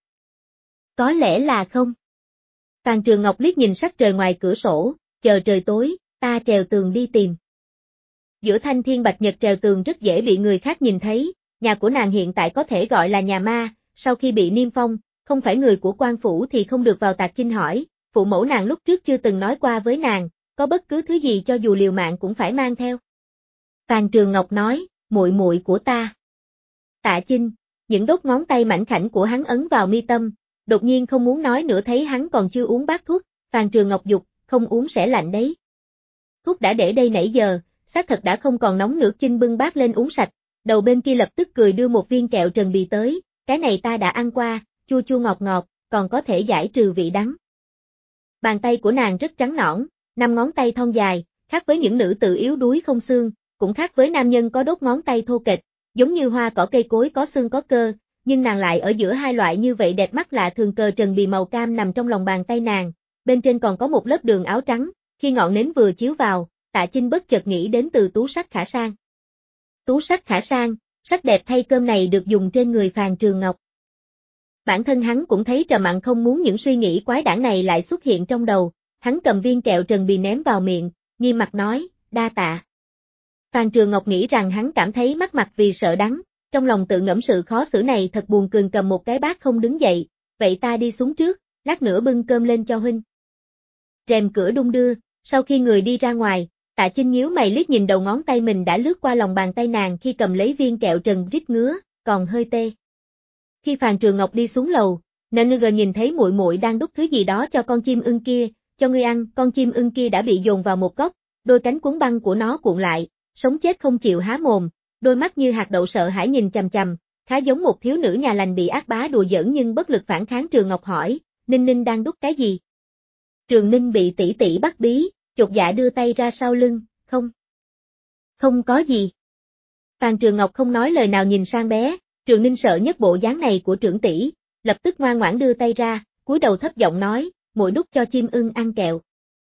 có lẽ là không. Phàn Trường Ngọc liếc nhìn sắc trời ngoài cửa sổ, chờ trời tối, ta trèo tường đi tìm. Giữa thanh thiên bạch nhật trèo tường rất dễ bị người khác nhìn thấy, nhà của nàng hiện tại có thể gọi là nhà ma, sau khi bị niêm phong, không phải người của quan phủ thì không được vào. Tạ Chinh hỏi, phụ mẫu nàng lúc trước chưa từng nói qua với nàng, có bất cứ thứ gì cho dù liều mạng cũng phải mang theo. Phàn Trường Ngọc nói, muội muội của ta. Tạ Chinh, những đốt ngón tay mảnh khảnh của hắn ấn vào mi tâm, đột nhiên không muốn nói nữa. Thấy hắn còn chưa uống bát thuốc, Phàn Trường Ngọc dục, không uống sẽ lạnh đấy. Thuốc đã để đây nãy giờ, xác thật đã không còn nóng nữa. Chinh bưng bát lên uống sạch, đầu bên kia lập tức cười đưa một viên kẹo Trần Bì tới, cái này ta đã ăn qua, chua chua ngọt ngọt, còn có thể giải trừ vị đắng. Bàn tay của nàng rất trắng nõn, 5 ngón tay thon dài, khác với những nữ tử yếu đuối không xương, cũng khác với nam nhân có đốt ngón tay thô kệch, giống như hoa cỏ cây cối có xương có cơ, nhưng nàng lại ở giữa hai loại như vậy đẹp mắt lạ thường. Cờ Trần Bì màu cam nằm trong lòng bàn tay nàng, bên trên còn có một lớp đường áo trắng, khi ngọn nến vừa chiếu vào, Tạ Chinh bất chợt nghĩ đến từ tú sắc khả sang. Tú sắc khả sang, sắc đẹp thay cơm này được dùng trên người Phàn Trường Ngọc. Bản thân hắn cũng thấy trầm mặn, không muốn những suy nghĩ quái đản này lại xuất hiện trong đầu, hắn cầm viên kẹo Trần Bì ném vào miệng, nghiêm mặt nói, đa tạ. Phàn Trường Ngọc nghĩ rằng hắn cảm thấy mắc mặt vì sợ đắng, trong lòng tự ngẫm sự khó xử này thật buồn cười, cầm một cái bát không đứng dậy, vậy ta đi xuống trước, lát nữa bưng cơm lên cho huynh. Rèm cửa đung đưa, sau khi người đi ra ngoài, Tạ Chinh nhíu mày liếc nhìn đầu ngón tay mình đã lướt qua lòng bàn tay nàng khi cầm lấy viên kẹo Trần rít ngứa, còn hơi tê. Khi Phàn Trường Ngọc đi xuống lầu, NNG nhìn thấy muội muội đang đút thứ gì đó cho con chim ưng kia, cho ngươi ăn, con chim ưng kia đã bị dồn vào một góc, đôi cánh cuốn băng của nó cuộn lại, sống chết không chịu há mồm, đôi mắt như hạt đậu sợ hãi nhìn chằm chằm, khá giống một thiếu nữ nhà lành bị ác bá đùa giỡn nhưng bất lực phản kháng. Trường Ngọc hỏi, Ninh Ninh đang đút cái gì? Trường Ninh bị tỷ tỷ bắt bí, chột dạ đưa tay ra sau lưng, không có gì. Phàn Trường Ngọc không nói lời nào nhìn sang bé, Trường Ninh sợ nhất bộ dáng này của trưởng tỷ, lập tức ngoan ngoãn đưa tay ra, cúi đầu thấp giọng nói, muội đút cho chim ưng ăn kẹo.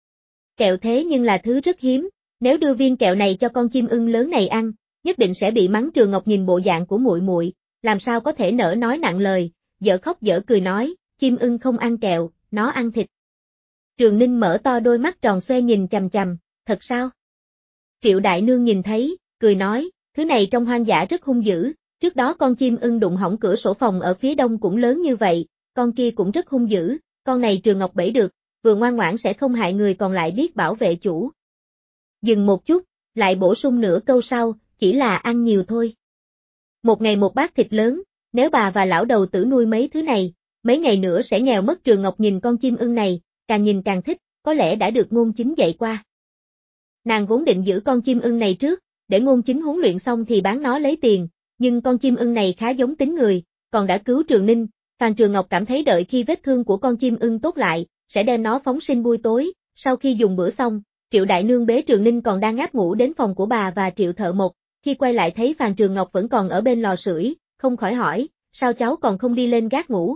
Kẹo thế nhưng là thứ rất hiếm, nếu đưa viên kẹo này cho con chim ưng lớn này ăn, nhất định sẽ bị mắng. Trường Ngọc nhìn bộ dạng của muội muội, làm sao có thể nỡ nói nặng lời, dở khóc dở cười nói, chim ưng không ăn kẹo, nó ăn thịt. Trường Ninh mở to đôi mắt tròn xoe nhìn chằm chằm, thật sao? Triệu đại nương nhìn thấy, cười nói, thứ này trong hoang dã rất hung dữ, trước đó con chim ưng đụng hỏng cửa sổ phòng ở phía đông cũng lớn như vậy, con kia cũng rất hung dữ, con này Trường Ngọc bẫy được, vừa ngoan ngoãn sẽ không hại người còn lại biết bảo vệ chủ. Dừng một chút, lại bổ sung nửa câu sau, chỉ là ăn nhiều thôi. Một ngày một bát thịt lớn, nếu bà và lão đầu tử nuôi mấy thứ này, mấy ngày nữa sẽ nghèo mất. Trường Ngọc nhìn con chim ưng này, càng nhìn càng thích, có lẽ đã được Ngôn Chính dạy qua. Nàng vốn định giữ con chim ưng này trước, để Ngôn Chính huấn luyện xong thì bán nó lấy tiền, nhưng con chim ưng này khá giống tính người, còn đã cứu Trường Ninh. Phàn Trường Ngọc cảm thấy đợi khi vết thương của con chim ưng tốt lại, sẽ đem nó phóng sinh buổi tối. Sau khi dùng bữa xong, Triệu đại nương bế Trường Ninh còn đang ngáp ngủ đến phòng của bà và Triệu Thợ Mộc, khi quay lại thấy Phàn Trường Ngọc vẫn còn ở bên lò sưởi, không khỏi hỏi, sao cháu còn không đi lên gác ngủ?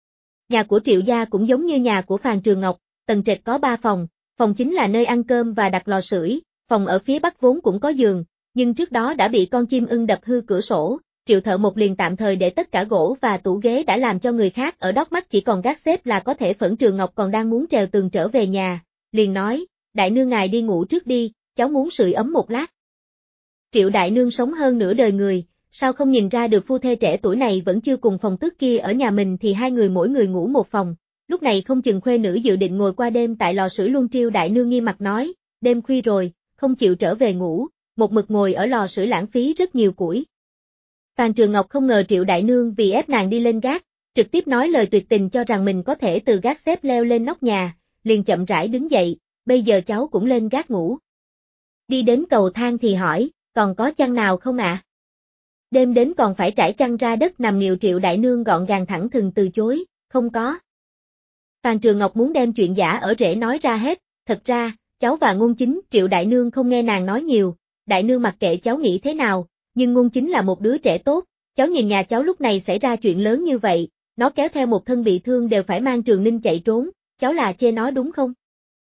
Nhà của Triệu gia cũng giống như nhà của Phàn Trường Ngọc, tầng trệt có 3 phòng, phòng chính là nơi ăn cơm và đặt lò sưởi, phòng ở phía bắc vốn cũng có giường, nhưng trước đó đã bị con chim ưng đập hư cửa sổ. Triệu Thợ Mộc liền tạm thời để tất cả gỗ và tủ ghế đã làm cho người khác ở Đốc Mắt chỉ còn gác xếp là có thể. Phẫn Trường Ngọc còn đang muốn trèo tường trở về nhà, liền nói, đại nương ngài đi ngủ trước đi, cháu muốn sưởi ấm một lát. Triệu đại nương sống hơn nửa đời người, sao không nhìn ra được phu thê trẻ tuổi này vẫn chưa cùng phòng tước kia ở nhà mình thì hai người mỗi người ngủ một phòng. Lúc này không chừng khuê nữ dự định ngồi qua đêm tại lò sưởi luôn. Triệu đại nương nghiêm mặt nói, đêm khuya rồi, không chịu trở về ngủ, một mực ngồi ở lò sưởi lãng phí rất nhiều củi. Phàn Trường Ngọc không ngờ Triệu đại nương vì ép nàng đi lên gác, trực tiếp nói lời tuyệt tình cho rằng mình có thể từ gác xếp leo lên nóc nhà, liền chậm rãi đứng dậy, bây giờ cháu cũng lên gác ngủ. Đi đến cầu thang thì hỏi, còn có chăn nào không ạ? Đêm đến còn phải trải chăn ra đất nằm nghèo. Triệu đại nương gọn gàng thẳng thừng từ chối, không có. Phàn Trường Ngọc muốn đem chuyện giả ở rễ nói ra hết, thật ra, cháu và Ngôn Chính. Triệu đại nương không nghe nàng nói nhiều, đại nương mặc kệ cháu nghĩ thế nào, nhưng Ngôn Chính là một đứa trẻ tốt, cháu nhìn nhà cháu lúc này xảy ra chuyện lớn như vậy, nó kéo theo một thân bị thương đều phải mang Trường Ninh chạy trốn, cháu là chê nó đúng không?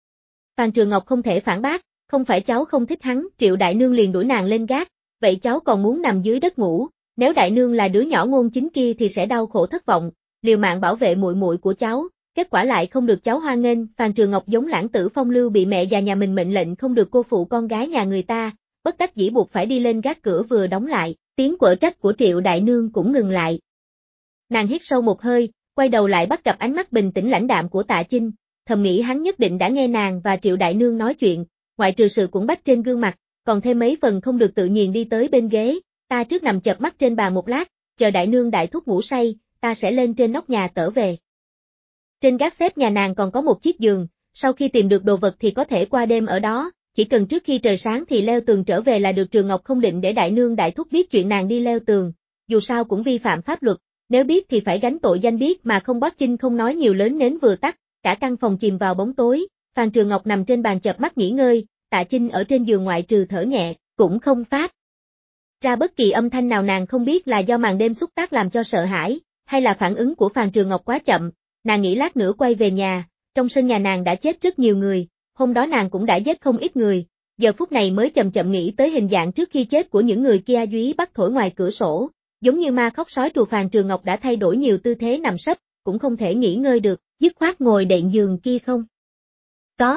Phàn Trường Ngọc không thể phản bác, không phải cháu không thích hắn. Triệu đại nương liền đuổi nàng lên gác, vậy cháu còn muốn nằm dưới đất ngủ, nếu đại nương là đứa nhỏ Ngôn Chính kia thì sẽ đau khổ thất vọng, liều mạng bảo vệ muội muội của cháu, kết quả lại không được cháu hoan nghênh. Phàn Trường Ngọc giống lãng tử phong lưu bị mẹ già nhà mình mệnh lệnh không được cô phụ con gái nhà người ta, bất đắc dĩ buộc phải đi lên gác. Cửa vừa đóng lại, tiếng quở trách của Triệu đại nương cũng ngừng lại. Nàng hít sâu một hơi, quay đầu lại bắt gặp ánh mắt bình tĩnh lãnh đạm của Tạ Chinh, thầm nghĩ hắn nhất định đã nghe nàng và Triệu đại nương nói chuyện, ngoại trừ sự cuộn bách trên gương mặt, còn thêm mấy phần không được tự nhiên. Đi tới bên ghế, ta trước nằm chợp mắt trên bàn một lát, chờ đại nương đại thúc ngủ say, ta sẽ lên trên nóc nhà tở về. Trên gác xếp nhà nàng còn có một chiếc giường, sau khi tìm được đồ vật thì có thể qua đêm ở đó, chỉ cần trước khi trời sáng thì leo tường trở về là được. Trường Ngọc không định để đại nương đại thúc biết chuyện nàng đi leo tường, dù sao cũng vi phạm pháp luật, nếu biết thì phải gánh tội danh biết mà không. Bót Chinh không nói nhiều, lớn nến vừa tắt, cả căn phòng chìm vào bóng tối. Phàn Trường Ngọc nằm trên bàn chợp mắt nghỉ ngơi, Tạ Chinh ở trên giường ngoại trừ thở nhẹ, cũng không phát ra bất kỳ âm thanh nào. Nàng không biết là do màn đêm xúc tác làm cho sợ hãi, hay là phản ứng của Phàn Trường Ngọc quá chậm. Nàng nghĩ lát nữa quay về nhà, trong sân nhà nàng đã chết rất nhiều người, hôm đó nàng cũng đã giết không ít người, giờ phút này mới chậm chậm nghĩ tới hình dạng trước khi chết của những người kia. Duý bắt thổi ngoài cửa sổ, giống như ma khóc sói trù. Phàn Trường Ngọc đã thay đổi nhiều tư thế nằm sấp, cũng không thể nghỉ ngơi được, dứt khoát ngồi đệm giường kia không. Có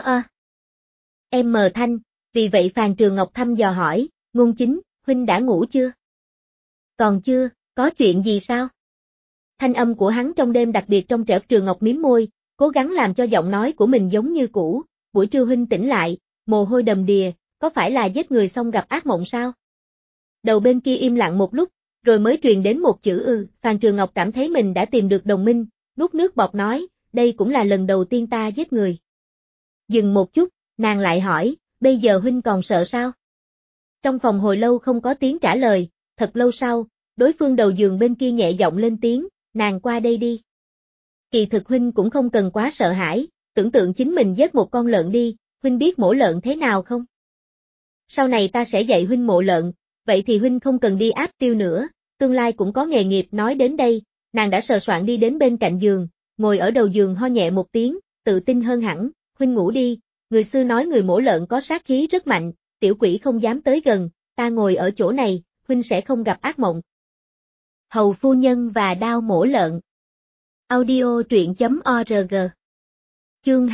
em mờ thanh, vì vậy Phàn Trường Ngọc thăm dò hỏi, Ngôn Chính, huynh đã ngủ chưa? Còn chưa, có chuyện gì sao? Thanh âm của hắn trong đêm đặc biệt trong trẻo. Trường Ngọc mím môi, cố gắng làm cho giọng nói của mình giống như cũ, buổi trưa huynh tỉnh lại, mồ hôi đầm đìa, có phải là giết người xong gặp ác mộng sao? Đầu bên kia im lặng một lúc, rồi mới truyền đến một chữ Phan Trường Ngọc cảm thấy mình đã tìm được đồng minh, nuốt nước bọt nói, đây cũng là lần đầu tiên ta giết người. Dừng một chút, nàng lại hỏi, bây giờ huynh còn sợ sao? Trong phòng hồi lâu không có tiếng trả lời, thật lâu sau, đối phương đầu giường bên kia nhẹ giọng lên tiếng, nàng qua đây đi. Kỳ thực huynh cũng không cần quá sợ hãi, tưởng tượng chính mình giết một con lợn đi, huynh biết mổ lợn thế nào không? Sau này ta sẽ dạy huynh mổ lợn, vậy thì huynh không cần đi áp tiêu nữa, tương lai cũng có nghề nghiệp. Nói đến đây, nàng đã sờ soạn đi đến bên cạnh giường, ngồi ở đầu giường ho nhẹ một tiếng, tự tin hơn hẳn, huynh ngủ đi, người xưa nói người mổ lợn có sát khí rất mạnh, tiểu quỷ không dám tới gần, ta ngồi ở chỗ này, huynh sẽ không gặp ác mộng. Hầu phu nhân và đao mổ lợn. Audio truyện.org. Chương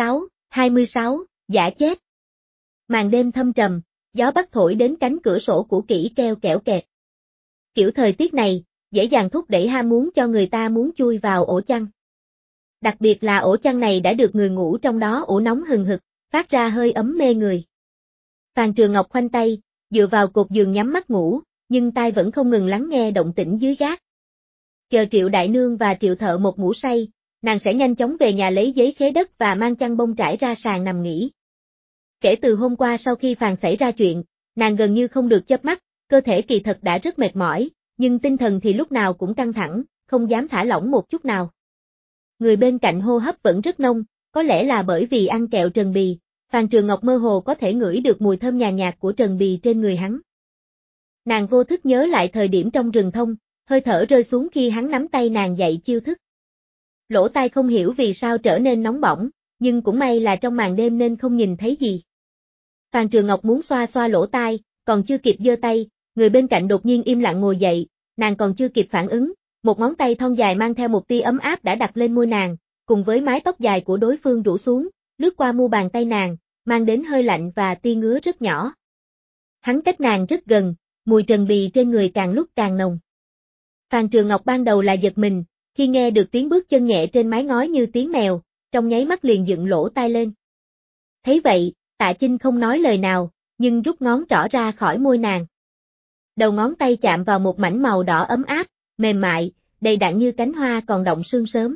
26, giả chết. Màn đêm thâm trầm, gió bắc thổi đến cánh cửa sổ cũ kỹ keo kẽo kẹt. Kiểu thời tiết này, dễ dàng thúc đẩy ham muốn cho người ta muốn chui vào ổ chăn. Đặc biệt là ổ chăn này đã được người ngủ trong đó ủ nóng hừng hực, phát ra hơi ấm mê người. Phan Trường Ngọc khoanh tay, dựa vào cột giường nhắm mắt ngủ, nhưng tai vẫn không ngừng lắng nghe động tĩnh dưới gác. Chờ Triệu Đại Nương và Triệu Thợ một ngủ say, nàng sẽ nhanh chóng về nhà lấy giấy khế đất và mang chăn bông trải ra sàn nằm nghỉ. Kể từ hôm qua sau khi Phàn xảy ra chuyện, nàng gần như không được chớp mắt, cơ thể kỳ thật đã rất mệt mỏi, nhưng tinh thần thì lúc nào cũng căng thẳng, không dám thả lỏng một chút nào. Người bên cạnh hô hấp vẫn rất nông, có lẽ là bởi vì ăn kẹo trần bì, Phan Trường Ngọc mơ hồ có thể ngửi được mùi thơm nhàn nhạt của trần bì trên người hắn. Nàng vô thức nhớ lại thời điểm trong rừng thông, hơi thở rơi xuống khi hắn nắm tay nàng dạy chiêu thức. Lỗ tai không hiểu vì sao trở nên nóng bỏng, nhưng cũng may là trong màn đêm nên không nhìn thấy gì. Phan Trường Ngọc muốn xoa xoa lỗ tai, còn chưa kịp giơ tay, người bên cạnh đột nhiên im lặng ngồi dậy, nàng còn chưa kịp phản ứng, một ngón tay thon dài mang theo một tia ấm áp đã đặt lên môi nàng, cùng với mái tóc dài của đối phương rủ xuống, lướt qua mu bàn tay nàng, mang đến hơi lạnh và tia ngứa rất nhỏ. Hắn cách nàng rất gần, mùi trần bì trên người càng lúc càng nồng. Phan Trường Ngọc ban đầu là giật mình, khi nghe được tiếng bước chân nhẹ trên mái ngói như tiếng mèo, trong nháy mắt liền dựng lỗ tai lên. Thấy vậy, Tạ Chinh không nói lời nào, nhưng rút ngón trỏ ra khỏi môi nàng. Đầu ngón tay chạm vào một mảnh màu đỏ ấm áp, mềm mại, đầy đặn như cánh hoa còn động sương sớm.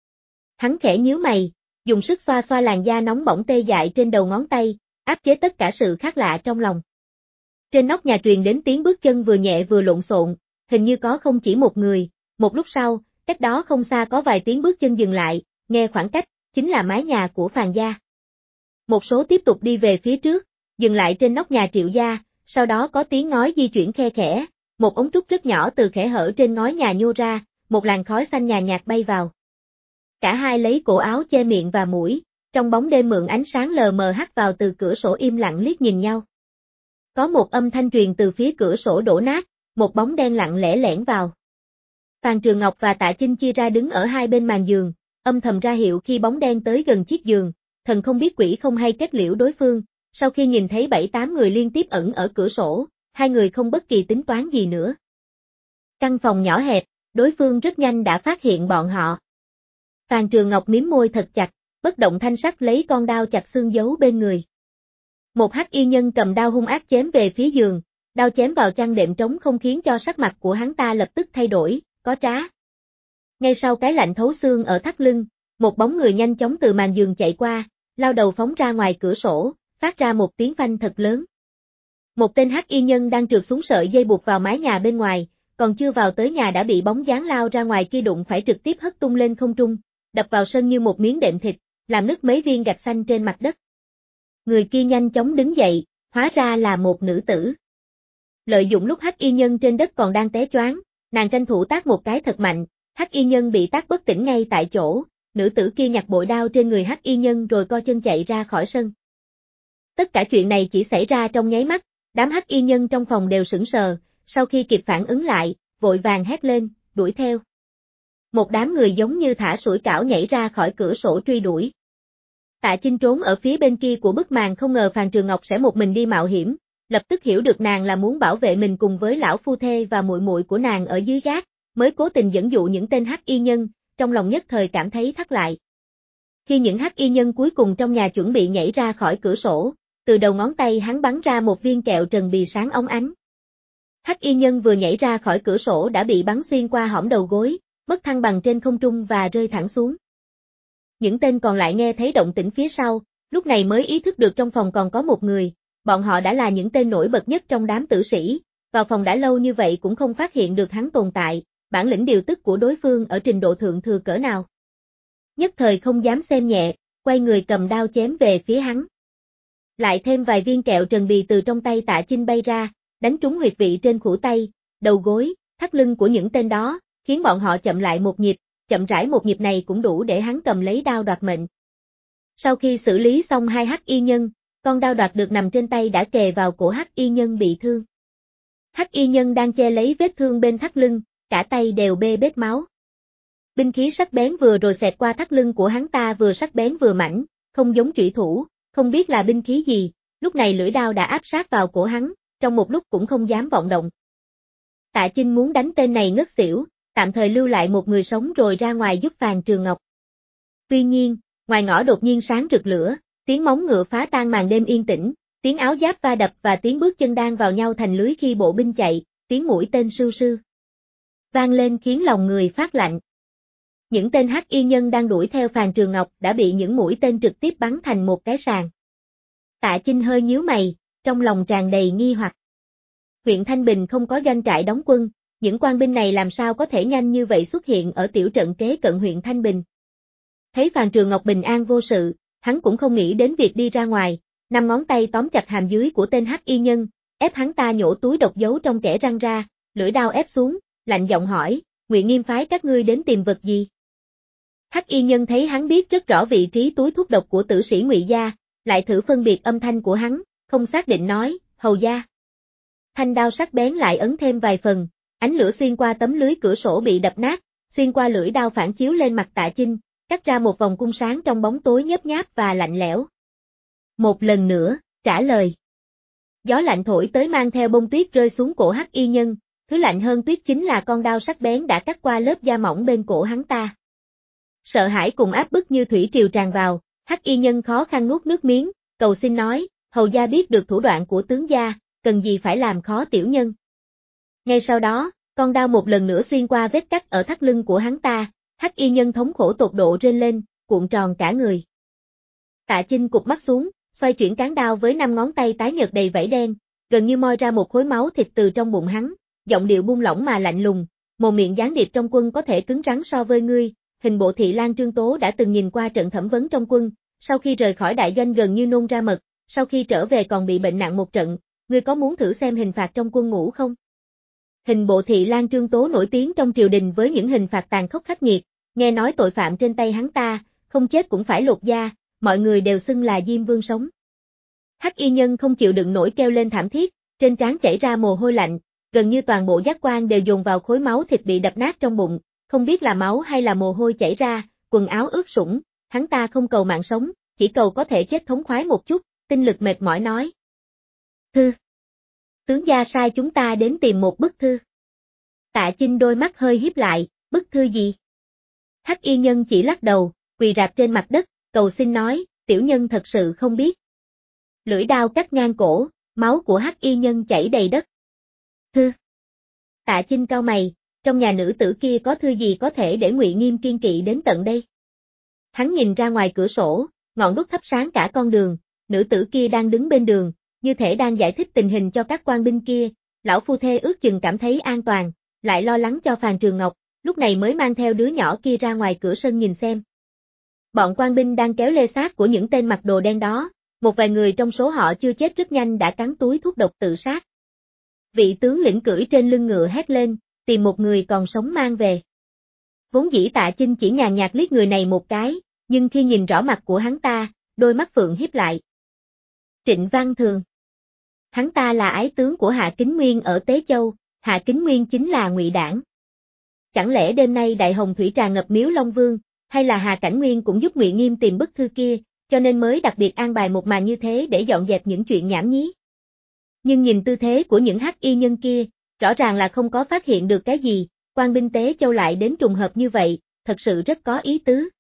Hắn khẽ nhíu mày, dùng sức xoa xoa làn da nóng bỏng tê dại trên đầu ngón tay, áp chế tất cả sự khác lạ trong lòng. Trên nóc nhà truyền đến tiếng bước chân vừa nhẹ vừa lộn xộn, hình như có không chỉ một người, một lúc sau, cách đó không xa có vài tiếng bước chân dừng lại, nghe khoảng cách, chính là mái nhà của Phàn gia. Một số tiếp tục đi về phía trước, dừng lại trên nóc nhà Triệu gia, sau đó có tiếng ngói di chuyển khe khẽ, một ống trúc rất nhỏ từ kẽ hở trên ngói nhà nhô ra, một làn khói xanh nhàn nhạt bay vào. Cả hai lấy cổ áo che miệng và mũi, trong bóng đêm mượn ánh sáng lờ mờ hắt vào từ cửa sổ im lặng liếc nhìn nhau. Có một âm thanh truyền từ phía cửa sổ đổ nát, một bóng đen lặng lẽ lẻn vào. Phan Trường Ngọc và Tạ Chinh chia ra đứng ở hai bên màn giường, âm thầm ra hiệu khi bóng đen tới gần chiếc giường, thần không biết quỷ không hay kết liễu đối phương, sau khi nhìn thấy 7-8 người liên tiếp ẩn ở cửa sổ, hai người không bất kỳ tính toán gì nữa. Căn phòng nhỏ hẹp, đối phương rất nhanh đã phát hiện bọn họ. Phan Trường Ngọc mím môi thật chặt, bất động thanh sắc lấy con đao chặt xương giấu bên người. Một hắc y nhân cầm đao hung ác chém về phía giường, đao chém vào chăn đệm trống không khiến cho sắc mặt của hắn ta lập tức thay đổi, có trá. Ngay sau cái lạnh thấu xương ở thắt lưng, một bóng người nhanh chóng từ màn giường chạy qua, lao đầu phóng ra ngoài cửa sổ, phát ra một tiếng phanh thật lớn. Một tên hắc y nhân đang trượt xuống sợi dây buộc vào mái nhà bên ngoài, còn chưa vào tới nhà đã bị bóng dáng lao ra ngoài kia đụng phải trực tiếp hất tung lên không trung, đập vào sân như một miếng đệm thịt, làm nứt mấy viên gạch xanh trên mặt đất. Người kia nhanh chóng đứng dậy, hóa ra là một nữ tử. Lợi dụng lúc hắc y nhân trên đất còn đang té choáng, nàng tranh thủ tát một cái thật mạnh, hắc y nhân bị tát bất tỉnh ngay tại chỗ, nữ tử kia nhặt bội đao trên người hắc y nhân rồi co chân chạy ra khỏi sân. Tất cả chuyện này chỉ xảy ra trong nháy mắt, đám hắc y nhân trong phòng đều sững sờ, sau khi kịp phản ứng lại, vội vàng hét lên, đuổi theo. Một đám người giống như thả sủi cảo nhảy ra khỏi cửa sổ truy đuổi. Tạ Chinh trốn ở phía bên kia của bức màn không ngờ Phan Trường Ngọc sẽ một mình đi mạo hiểm, lập tức hiểu được nàng là muốn bảo vệ mình cùng với lão phu thê và muội muội của nàng ở dưới gác, mới cố tình dẫn dụ những tên hắc y nhân, trong lòng nhất thời cảm thấy thắt lại. Khi những hắc y nhân cuối cùng trong nhà chuẩn bị nhảy ra khỏi cửa sổ, từ đầu ngón tay hắn bắn ra một viên kẹo trần bì sáng óng ánh. Hắc y nhân vừa nhảy ra khỏi cửa sổ đã bị bắn xuyên qua hõm đầu gối, mất thăng bằng trên không trung và rơi thẳng xuống. Những tên còn lại nghe thấy động tĩnh phía sau, lúc này mới ý thức được trong phòng còn có một người, bọn họ đã là những tên nổi bật nhất trong đám tử sĩ, vào phòng đã lâu như vậy cũng không phát hiện được hắn tồn tại, bản lĩnh điều tức của đối phương ở trình độ thượng thừa cỡ nào. Nhất thời không dám xem nhẹ, quay người cầm đao chém về phía hắn. Lại thêm vài viên kẹo trần bì từ trong tay Tạ Chinh bay ra, đánh trúng huyệt vị trên khuỷu tay, đầu gối, thắt lưng của những tên đó, khiến bọn họ chậm lại một nhịp, chậm rãi một nhịp này cũng đủ để hắn cầm lấy đao đoạt mệnh. Sau khi xử lý xong hai hắc y nhân, con đao đoạt được nằm trên tay đã kề vào cổ hắc y nhân bị thương. Hắc y nhân đang che lấy vết thương bên thắt lưng, cả tay đều bê bết máu. Binh khí sắc bén vừa rồi xẹt qua thắt lưng của hắn ta vừa sắc bén vừa mảnh, không giống chủy thủ, không biết là binh khí gì, lúc này lưỡi đao đã áp sát vào cổ hắn, trong một lúc cũng không dám vọng động. Tạ Chinh muốn đánh tên này ngất xỉu, tạm thời lưu lại một người sống rồi ra ngoài giúp Phàn Trường Ngọc. Tuy nhiên, ngoài ngõ đột nhiên sáng rực lửa, tiếng móng ngựa phá tan màn đêm yên tĩnh, tiếng áo giáp va đập và tiếng bước chân đan vào nhau thành lưới khi bộ binh chạy, tiếng mũi tên sưu sưu vang lên khiến lòng người phát lạnh. Những tên hắc y nhân đang đuổi theo Phàn Trường Ngọc đã bị những mũi tên trực tiếp bắn thành một cái sàng. Tạ Chinh hơi nhíu mày, trong lòng tràn đầy nghi hoặc. Huyện Thanh Bình không có doanh trại đóng quân, những quan binh này làm sao có thể nhanh như vậy xuất hiện ở tiểu trận kế cận huyện Thanh Bình. Thấy Phàn Trường Ngọc bình an vô sự, hắn cũng không nghĩ đến việc đi ra ngoài, năm ngón tay tóm chặt hàm dưới của tên hắc y nhân, ép hắn ta nhổ túi độc giấu trong kẽ răng ra, lưỡi đao ép xuống, lạnh giọng hỏi, Ngụy Nghiêm phái các ngươi đến tìm vật gì? Hắc y nhân thấy hắn biết rất rõ vị trí túi thuốc độc của tử sĩ Ngụy gia, lại thử phân biệt âm thanh của hắn, không xác định nói, hầu gia. Thanh đao sắc bén lại ấn thêm vài phần, ánh lửa xuyên qua tấm lưới cửa sổ bị đập nát, xuyên qua lưỡi đao phản chiếu lên mặt Tạ Chinh, cắt ra một vòng cung sáng trong bóng tối nhớp nháp và lạnh lẽo. Một lần nữa, trả lời. Gió lạnh thổi tới mang theo bông tuyết rơi xuống cổ hắc y nhân, thứ lạnh hơn tuyết chính là con đao sắc bén đã cắt qua lớp da mỏng bên cổ hắn ta. Sợ hãi cùng áp bức như thủy triều tràn vào, hắc y nhân khó khăn nuốt nước miếng, cầu xin nói, hầu gia biết được thủ đoạn của tướng gia, cần gì phải làm khó tiểu nhân. Ngay sau đó, con đao một lần nữa xuyên qua vết cắt ở thắt lưng của hắn ta, hắc y nhân thống khổ tột độ rên lên, cuộn tròn cả người. Tạ Chinh cụp mắt xuống, xoay chuyển cán đao với năm ngón tay tái nhợt đầy vảy đen, gần như moi ra một khối máu thịt từ trong bụng hắn, giọng điệu buông lỏng mà lạnh lùng, mồm miệng gián điệp trong quân có thể cứng rắn so với ngươi, hình bộ thị lang Trương Tố đã từng nhìn qua trận thẩm vấn trong quân, sau khi rời khỏi đại doanh gần như nôn ra mật, sau khi trở về còn bị bệnh nặng một trận, ngươi có muốn thử xem hình phạt trong quân ngũ không? Hình bộ thị lang Trương Tố nổi tiếng trong triều đình với những hình phạt tàn khốc khắc nghiệt, nghe nói tội phạm trên tay hắn ta, không chết cũng phải lột da, mọi người đều xưng là Diêm Vương sống. Hắc y nhân không chịu đựng nổi kêu lên thảm thiết, trên trán chảy ra mồ hôi lạnh, gần như toàn bộ giác quan đều dồn vào khối máu thịt bị đập nát trong bụng, không biết là máu hay là mồ hôi chảy ra, quần áo ướt sũng, hắn ta không cầu mạng sống, chỉ cầu có thể chết thống khoái một chút, tinh lực mệt mỏi nói. Thư. Tướng gia sai chúng ta đến tìm một bức thư. Tạ Chinh đôi mắt hơi híp lại, bức thư gì? Hắc y nhân chỉ lắc đầu, quỳ rạp trên mặt đất, cầu xin nói, tiểu nhân thật sự không biết. Lưỡi đao cắt ngang cổ, máu của hắc y nhân chảy đầy đất. Thư. Tạ Chinh cau mày, trong nhà nữ tử kia có thư gì có thể để Ngụy Nghiêm kiên kỵ đến tận đây? Hắn nhìn ra ngoài cửa sổ, ngọn đuốc thắp sáng cả con đường, nữ tử kia đang đứng bên đường, như thể đang giải thích tình hình cho các quan binh kia, lão phu thê ước chừng cảm thấy an toàn, lại lo lắng cho Phàn Trường Ngọc, lúc này mới mang theo đứa nhỏ kia ra ngoài cửa sân nhìn xem. Bọn quan binh đang kéo lê xác của những tên mặc đồ đen đó, một vài người trong số họ chưa chết rất nhanh đã cắn túi thuốc độc tự sát. Vị tướng lĩnh cưỡi trên lưng ngựa hét lên, tìm một người còn sống mang về. Vốn dĩ Tạ Chinh chỉ nhàn nhạt liếc người này một cái, nhưng khi nhìn rõ mặt của hắn ta, đôi mắt phượng híp lại. Trịnh Văn Thường. Hắn ta là ái tướng của Hạ Kính Nguyên ở Tế Châu, Hạ Kính Nguyên chính là Ngụy Đảng. Chẳng lẽ đêm nay đại hồng thủy trà ngập miếu Long Vương, hay là Hà Cảnh Nguyên cũng giúp Ngụy Nghiêm tìm bức thư kia, cho nên mới đặc biệt an bài một màn như thế để dọn dẹp những chuyện nhảm nhí. Nhưng nhìn tư thế của những hắc y nhân kia, rõ ràng là không có phát hiện được cái gì, quan binh Tế Châu lại đến trùng hợp như vậy, thật sự rất có ý tứ.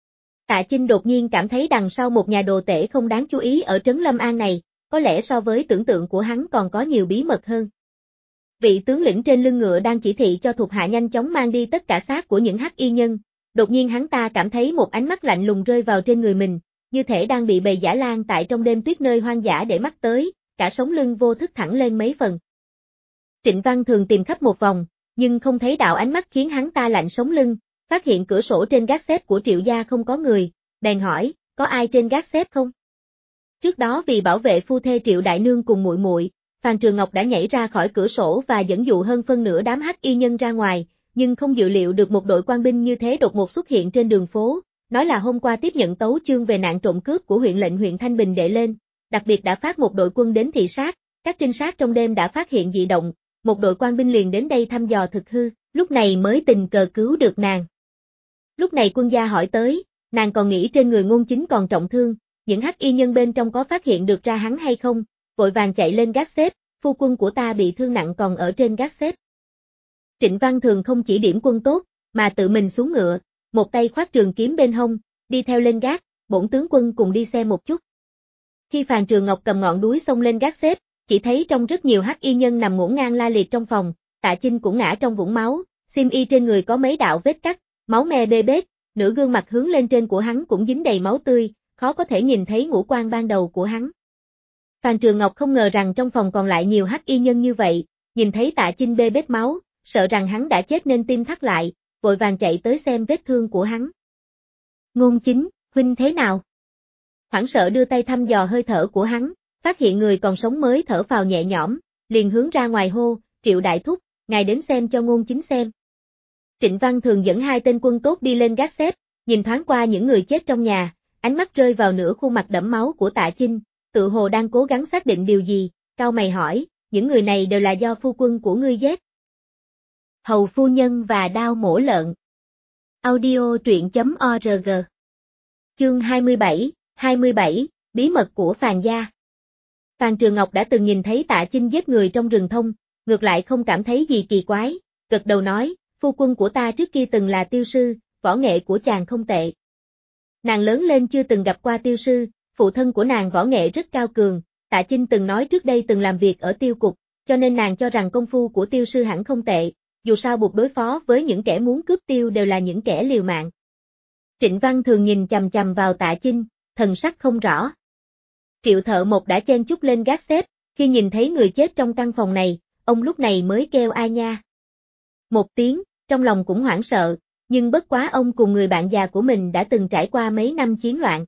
Tạ Chinh đột nhiên cảm thấy đằng sau một nhà đồ tể không đáng chú ý ở trấn Lâm An này, có lẽ so với tưởng tượng của hắn còn có nhiều bí mật hơn. Vị tướng lĩnh trên lưng ngựa đang chỉ thị cho thuộc hạ nhanh chóng mang đi tất cả xác của những hắc y nhân. Đột nhiên hắn ta cảm thấy một ánh mắt lạnh lùng rơi vào trên người mình, như thể đang bị bầy dã lang tại trong đêm tuyết nơi hoang dã để mắt tới, cả sống lưng vô thức thẳng lên mấy phần. Trịnh Văn Thường tìm khắp một vòng, nhưng không thấy đạo ánh mắt khiến hắn ta lạnh sống lưng, phát hiện cửa sổ trên gác xếp của Triệu gia không có người, bèn hỏi, có ai trên gác xếp không? Trước đó vì bảo vệ phu thê Triệu đại nương cùng muội muội, Phàn Trường Ngọc đã nhảy ra khỏi cửa sổ và dẫn dụ hơn phân nửa đám hắc y nhân ra ngoài, nhưng không dự liệu được một đội quan binh như thế đột ngột xuất hiện trên đường phố, nói là hôm qua tiếp nhận tấu chương về nạn trộm cướp của huyện lệnh huyện Thanh Bình đệ lên, đặc biệt đã phát một đội quân đến thị sát, các trinh sát trong đêm đã phát hiện dị động, một đội quan binh liền đến đây thăm dò thực hư, lúc này mới tình cờ cứu được nàng. Lúc này quân gia hỏi tới, nàng còn nghĩ trên người Ngôn Chính còn trọng thương, những hắc y nhân bên trong có phát hiện được ra hắn hay không, vội vàng chạy lên gác xếp, phu quân của ta bị thương nặng còn ở trên gác xếp. Trịnh Văn Thường không chỉ điểm quân tốt, mà tự mình xuống ngựa, một tay khoác trường kiếm bên hông, đi theo lên gác, bổn tướng quân cùng đi xem một chút. Khi Phàn Trường Ngọc cầm ngọn đuối xông lên gác xếp, chỉ thấy trong rất nhiều hắc y nhân nằm ngổn ngang la liệt trong phòng, Tạ Chinh cũng ngã trong vũng máu, xiêm y trên người có mấy đạo vết cắt, máu me bê bết, nửa gương mặt hướng lên trên của hắn cũng dính đầy máu tươi, khó có thể nhìn thấy ngũ quan ban đầu của hắn. Phàn Trường Ngọc không ngờ rằng trong phòng còn lại nhiều hắc y nhân như vậy, nhìn thấy Tạ Chinh bê bết máu, sợ rằng hắn đã chết nên tim thắt lại, vội vàng chạy tới xem vết thương của hắn. Ngôn Chính, huynh thế nào? Hoảng sợ đưa tay thăm dò hơi thở của hắn, phát hiện người còn sống mới thở phào nhẹ nhõm, liền hướng ra ngoài hô, Triệu đại thúc, ngài đến xem cho Ngôn Chính xem. Trịnh Văn Thường dẫn hai tên quân tốt đi lên gác xếp, nhìn thoáng qua những người chết trong nhà, ánh mắt rơi vào nửa khuôn mặt đẫm máu của Tạ Chinh, tự hồ đang cố gắng xác định điều gì, cau mày hỏi, những người này đều là do phu quân của ngươi giết. Hầu phu nhân và đao mổ lợn. Audio truyện.org. Chương 27, bí mật của Phàn gia. Phàn Trường Ngọc đã từng nhìn thấy Tạ Chinh giết người trong rừng thông, ngược lại không cảm thấy gì kỳ quái, gật đầu nói, phu quân của ta trước kia từng là tiêu sư, võ nghệ của chàng không tệ. Nàng lớn lên chưa từng gặp qua tiêu sư, phụ thân của nàng võ nghệ rất cao cường, Tạ Chinh từng nói trước đây từng làm việc ở tiêu cục, cho nên nàng cho rằng công phu của tiêu sư hẳn không tệ, dù sao buộc đối phó với những kẻ muốn cướp tiêu đều là những kẻ liều mạng. Trịnh Văn Thường nhìn chằm chằm vào Tạ Chinh, thần sắc không rõ. Triệu Thợ Một đã chen chúc lên gác xếp, khi nhìn thấy người chết trong căn phòng này, ông lúc này mới kêu ai nha. Một tiếng, trong lòng cũng hoảng sợ, nhưng bất quá ông cùng người bạn già của mình đã từng trải qua mấy năm chiến loạn.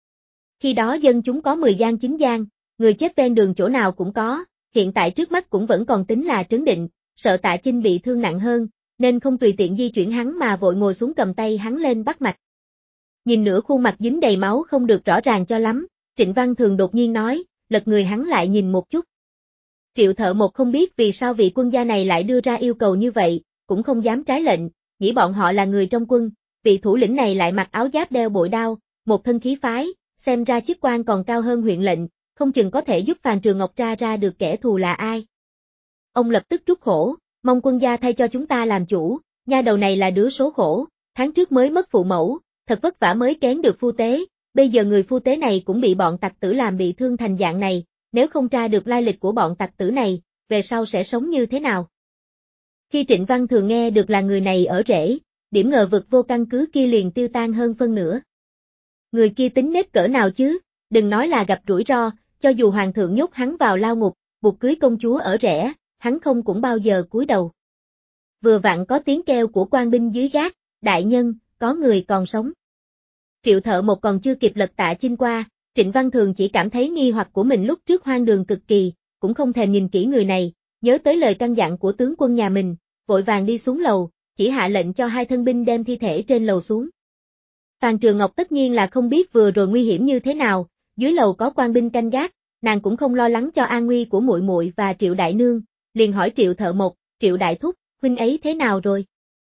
Khi đó dân chúng có 10 gian 9 gian, người chết ven đường chỗ nào cũng có, hiện tại trước mắt cũng vẫn còn tính là trấn định, sợ Tạ Chinh bị thương nặng hơn, nên không tùy tiện di chuyển hắn mà vội ngồi xuống cầm tay hắn lên bắt mạch. Nhìn nửa khuôn mặt dính đầy máu không được rõ ràng cho lắm, Trịnh Văn Thường đột nhiên nói, lật người hắn lại nhìn một chút. Triệu Thợ Một không biết vì sao vị quân gia này lại đưa ra yêu cầu như vậy, cũng không dám trái lệnh, nghĩ bọn họ là người trong quân, vị thủ lĩnh này lại mặc áo giáp đeo bội đao, một thân khí phái, xem ra chức quan còn cao hơn huyện lệnh, không chừng có thể giúp Phàn Trường Ngọc tra ra được kẻ thù là ai. Ông lập tức trút khổ, mong quân gia thay cho chúng ta làm chủ, nha đầu này là đứa số khổ, tháng trước mới mất phụ mẫu, thật vất vả mới kén được phu tế, bây giờ người phu tế này cũng bị bọn tặc tử làm bị thương thành dạng này, nếu không tra được lai lịch của bọn tặc tử này, về sau sẽ sống như thế nào? Khi Trịnh Văn Thường nghe được là người này ở rễ, điểm ngờ vực vô căn cứ kia liền tiêu tan hơn phân nửa. Người kia tính nết cỡ nào chứ, đừng nói là gặp rủi ro, cho dù hoàng thượng nhốt hắn vào lao ngục, buộc cưới công chúa ở rễ, hắn không cũng bao giờ cúi đầu. Vừa vặn có tiếng kêu của quan binh dưới gác, đại nhân, có người còn sống. Triệu Thợ Một còn chưa kịp lật Tạ Chinh qua, Trịnh Văn Thường chỉ cảm thấy nghi hoặc của mình lúc trước hoang đường cực kỳ, cũng không thèm nhìn kỹ người này, nhớ tới lời căn dặn của tướng quân nhà mình, vội vàng đi xuống lầu, chỉ hạ lệnh cho hai thân binh đem thi thể trên lầu xuống. Phàn Trường Ngọc tất nhiên là không biết vừa rồi nguy hiểm như thế nào, dưới lầu có quan binh canh gác, nàng cũng không lo lắng cho an nguy của muội muội và Triệu đại nương, liền hỏi Triệu Thợ Một, Triệu đại thúc, huynh ấy thế nào rồi?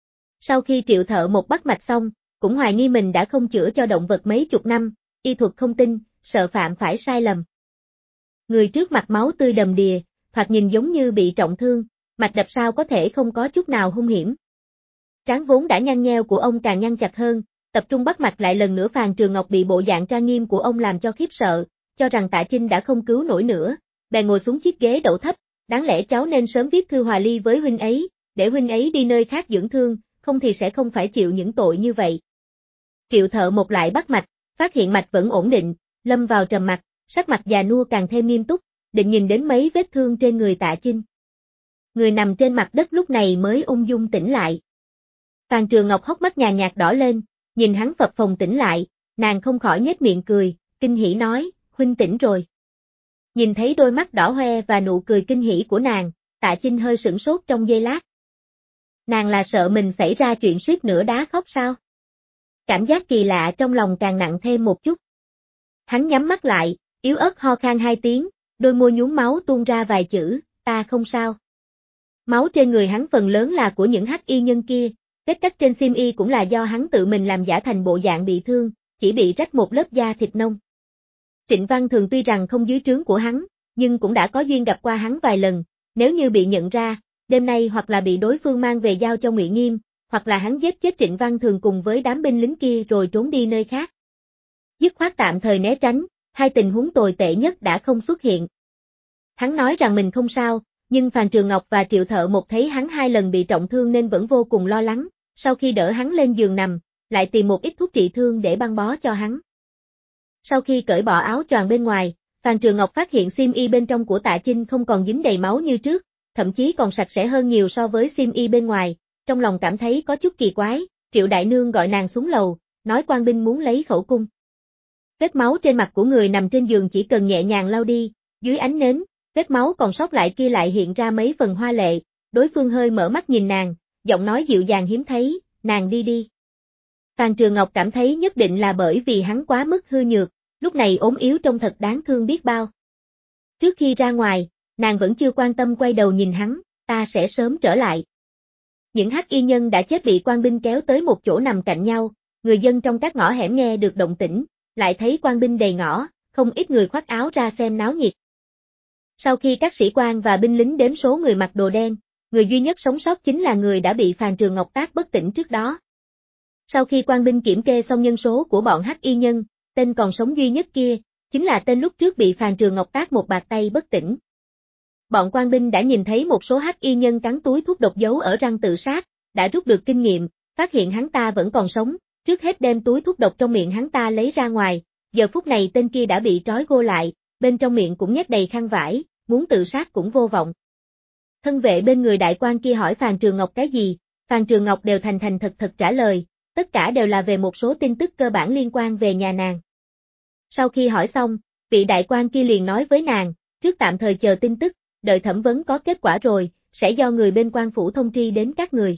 Sau khi Triệu Thợ Một bắt mạch xong, cũng hoài nghi mình đã không chữa cho động vật mấy chục năm, y thuật không tin, sợ phạm phải sai lầm. Người trước mặt máu tươi đầm đìa, thoạt nhìn giống như bị trọng thương, mạch đập sao có thể không có chút nào hung hiểm. Trán vốn đã nhăn nheo của ông càng nhăn chặt hơn, tập trung bắt mạch lại lần nữa. Phàn Trường Ngọc bị bộ dạng trang nghiêm của ông làm cho khiếp sợ, cho rằng Tạ Chinh đã không cứu nổi nữa, bèn ngồi xuống chiếc ghế đẩu thấp, đáng lẽ cháu nên sớm viết thư hòa ly với huynh ấy, để huynh ấy đi nơi khác dưỡng thương, không thì sẽ không phải chịu những tội như vậy. Triệu Thợ Một lại bắt mạch, phát hiện mạch vẫn ổn định, lâm vào trầm mặc, sắc mặt già nua càng thêm nghiêm túc, định nhìn đến mấy vết thương trên người Tạ Chinh. Người nằm trên mặt đất lúc này mới ung dung tỉnh lại. Phàn Trường Ngọc hốc mắt nhàn nhạt đỏ lên, nhìn hắn phập phồng tỉnh lại, nàng không khỏi nhếch miệng cười, kinh hỉ nói, huynh tỉnh rồi. Nhìn thấy đôi mắt đỏ hoe và nụ cười kinh hỉ của nàng, Tạ Chinh hơi sửng sốt trong giây lát. Nàng là sợ mình xảy ra chuyện suýt nữa đá khóc sao? Cảm giác kỳ lạ trong lòng càng nặng thêm một chút. Hắn nhắm mắt lại, yếu ớt ho khan 2 tiếng, đôi môi nhuốm máu tuôn ra vài chữ, ta không sao. Máu trên người hắn phần lớn là của những hắc y nhân kia, vết cắt trên xiêm y cũng là do hắn tự mình làm giả thành bộ dạng bị thương, chỉ bị rách một lớp da thịt nông. Trịnh Văn Thường tuy rằng không dưới trướng của hắn, nhưng cũng đã có duyên gặp qua hắn vài lần, nếu như bị nhận ra, đêm nay hoặc là bị đối phương mang về giao cho Ngụy Nghiêm, hoặc là hắn giết chết Trịnh Văn Thường cùng với đám binh lính kia rồi trốn đi nơi khác. Dứt khoát tạm thời né tránh, hai tình huống tồi tệ nhất đã không xuất hiện. Hắn nói rằng mình không sao, nhưng Phàn Trường Ngọc và Triệu Thợ Một thấy hắn 2 lần bị trọng thương nên vẫn vô cùng lo lắng, sau khi đỡ hắn lên giường nằm, lại tìm một ít thuốc trị thương để băng bó cho hắn. Sau khi cởi bỏ áo choàng bên ngoài, Phàn Trường Ngọc phát hiện xiêm y bên trong của Tạ Chinh không còn dính đầy máu như trước, thậm chí còn sạch sẽ hơn nhiều so với xiêm y bên ngoài, trong lòng cảm thấy có chút kỳ quái, Triệu Đại Nương gọi nàng xuống lầu, nói quan binh muốn lấy khẩu cung. Vết máu trên mặt của người nằm trên giường chỉ cần nhẹ nhàng lau đi, dưới ánh nến, vết máu còn sót lại kia lại hiện ra mấy phần hoa lệ, đối phương hơi mở mắt nhìn nàng, giọng nói dịu dàng hiếm thấy, nàng đi đi. Phàn Trường Ngọc cảm thấy nhất định là bởi vì hắn quá mức hư nhược, lúc này ốm yếu trông thật đáng thương biết bao. Trước khi ra ngoài, nàng vẫn chưa quan tâm quay đầu nhìn hắn, ta sẽ sớm trở lại. Những hắc y nhân đã chết bị quan binh kéo tới một chỗ nằm cạnh nhau, người dân trong các ngõ hẻm nghe được động tĩnh, lại thấy quan binh đầy ngõ, không ít người khoác áo ra xem náo nhiệt. Sau khi các sĩ quan và binh lính đếm số người mặc đồ đen, người duy nhất sống sót chính là người đã bị Phàn Trường Ngọc tát bất tỉnh trước đó. Sau khi quan binh kiểm kê xong nhân số của bọn hắc y nhân, tên còn sống duy nhất kia, chính là tên lúc trước bị Phàn Trường Ngọc tát một bạt tay bất tỉnh. Bọn quan binh đã nhìn thấy một số hắc y nhân cắn túi thuốc độc giấu ở răng tự sát, đã rút được kinh nghiệm, phát hiện hắn ta vẫn còn sống, trước hết đem túi thuốc độc trong miệng hắn ta lấy ra ngoài, giờ phút này tên kia đã bị trói gô lại, bên trong miệng cũng nhét đầy khăn vải, muốn tự sát cũng vô vọng. Thân vệ bên người đại quan kia hỏi Phàn Trường Ngọc cái gì, Phàn Trường Ngọc đều thành thành thật thật trả lời, tất cả đều là về một số tin tức cơ bản liên quan về nhà nàng. Sau khi hỏi xong, vị đại quan kia liền nói với nàng, trước tạm thời chờ tin tức, đợi thẩm vấn có kết quả rồi, sẽ do người bên quan phủ thông tri đến các người.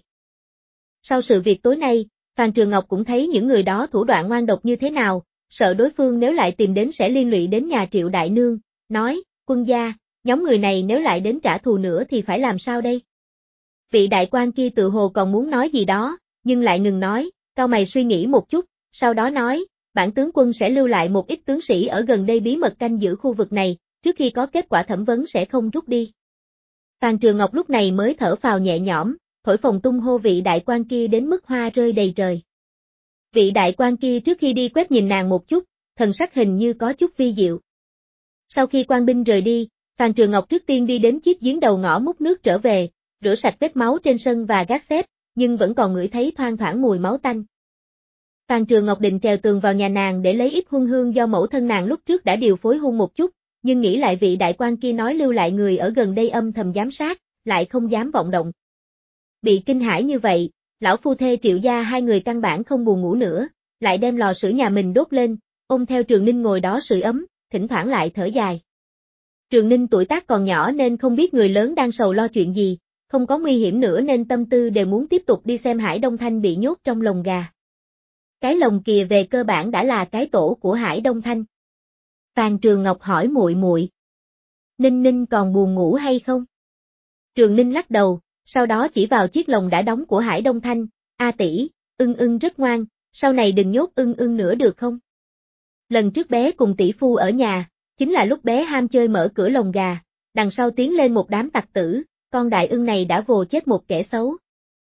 Sau sự việc tối nay, Phàn Trường Ngọc cũng thấy những người đó thủ đoạn ngoan độc như thế nào, sợ đối phương nếu lại tìm đến sẽ liên lụy đến nhà Triệu Đại Nương, nói, quân gia, nhóm người này nếu lại đến trả thù nữa thì phải làm sao đây? Vị đại quan kia tự hồ còn muốn nói gì đó, nhưng lại ngừng nói, cau mày suy nghĩ một chút, sau đó nói, bản tướng quân sẽ lưu lại một ít tướng sĩ ở gần đây bí mật canh giữ khu vực này, trước khi có kết quả thẩm vấn sẽ không rút đi. Phàn Trường Ngọc lúc này mới thở phào nhẹ nhõm, thổi phồng tung hô vị đại quan kia đến mức hoa rơi đầy trời. Vị đại quan kia trước khi đi quét nhìn nàng một chút, thần sắc hình như có chút vi diệu. Sau khi quan binh rời đi, Phàn Trường Ngọc trước tiên đi đến chiếc giếng đầu ngõ múc nước trở về, rửa sạch vết máu trên sân và gác xếp, nhưng vẫn còn ngửi thấy thoang thoảng mùi máu tanh. Phàn Trường Ngọc định trèo tường vào nhà nàng để lấy ít huân hương do mẫu thân nàng lúc trước đã điều phối hun một chút, nhưng nghĩ lại vị đại quan kia nói lưu lại người ở gần đây âm thầm giám sát, lại không dám vọng động. Bị kinh hãi như vậy, lão phu thê Triệu gia hai người căn bản không buồn ngủ nữa, lại đem lò sưởi nhà mình đốt lên, ôm theo Trường Ninh ngồi đó sưởi ấm, thỉnh thoảng lại thở dài. Trường Ninh tuổi tác còn nhỏ nên không biết người lớn đang sầu lo chuyện gì, không có nguy hiểm nữa nên tâm tư đều muốn tiếp tục đi xem Hải Đông Thanh bị nhốt trong lồng gà. Cái lồng kìa về cơ bản đã là cái tổ của Hải Đông Thanh. Phàn Trường Ngọc hỏi muội muội, Ninh Ninh còn buồn ngủ hay không? Trường Ninh lắc đầu, sau đó chỉ vào chiếc lồng đã đóng của Hải Đông Thanh, a tỷ, ưng ưng rất ngoan, sau này đừng nhốt ưng ưng nữa được không? Lần trước bé cùng tỷ phu ở nhà, chính là lúc bé ham chơi mở cửa lồng gà, đằng sau tiến lên một đám tặc tử, con đại ưng này đã vồ chết một kẻ xấu.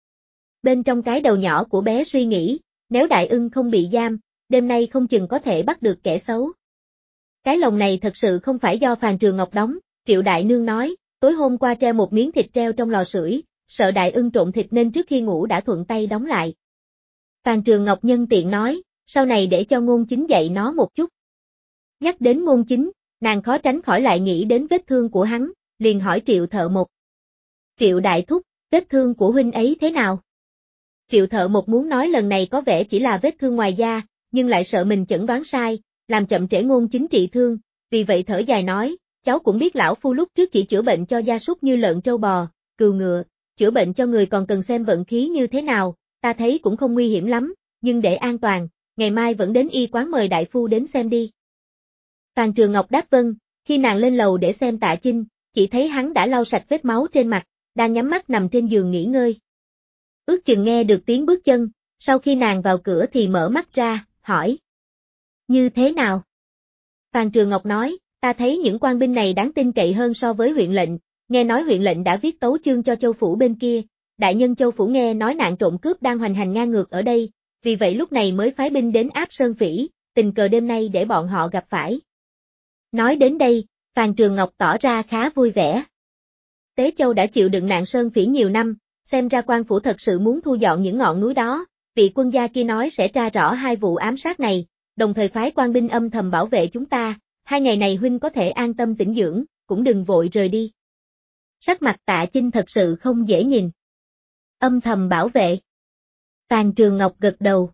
Bên trong cái đầu nhỏ của bé suy nghĩ, nếu đại ưng không bị giam, đêm nay không chừng có thể bắt được kẻ xấu. Cái lồng này thật sự không phải do Phàn Trường Ngọc đóng, Triệu Đại Nương nói, tối hôm qua treo một miếng thịt treo trong lò sưởi, sợ Đại Ưng trộn thịt nên trước khi ngủ đã thuận tay đóng lại. Phàn Trường Ngọc nhân tiện nói, sau này để cho Ngôn Chính dạy nó một chút. Nhắc đến Ngôn Chính, nàng khó tránh khỏi lại nghĩ đến vết thương của hắn, liền hỏi Triệu Thợ Một. Triệu đại thúc, vết thương của huynh ấy thế nào? Triệu Thợ Một muốn nói lần này có vẻ chỉ là vết thương ngoài da, nhưng lại sợ mình chẩn đoán sai, làm chậm trễ Ngôn Chính trị thương, vì vậy thở dài nói, cháu cũng biết lão phu lúc trước chỉ chữa bệnh cho gia súc như lợn trâu bò, cừu ngựa, chữa bệnh cho người còn cần xem vận khí như thế nào, ta thấy cũng không nguy hiểm lắm, nhưng để an toàn, ngày mai vẫn đến y quán mời đại phu đến xem đi. Phàn Trường Ngọc đáp vâng, khi nàng lên lầu để xem Tạ Chinh, chỉ thấy hắn đã lau sạch vết máu trên mặt, đang nhắm mắt nằm trên giường nghỉ ngơi. Ước chừng nghe được tiếng bước chân, sau khi nàng vào cửa thì mở mắt ra, hỏi. Như thế nào? Phàn Trường Ngọc nói, ta thấy những quan binh này đáng tin cậy hơn so với huyện lệnh, nghe nói huyện lệnh đã viết tấu chương cho châu phủ bên kia, đại nhân châu phủ nghe nói nạn trộm cướp đang hoành hành ngang ngược ở đây, vì vậy lúc này mới phái binh đến áp Sơn Phỉ, tình cờ đêm nay để bọn họ gặp phải. Nói đến đây, Phàn Trường Ngọc tỏ ra khá vui vẻ. Tế Châu đã chịu đựng nạn Sơn Phỉ nhiều năm, xem ra quan phủ thật sự muốn thu dọn những ngọn núi đó, vị quân gia kia nói sẽ tra rõ hai vụ ám sát này, đồng thời phái quan binh âm thầm bảo vệ chúng ta, 2 ngày này huynh có thể an tâm tĩnh dưỡng, cũng đừng vội rời đi. Sắc mặt Tạ Chinh thật sự không dễ nhìn. Âm thầm bảo vệ. Phàn Trường Ngọc gật đầu,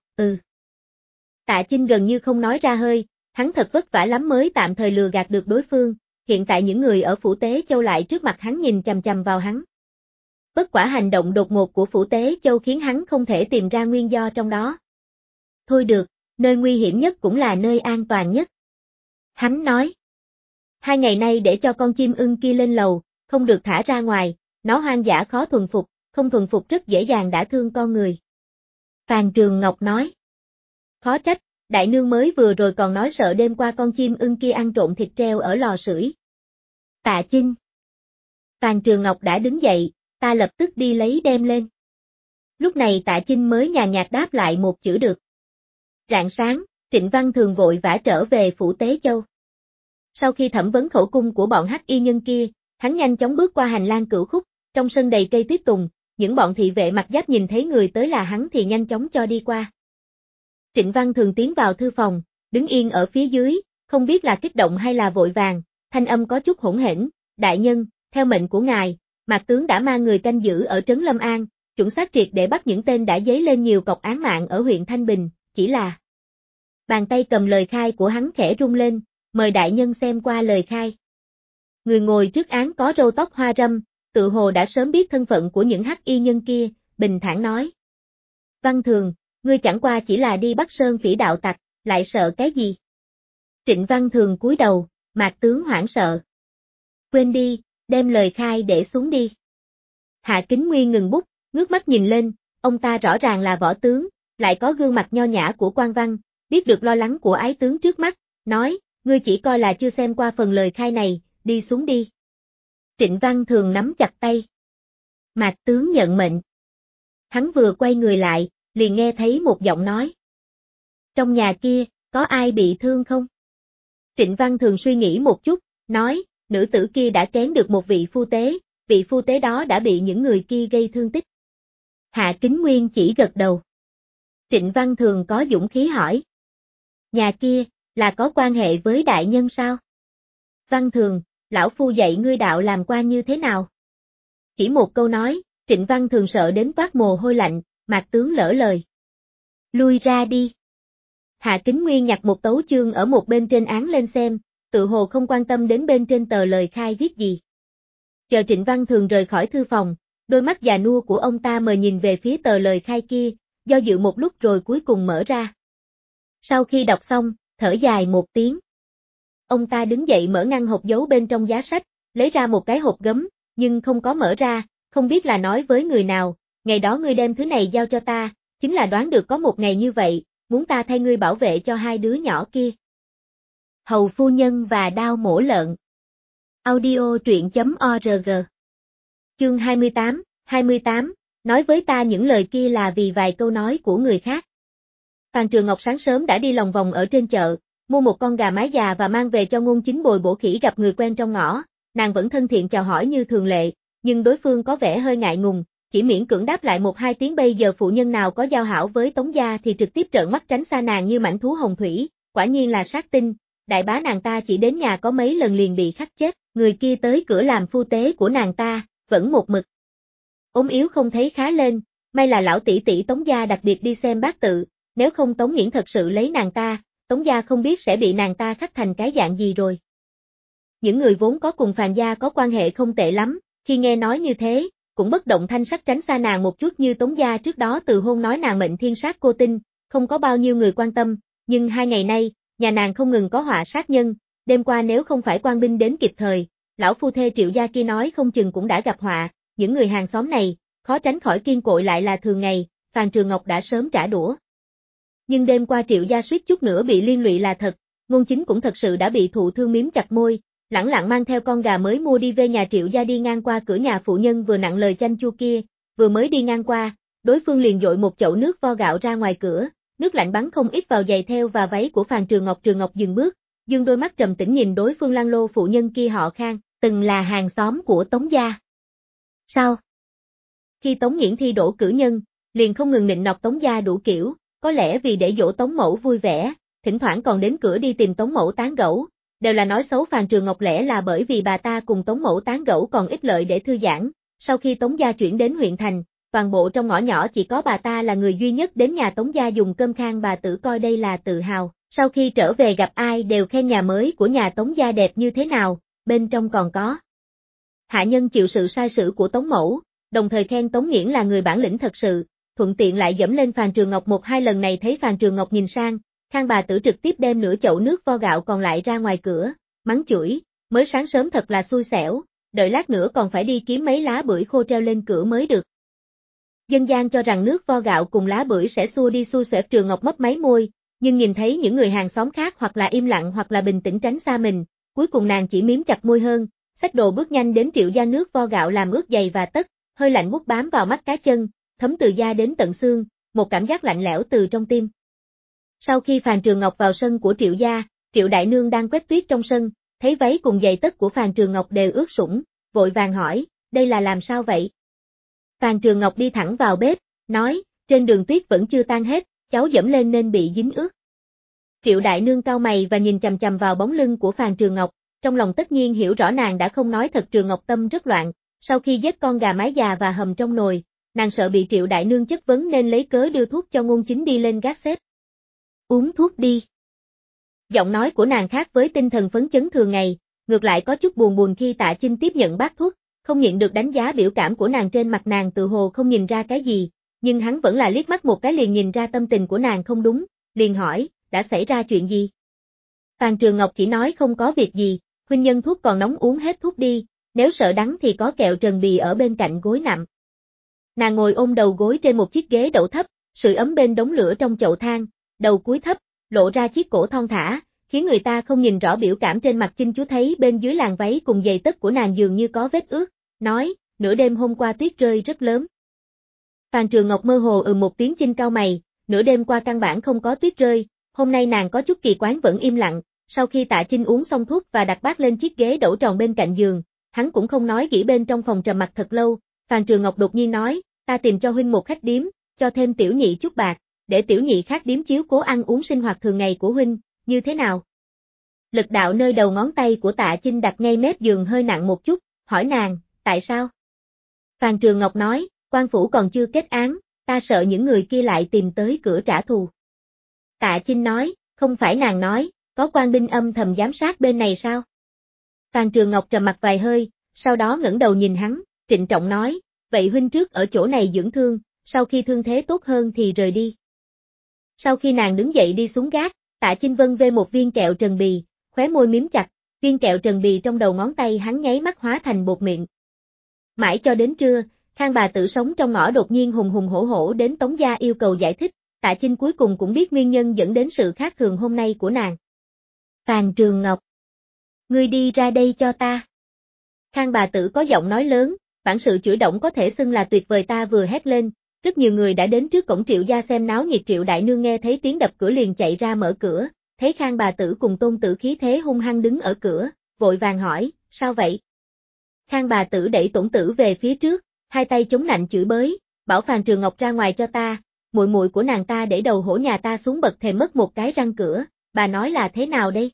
Tạ Chinh gần như không nói ra hơi, hắn thật vất vả lắm mới tạm thời lừa gạt được đối phương, hiện tại những người ở Phủ Tế Châu lại trước mặt hắn nhìn chằm chằm vào hắn. Bất quả hành động đột ngột của Phủ Tế Châu khiến hắn không thể tìm ra nguyên do trong đó. Thôi được, nơi nguy hiểm nhất cũng là nơi an toàn nhất. Hắn nói. 2 ngày nay để cho con chim ưng kia lên lầu, không được thả ra ngoài, nó hoang dã khó thuần phục, không thuần phục rất dễ dàng đả thương con người. Phàn Trường Ngọc nói. Khó trách, đại nương mới vừa rồi còn nói sợ đêm qua con chim ưng kia ăn trộn thịt treo ở lò sưởi. Tạ Chinh. Phàn Trường Ngọc đã đứng dậy, ta lập tức đi lấy đem lên. Lúc này Tạ Chinh mới nhàn nhạt đáp lại một chữ được. Rạng sáng, Trịnh Văn Thường vội vã trở về Phủ Tế Châu. Sau khi thẩm vấn khẩu cung của bọn hắc y nhân kia, hắn nhanh chóng bước qua hành lang Cửu Khúc, trong sân đầy cây tuyết tùng, những bọn thị vệ mặc giáp nhìn thấy người tới là hắn thì nhanh chóng cho đi qua. Trịnh Văn Thường tiến vào thư phòng, đứng yên ở phía dưới, không biết là kích động hay là vội vàng, thanh âm có chút hỗn hển, đại nhân, theo mệnh của ngài, Mạc tướng đã mang người canh giữ ở trấn Lâm An, chuẩn xác triệt để bắt những tên đã dấy lên nhiều cọc án mạng ở huyện Thanh Bình, chỉ là. Bàn tay cầm lời khai của hắn khẽ rung lên, mời đại nhân xem qua lời khai. Người ngồi trước án có râu tóc hoa râm, tự hồ đã sớm biết thân phận của những hắc y nhân kia, bình thản nói. Văn Thường, ngươi chẳng qua chỉ là đi bắt Sơn Phỉ đạo tặc, lại sợ cái gì? Trịnh Văn Thường cúi đầu, Mạc tướng hoảng sợ. Quên đi, đem lời khai để xuống đi. Hạ Kính Nguyên ngừng bút, ngước mắt nhìn lên, ông ta rõ ràng là võ tướng, lại có gương mặt nho nhã của quan văn, biết được lo lắng của ái tướng trước mắt, nói, ngươi chỉ coi là chưa xem qua phần lời khai này, đi xuống đi. Trịnh Văn Thường nắm chặt tay. Mạc tướng nhận mệnh. Hắn vừa quay người lại, liền nghe thấy một giọng nói. Trong nhà kia, có ai bị thương không? Trịnh Văn Thường suy nghĩ một chút, nói, nữ tử kia đã kén được một vị phu tế đó đã bị những người kia gây thương tích. Hạ Kính Nguyên chỉ gật đầu. Trịnh Văn Thường có dũng khí hỏi. Nhà kia, là có quan hệ với đại nhân sao? Văn Thường, lão phu dạy ngươi đạo làm quan như thế nào? Chỉ một câu nói, Trịnh Văn Thường sợ đến toát mồ hôi lạnh, Mạc tướng lỡ lời. Lui ra đi. Hạ Kính Nguyên nhặt một tấu chương ở một bên trên án lên xem, tự hồ không quan tâm đến bên trên tờ lời khai viết gì. Chờ Trịnh Văn Thường rời khỏi thư phòng, đôi mắt già nua của ông ta mờ nhìn về phía tờ lời khai kia, do dự một lúc rồi cuối cùng mở ra. Sau khi đọc xong, thở dài một tiếng. Ông ta đứng dậy mở ngăn hộp giấu bên trong giá sách, lấy ra một cái hộp gấm, nhưng không có mở ra, không biết là nói với người nào, ngày đó ngươi đem thứ này giao cho ta, chính là đoán được có một ngày như vậy, muốn ta thay ngươi bảo vệ cho 2 đứa nhỏ kia. Hầu phu nhân và đao mổ lợn. Audio truyện.org. Chương 28, nói với ta những lời kia là vì vài câu nói của người khác. Phàn Trường Ngọc sáng sớm đã đi lòng vòng ở trên chợ, mua một con gà mái già và mang về cho Ngôn Chính bồi bổ khỉ gặp người quen trong ngõ, nàng vẫn thân thiện chào hỏi như thường lệ, nhưng đối phương có vẻ hơi ngại ngùng, chỉ miễn cưỡng đáp lại 1-2 tiếng. Bây giờ phụ nhân nào có giao hảo với Tống gia thì trực tiếp trợn mắt tránh xa nàng như mãnh thú hồng thủy, quả nhiên là sát tinh, đại bá nàng ta chỉ đến nhà có mấy lần liền bị khắc chết, người kia tới cửa làm phu tế của nàng ta, vẫn một mực ốm yếu không thấy khá lên, may là lão tỷ tỷ Tống gia đặc biệt đi xem bát tự, nếu không Tống Nghiễn thật sự lấy nàng ta, Tống gia không biết sẽ bị nàng ta khắc thành cái dạng gì rồi. Những người vốn có cùng Phàn gia có quan hệ không tệ lắm, khi nghe nói như thế, cũng bất động thanh sắc tránh xa nàng một chút. Như Tống gia trước đó từ hôn nói nàng mệnh thiên sát cô tinh, không có bao nhiêu người quan tâm, nhưng 2 ngày nay, nhà nàng không ngừng có họa sát nhân, đêm qua nếu không phải quan binh đến kịp thời, lão phu thê Triệu gia kia nói không chừng cũng đã gặp họa, những người hàng xóm này, khó tránh khỏi kiên kỵ lại là thường ngày, Phàn Trường Ngọc đã sớm trả đũa. Nhưng đêm qua Triệu gia suýt chút nữa bị liên lụy là thật, Ngôn Chính cũng thật sự đã bị thụ thương miếm chặt môi, lẳng lặng mang theo con gà mới mua đi về nhà Triệu gia. Đi ngang qua cửa nhà phụ nhân vừa nặng lời chanh chua kia, vừa mới đi ngang qua, đối phương liền dội một chậu nước vo gạo ra ngoài cửa, nước lạnh bắn không ít vào giày theo và váy của Phàn Trường Ngọc. Trường Ngọc dừng bước, dương đôi mắt trầm tĩnh nhìn đối phương. Lăng Lô phụ nhân kia họ Khang, từng là hàng xóm của Tống gia. Sao? Khi Tống Nghiễn thi đỗ cử nhân, liền không ngừng nịnh nọt Tống gia đủ kiểu, có lẽ vì để dỗ Tống mẫu vui vẻ, thỉnh thoảng còn đến cửa đi tìm Tống mẫu tán gẫu, đều là nói xấu Phàn Trường Ngọc. Lẽ là bởi vì bà ta cùng Tống mẫu tán gẫu còn ích lợi để thư giãn. Sau khi Tống gia chuyển đến huyện thành, toàn bộ trong ngõ nhỏ chỉ có bà ta là người duy nhất đến nhà Tống gia dùng cơm. Khang bà tử coi đây là tự hào, sau khi trở về gặp ai đều khen nhà mới của nhà Tống gia đẹp như thế nào, bên trong còn có hạ nhân chịu sự sai sử của Tống mẫu, đồng thời khen Tống Nghiễn là người bản lĩnh thật sự, thuận tiện lại dẫm lên Phàn Trường Ngọc 1-2 lần. Này thấy Phàn Trường Ngọc nhìn sang, Khang bà tử trực tiếp đem nửa chậu nước vo gạo còn lại ra ngoài cửa, mắng chửi, mới sáng sớm thật là xui xẻo, đợi lát nữa còn phải đi kiếm mấy lá bưởi khô treo lên cửa mới được. Dân gian cho rằng nước vo gạo cùng lá bưởi sẽ xua đi xui xẻo. Trường Ngọc mấp máy môi, nhưng nhìn thấy những người hàng xóm khác hoặc là im lặng hoặc là bình tĩnh tránh xa mình, cuối cùng nàng chỉ miếm chặt môi hơn, xách đồ bước nhanh đến Triệu gia. Nước vo gạo làm ướt giày và tất, hơi lạnh buốt bám vào mắt cá chân, thấm từ da đến tận xương, một cảm giác lạnh lẽo từ trong tim. Sau khi Phàn Trường Ngọc vào sân của Triệu gia, Triệu đại nương đang quét tuyết trong sân, thấy váy cùng giày tất của Phàn Trường Ngọc đều ướt sũng, vội vàng hỏi, đây là làm sao vậy? Phàn Trường Ngọc đi thẳng vào bếp, nói, trên đường tuyết vẫn chưa tan hết, cháu dẫm lên nên bị dính ướt. Triệu đại nương cau mày và nhìn chằm chằm vào bóng lưng của Phàn Trường Ngọc, trong lòng tất nhiên hiểu rõ nàng đã không nói thật. Trường Ngọc tâm rất loạn, sau khi giết con gà mái già và hầm trong nồi, nàng sợ bị Triệu đại nương chất vấn nên lấy cớ đưa thuốc cho Ngôn Chính đi lên gác xếp. Uống thuốc đi. Giọng nói của nàng khác với tinh thần phấn chấn thường ngày, ngược lại có chút buồn buồn. Khi Tạ Chinh tiếp nhận bát thuốc, không nhịn được đánh giá biểu cảm của nàng. Trên mặt nàng tự hồ không nhìn ra cái gì, nhưng hắn vẫn là liếc mắt một cái liền nhìn ra tâm tình của nàng không đúng, liền hỏi, đã xảy ra chuyện gì? Phàn Trường Ngọc chỉ nói không có việc gì, huynh nhân thuốc còn nóng uống hết thuốc đi, nếu sợ đắng thì có kẹo Trần Bì ở bên cạnh gối nằm. Nàng ngồi ôm đầu gối trên một chiếc ghế đậu thấp, sưởi ấm bên đống lửa trong chậu than, đầu cúi thấp, lộ ra chiếc cổ thon thả, khiến người ta không nhìn rõ biểu cảm trên mặt. Chinh chú thấy bên dưới làn váy cùng giày tất của nàng dường như có vết ướt, nói, nửa đêm hôm qua tuyết rơi rất lớn. Phàn Trường Ngọc mơ hồ một tiếng. Chinh cau mày, nửa đêm qua căn bản không có tuyết rơi, hôm nay nàng có chút kỳ quái vẫn im lặng. Sau khi Tạ Chinh uống xong thuốc và đặt bát lên chiếc ghế đẩu tròn bên cạnh giường, hắn cũng không nói gì. Bên trong phòng trầm mặc thật lâu, Phàn Trường Ngọc đột nhiên nói, ta tìm cho huynh một khách điếm, cho thêm tiểu nhị chút bạc, để tiểu nhị khác điếm chiếu cố ăn uống sinh hoạt thường ngày của huynh, như thế nào? Lực đạo nơi đầu ngón tay của Tạ Chinh đặt ngay mép giường hơi nặng một chút, hỏi nàng, tại sao? Phàn Trường Ngọc nói, quan phủ còn chưa kết án, ta sợ những người kia lại tìm tới cửa trả thù. Tạ Chinh nói, không phải nàng nói, có quan binh âm thầm giám sát bên này sao? Phàn Trường Ngọc trầm mặc vài hơi, sau đó ngẩng đầu nhìn hắn, trịnh trọng nói, vậy huynh trước ở chỗ này dưỡng thương, sau khi thương thế tốt hơn thì rời đi. Sau khi nàng đứng dậy đi xuống gác, Tạ Chinh vân về một viên kẹo Trần Bì, khóe môi miếm chặt, viên kẹo Trần Bì trong đầu ngón tay hắn nháy mắt hóa thành bột miệng. Mãi cho đến trưa, Khang bà tử sống trong ngõ đột nhiên hùng hùng hổ hổ đến Tống gia yêu cầu giải thích, Tạ Chinh cuối cùng cũng biết nguyên nhân dẫn đến sự khác thường hôm nay của nàng. Phàn Trường Ngọc, ngươi đi ra đây cho ta. Khang bà tử có giọng nói lớn, bản sự chửi động có thể xưng là tuyệt vời. Ta vừa hét lên, rất nhiều người đã đến trước cổng Triệu gia xem náo nhiệt. Triệu đại nương nghe thấy tiếng đập cửa liền chạy ra mở cửa, thấy Khang bà tử cùng Tôn Tử khí thế hung hăng đứng ở cửa, vội vàng hỏi, sao vậy? Khang bà tử đẩy Tổn Tử về phía trước, hai tay chống nạnh chửi bới, bảo Phàn Trường Ngọc ra ngoài cho ta, muội muội của nàng ta để đầu hổ nhà ta xuống bậc thềm mất một cái răng cửa, bà nói là thế nào đây?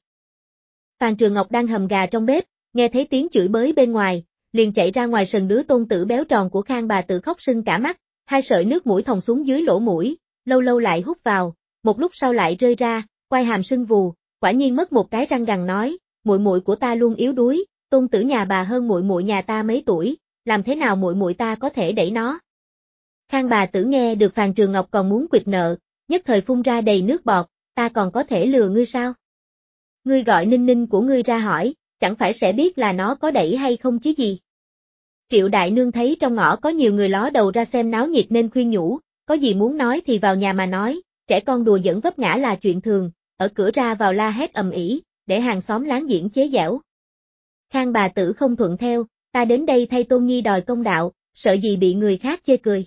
Phàn Trường Ngọc đang hầm gà trong bếp, nghe thấy tiếng chửi bới bên ngoài, liền chạy ra ngoài sân đứa tôn tử béo tròn của Khang bà tử khóc sưng cả mắt, hai sợi nước mũi thòng xuống dưới lỗ mũi, lâu lâu lại hút vào, một lúc sau lại rơi ra, quai hàm sưng vù, quả nhiên mất một cái răng gằn nói, muội muội của ta luôn yếu đuối, tôn tử nhà bà hơn muội muội nhà ta mấy tuổi, làm thế nào muội muội ta có thể đẩy nó? Khang bà tử nghe được Phàn Trường Ngọc còn muốn quỵt nợ, nhất thời phun ra đầy nước bọt, ta còn có thể lừa ngươi sao? Ngươi gọi Ninh Ninh của ngươi ra hỏi, chẳng phải sẽ biết là nó có đẩy hay không chứ gì? Triệu đại nương thấy trong ngõ có nhiều người ló đầu ra xem náo nhiệt nên khuyên nhủ, có gì muốn nói thì vào nhà mà nói, trẻ con đùa giỡn vấp ngã là chuyện thường, ở cửa ra vào la hét ầm ĩ, để hàng xóm láng giềng chế giễu. Khang bà tử không thuận theo, ta đến đây thay Tôn Nhi đòi công đạo, sợ gì bị người khác chê cười.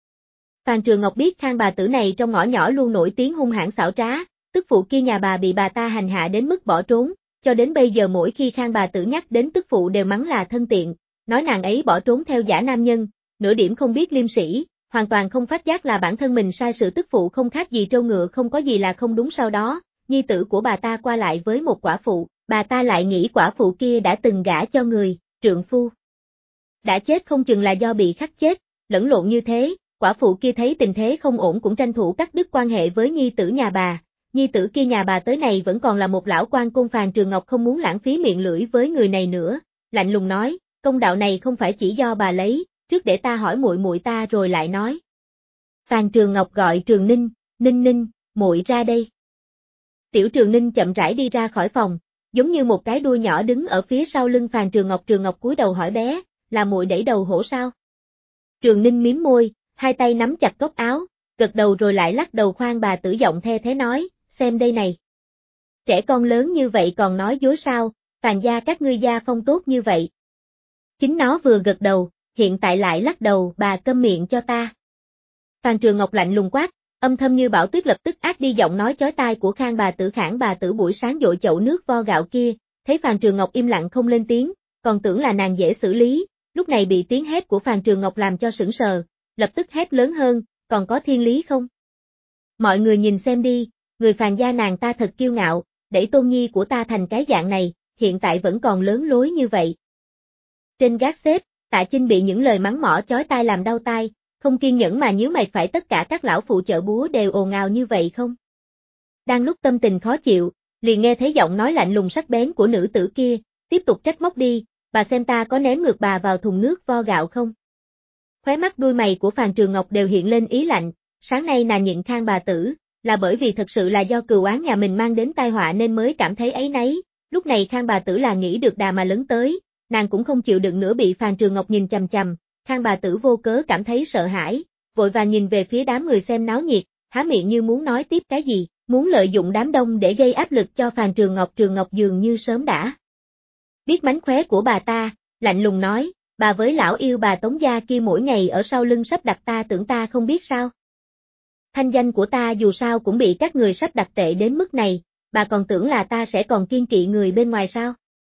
Phàn Trường Ngọc biết Khang bà tử này trong ngõ nhỏ luôn nổi tiếng hung hãn xảo trá, tức phụ kia nhà bà bị bà ta hành hạ đến mức bỏ trốn, cho đến bây giờ mỗi khi Khang bà tử nhắc đến tức phụ đều mắng là thân tiện, nói nàng ấy bỏ trốn theo giả nam nhân, nửa điểm không biết liêm sỉ, hoàn toàn không phát giác là bản thân mình sai sự tức phụ không khác gì trâu ngựa không có gì là không đúng. Sau đó, nhi tử của bà ta qua lại với một quả phụ, bà ta lại nghĩ quả phụ kia đã từng gả cho người, trượng phu đã chết không chừng là do bị khắc chết, lẫn lộn như thế, quả phụ kia thấy tình thế không ổn cũng tranh thủ cắt đứt quan hệ với nhi tử nhà bà. Nhi tử kia nhà bà tới này vẫn còn là một lão quan côn. Phàn Trường Ngọc không muốn lãng phí miệng lưỡi với người này nữa, lạnh lùng nói, công đạo này không phải chỉ do bà lấy, trước để ta hỏi muội muội ta rồi lại nói. Phàn Trường Ngọc gọi Trường Ninh, Ninh Ninh, muội ra đây. Tiểu Trường Ninh chậm rãi đi ra khỏi phòng, giống như một cái đuôi nhỏ đứng ở phía sau lưng Phàn Trường Ngọc. Trường Ngọc cúi đầu hỏi bé, là muội đẩy đầu hổ sao? Trường Ninh mím môi, hai tay nắm chặt góc áo, gật đầu rồi lại lắc đầu. Khoan bà tử giọng the thế nói, xem đây này. Trẻ con lớn như vậy còn nói dối sao, Phàn gia các ngươi gia phong tốt như vậy. Chính nó vừa gật đầu, hiện tại lại lắc đầu, bà câm miệng cho ta. Phàn Trường Ngọc lạnh lùng quát, âm thầm như bão tuyết lập tức át đi giọng nói chói tai của Khang bà tử. Khản bà tử buổi sáng dội chậu nước vo gạo kia, thấy Phàn Trường Ngọc im lặng không lên tiếng, còn tưởng là nàng dễ xử lý, lúc này bị tiếng hét của Phàn Trường Ngọc làm cho sững sờ, lập tức hét lớn hơn, còn có thiên lý không? Mọi người nhìn xem đi, người Phàn gia nàng ta thật kiêu ngạo, đẩy Tôn Nhi của ta thành cái dạng này, hiện tại vẫn còn lớn lối như vậy. Trên gác xếp, Tạ Chinh bị những lời mắng mỏ chói tai làm đau tai, không kiên nhẫn mà nhíu mày, phải tất cả các lão phụ chợ búa đều ồn ào như vậy không? Đang lúc tâm tình khó chịu, liền nghe thấy giọng nói lạnh lùng sắc bén của nữ tử kia, tiếp tục trách móc đi, bà xem ta có ném ngược bà vào thùng nước vo gạo không? Khóe mắt đuôi mày của Phàn Trường Ngọc đều hiện lên ý lạnh, sáng nay nàng nhịn Khang bà tử, là bởi vì thật sự là do cừu oán nhà mình mang đến tai họa nên mới cảm thấy áy náy, lúc này Khang bà tử là nghĩ được đà mà lớn tới, nàng cũng không chịu đựng nữa bị Phàn Trường Ngọc nhìn chằm chằm, Khang bà tử vô cớ cảm thấy sợ hãi, vội vàng nhìn về phía đám người xem náo nhiệt, há miệng như muốn nói tiếp cái gì, muốn lợi dụng đám đông để gây áp lực cho Phàn Trường Ngọc. Trường Ngọc dường như sớm đã biết mánh khóe của bà ta, lạnh lùng nói, bà với lão yêu bà Tống gia kia mỗi ngày ở sau lưng sắp đặt ta, tưởng ta không biết sao? Thanh danh của ta dù sao cũng bị các người sắp đặt tệ đến mức này, bà còn tưởng là ta sẽ còn kiêng kỵ người bên ngoài sao?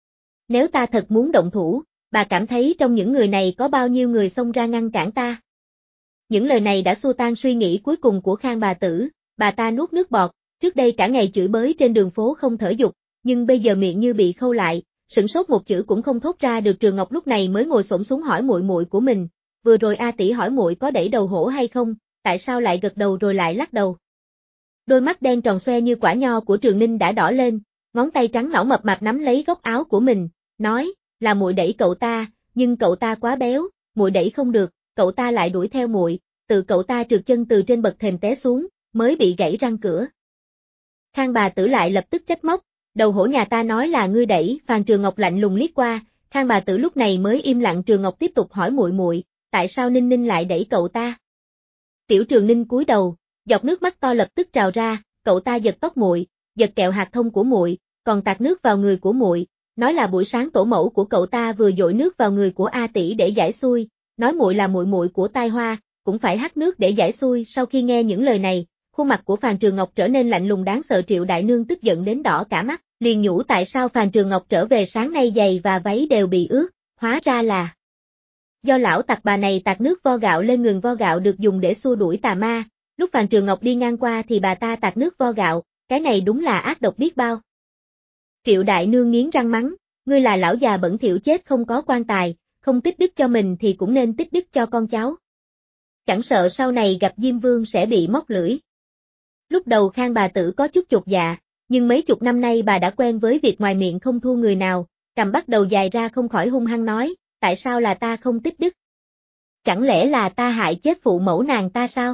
Nếu ta thật muốn động thủ, bà cảm thấy trong những người này có bao nhiêu người xông ra ngăn cản ta? Những lời này đã xua tan suy nghĩ cuối cùng của Khang bà tử, bà ta nuốt nước bọt, trước đây cả ngày chửi bới trên đường phố không thở dục, nhưng bây giờ miệng như bị khâu lại, sửng sốt một chữ cũng không thốt ra được. Trường Ngọc lúc này mới ngồi xổm xuống hỏi muội muội của mình, vừa rồi A tỷ hỏi muội có đẩy đầu hổ hay không, tại sao lại gật đầu rồi lại lắc đầu? Đôi mắt đen tròn xoe như quả nho của Trường Ninh đã đỏ lên, ngón tay trắng nõn mập mạp nắm lấy góc áo của mình, nói, là muội đẩy cậu ta, nhưng cậu ta quá béo, muội đẩy không được, cậu ta lại đuổi theo muội, tự cậu ta trượt chân từ trên bậc thềm té xuống, mới bị gãy răng cửa. Khang bà tử lại lập tức trách móc, đầu hổ nhà ta nói là ngươi đẩy. Phàn Trường Ngọc lạnh lùng liếc qua, Khang bà tử lúc này mới im lặng. Trường Ngọc tiếp tục hỏi muội muội, tại sao Ninh Ninh lại đẩy cậu ta? Tiểu Trường Ninh cúi đầu, giọt nước mắt to lập tức trào ra, cậu ta giật tóc muội, giật kẹo hạt thông của muội, còn tạt nước vào người của muội, nói là buổi sáng tổ mẫu của cậu ta vừa dội nước vào người của A tỷ để giải xui, nói muội là muội muội của tai hoa, cũng phải hắt nước để giải xui. Sau khi nghe những lời này, khuôn mặt của Phàn Trường Ngọc trở nên lạnh lùng đáng sợ. Triệu đại nương tức giận đến đỏ cả mắt, liền nhủ tại sao Phàn Trường Ngọc trở về sáng nay giày và váy đều bị ướt, Hóa ra là do lão tặc bà này tạt nước vo gạo lên ngừng vo gạo được dùng để xua đuổi tà ma, lúc Phàn Trường Ngọc đi ngang qua thì bà ta tạt nước vo gạo, cái này đúng là ác độc biết bao. Triệu Đại Nương nghiến răng mắng, ngươi là lão già bẩn thỉu chết không có quan tài, không tích đức cho mình thì cũng nên tích đức cho con cháu. Chẳng sợ sau này gặp Diêm Vương sẽ bị móc lưỡi. Lúc đầu Khang bà tử có chút chột dạ, nhưng mấy chục năm nay bà đã quen với việc ngoài miệng không thua người nào, cằm bắt đầu dài ra không khỏi hung hăng nói, tại sao là ta không tích đức? Chẳng lẽ là ta hại chết phụ mẫu nàng ta sao?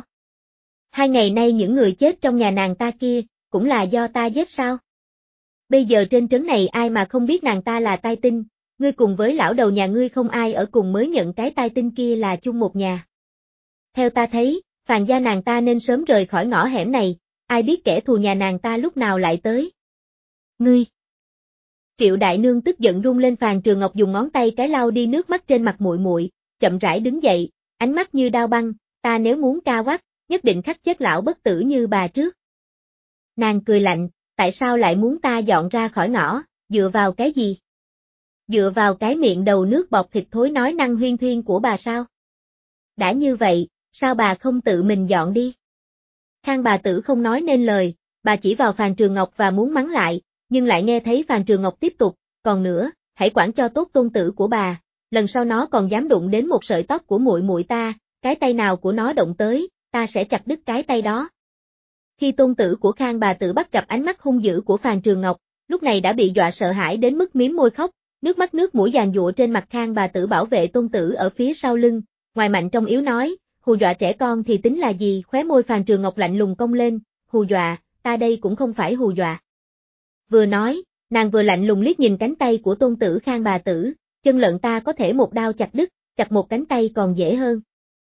2 ngày nay những người chết trong nhà nàng ta kia, cũng là do ta giết sao? Bây giờ trên trấn này ai mà không biết nàng ta là tai tinh, ngươi cùng với lão đầu nhà ngươi không ai ở cùng mới nhận cái tai tinh kia là chung một nhà. Theo ta thấy, Phàn gia nàng ta nên sớm rời khỏi ngõ hẻm này, ai biết kẻ thù nhà nàng ta lúc nào lại tới. Ngươi! Triệu Đại Nương tức giận rung lên. Phàn Trường Ngọc dùng ngón tay cái lau đi nước mắt trên mặt muội muội, chậm rãi đứng dậy, ánh mắt như đao băng, ta nếu muốn ca quát, nhất định khắc chết lão bất tử như bà trước. Nàng cười lạnh, tại sao lại muốn ta dọn ra khỏi ngõ, dựa vào cái gì? Dựa vào cái miệng đầu nước bọt thịt thối nói năng huyên thuyên của bà sao? Đã như vậy, sao bà không tự mình dọn đi? Khang bà tử không nói nên lời, bà chỉ vào Phàn Trường Ngọc và muốn mắng lại, nhưng lại nghe thấy Phàn Trường Ngọc tiếp tục, còn nữa, hãy quản cho tốt tôn tử của bà, lần sau nó còn dám đụng đến một sợi tóc của muội muội ta, cái tay nào của nó động tới, ta sẽ chặt đứt cái tay đó. Khi tôn tử của Khang bà tử bắt gặp ánh mắt hung dữ của Phàn Trường Ngọc, lúc này đã bị dọa sợ hãi đến mức mím môi khóc, nước mắt nước mũi giàn giụa trên mặt. Khang bà tử bảo vệ tôn tử ở phía sau lưng, ngoài mạnh trong yếu nói, hù dọa trẻ con thì tính là gì? Khóe môi Phàn Trường Ngọc lạnh lùng cong lên, hù dọa, ta đây cũng không phải hù dọa. Vừa nói, nàng vừa lạnh lùng liếc nhìn cánh tay của tôn tử Khang bà tử, chân lợn ta có thể một đao chặt đứt, chặt một cánh tay còn dễ hơn.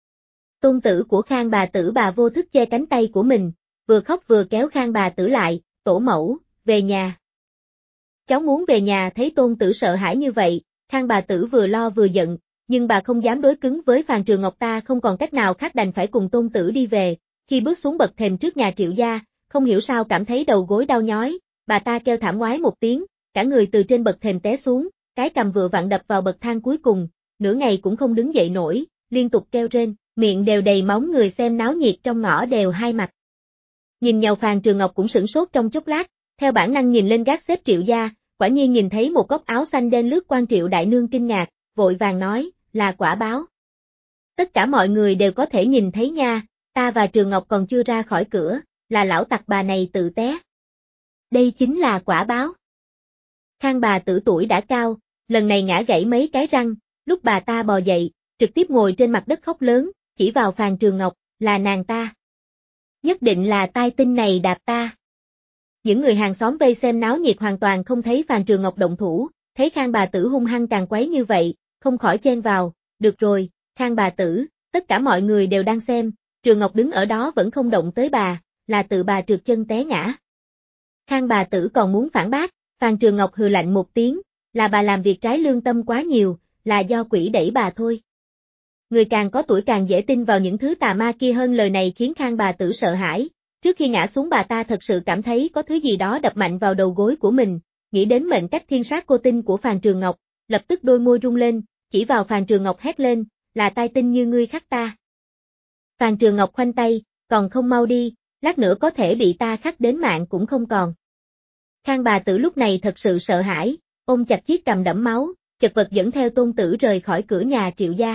Tôn tử của Khang bà tử bà vô thức che cánh tay của mình, vừa khóc vừa kéo Khang bà tử lại, tổ mẫu, về nhà. Cháu muốn về nhà. Thấy tôn tử sợ hãi như vậy, Khang bà tử vừa lo vừa giận, nhưng bà không dám đối cứng với Phàn Trường Ngọc, ta không còn cách nào khác đành phải cùng tôn tử đi về. Khi bước xuống bậc thềm trước nhà Triệu gia, không hiểu sao cảm thấy đầu gối đau nhói, bà ta kêu thảm oái một tiếng, cả người từ trên bậc thềm té xuống, cái cằm vừa vặn đập vào bậc thang cuối cùng, nửa ngày cũng không đứng dậy nổi, liên tục kêu rên, miệng đều đầy máu. Người xem náo nhiệt trong ngõ đều hai mặt. Nhìn nhau. Phàn Trường Ngọc cũng sửng sốt trong chốc lát, theo bản năng nhìn lên gác xếp Triệu gia, quả nhiên nhìn thấy một góc áo xanh đen lướt qua. Triệu Đại Nương kinh ngạc, vội vàng nói, là quả báo. Tất cả mọi người đều có thể nhìn thấy nha, ta và Trường Ngọc còn chưa ra khỏi cửa, là lão tặc bà này tự té. Đây chính là quả báo. Khang bà tử tuổi đã cao, lần này ngã gãy mấy cái răng, lúc bà ta bò dậy, trực tiếp ngồi trên mặt đất khóc lớn, chỉ vào Phàn Trường Ngọc, là nàng ta. Nhất định là tai tinh này đạp ta. Những người hàng xóm vây xem náo nhiệt hoàn toàn không thấy Phàn Trường Ngọc động thủ, thấy Khang bà tử hung hăng càng quấy như vậy, không khỏi chen vào, được rồi, Khang bà tử, tất cả mọi người đều đang xem, Trường Ngọc đứng ở đó vẫn không động tới bà, là tự bà trượt chân té ngã. Khang bà tử còn muốn phản bác, Phàn Trường Ngọc hừ lạnh một tiếng, là bà làm việc trái lương tâm quá nhiều, là do quỷ đẩy bà thôi. Người càng có tuổi càng dễ tin vào những thứ tà ma kia hơn. Lời này khiến Khang bà tử sợ hãi, trước khi ngã xuống bà ta thật sự cảm thấy có thứ gì đó đập mạnh vào đầu gối của mình, nghĩ đến mệnh cách thiên sát cô tinh của Phàn Trường Ngọc, lập tức đôi môi rung lên, chỉ vào Phàn Trường Ngọc hét lên, là tai tinh như ngươi khắc ta. Phàn Trường Ngọc khoanh tay, còn không mau đi, lát nữa có thể bị ta khắc đến mạng cũng không còn. Khang bà tử lúc này thật sự sợ hãi, ôm chặt chiếc cằm đẫm máu, chật vật dẫn theo tôn tử rời khỏi cửa nhà Triệu gia.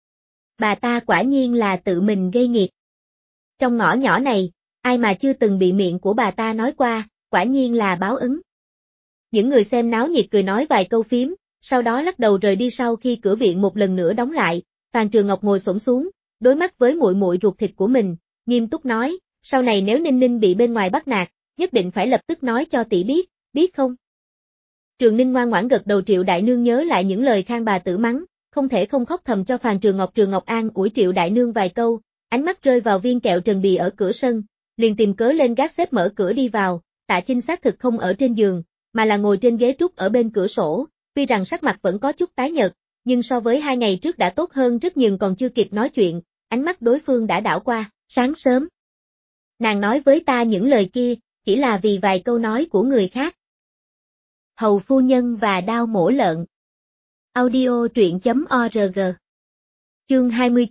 Bà ta quả nhiên là tự mình gây nghiệt. Trong ngõ nhỏ này, ai mà chưa từng bị miệng của bà ta nói qua, quả nhiên là báo ứng. Những người xem náo nhiệt cười nói vài câu phiếm, sau đó lắc đầu rời đi. Sau khi cửa viện một lần nữa đóng lại, Phàn Trường Ngọc ngồi xổm xuống, đối mắt với muội muội ruột thịt của mình, nghiêm túc nói, sau này nếu Ninh Ninh bị bên ngoài bắt nạt, nhất định phải lập tức nói cho tỷ biết, biết không? Trường Ninh ngoan ngoãn gật đầu. Triệu Đại Nương nhớ lại những lời Khang bà tử mắng, không thể không khóc thầm cho Phàn Trường Ngọc. Trường Ngọc an ủi Triệu Đại Nương vài câu, ánh mắt rơi vào viên kẹo trần bì ở cửa sân, liền tìm cớ lên gác xếp mở cửa đi vào. Tạ Chinh xác thực không ở trên giường, mà là ngồi trên ghế trúc ở bên cửa sổ, tuy rằng sắc mặt vẫn có chút tái nhợt, nhưng so với 2 ngày trước đã tốt hơn rất nhiều. Còn chưa kịp nói chuyện, ánh mắt đối phương đã đảo qua, sáng sớm. Nàng nói với ta những lời kia, chỉ là vì vài câu nói của người khác. Hầu phu nhân và đao mổ lợn. Audio truyện.org. Chương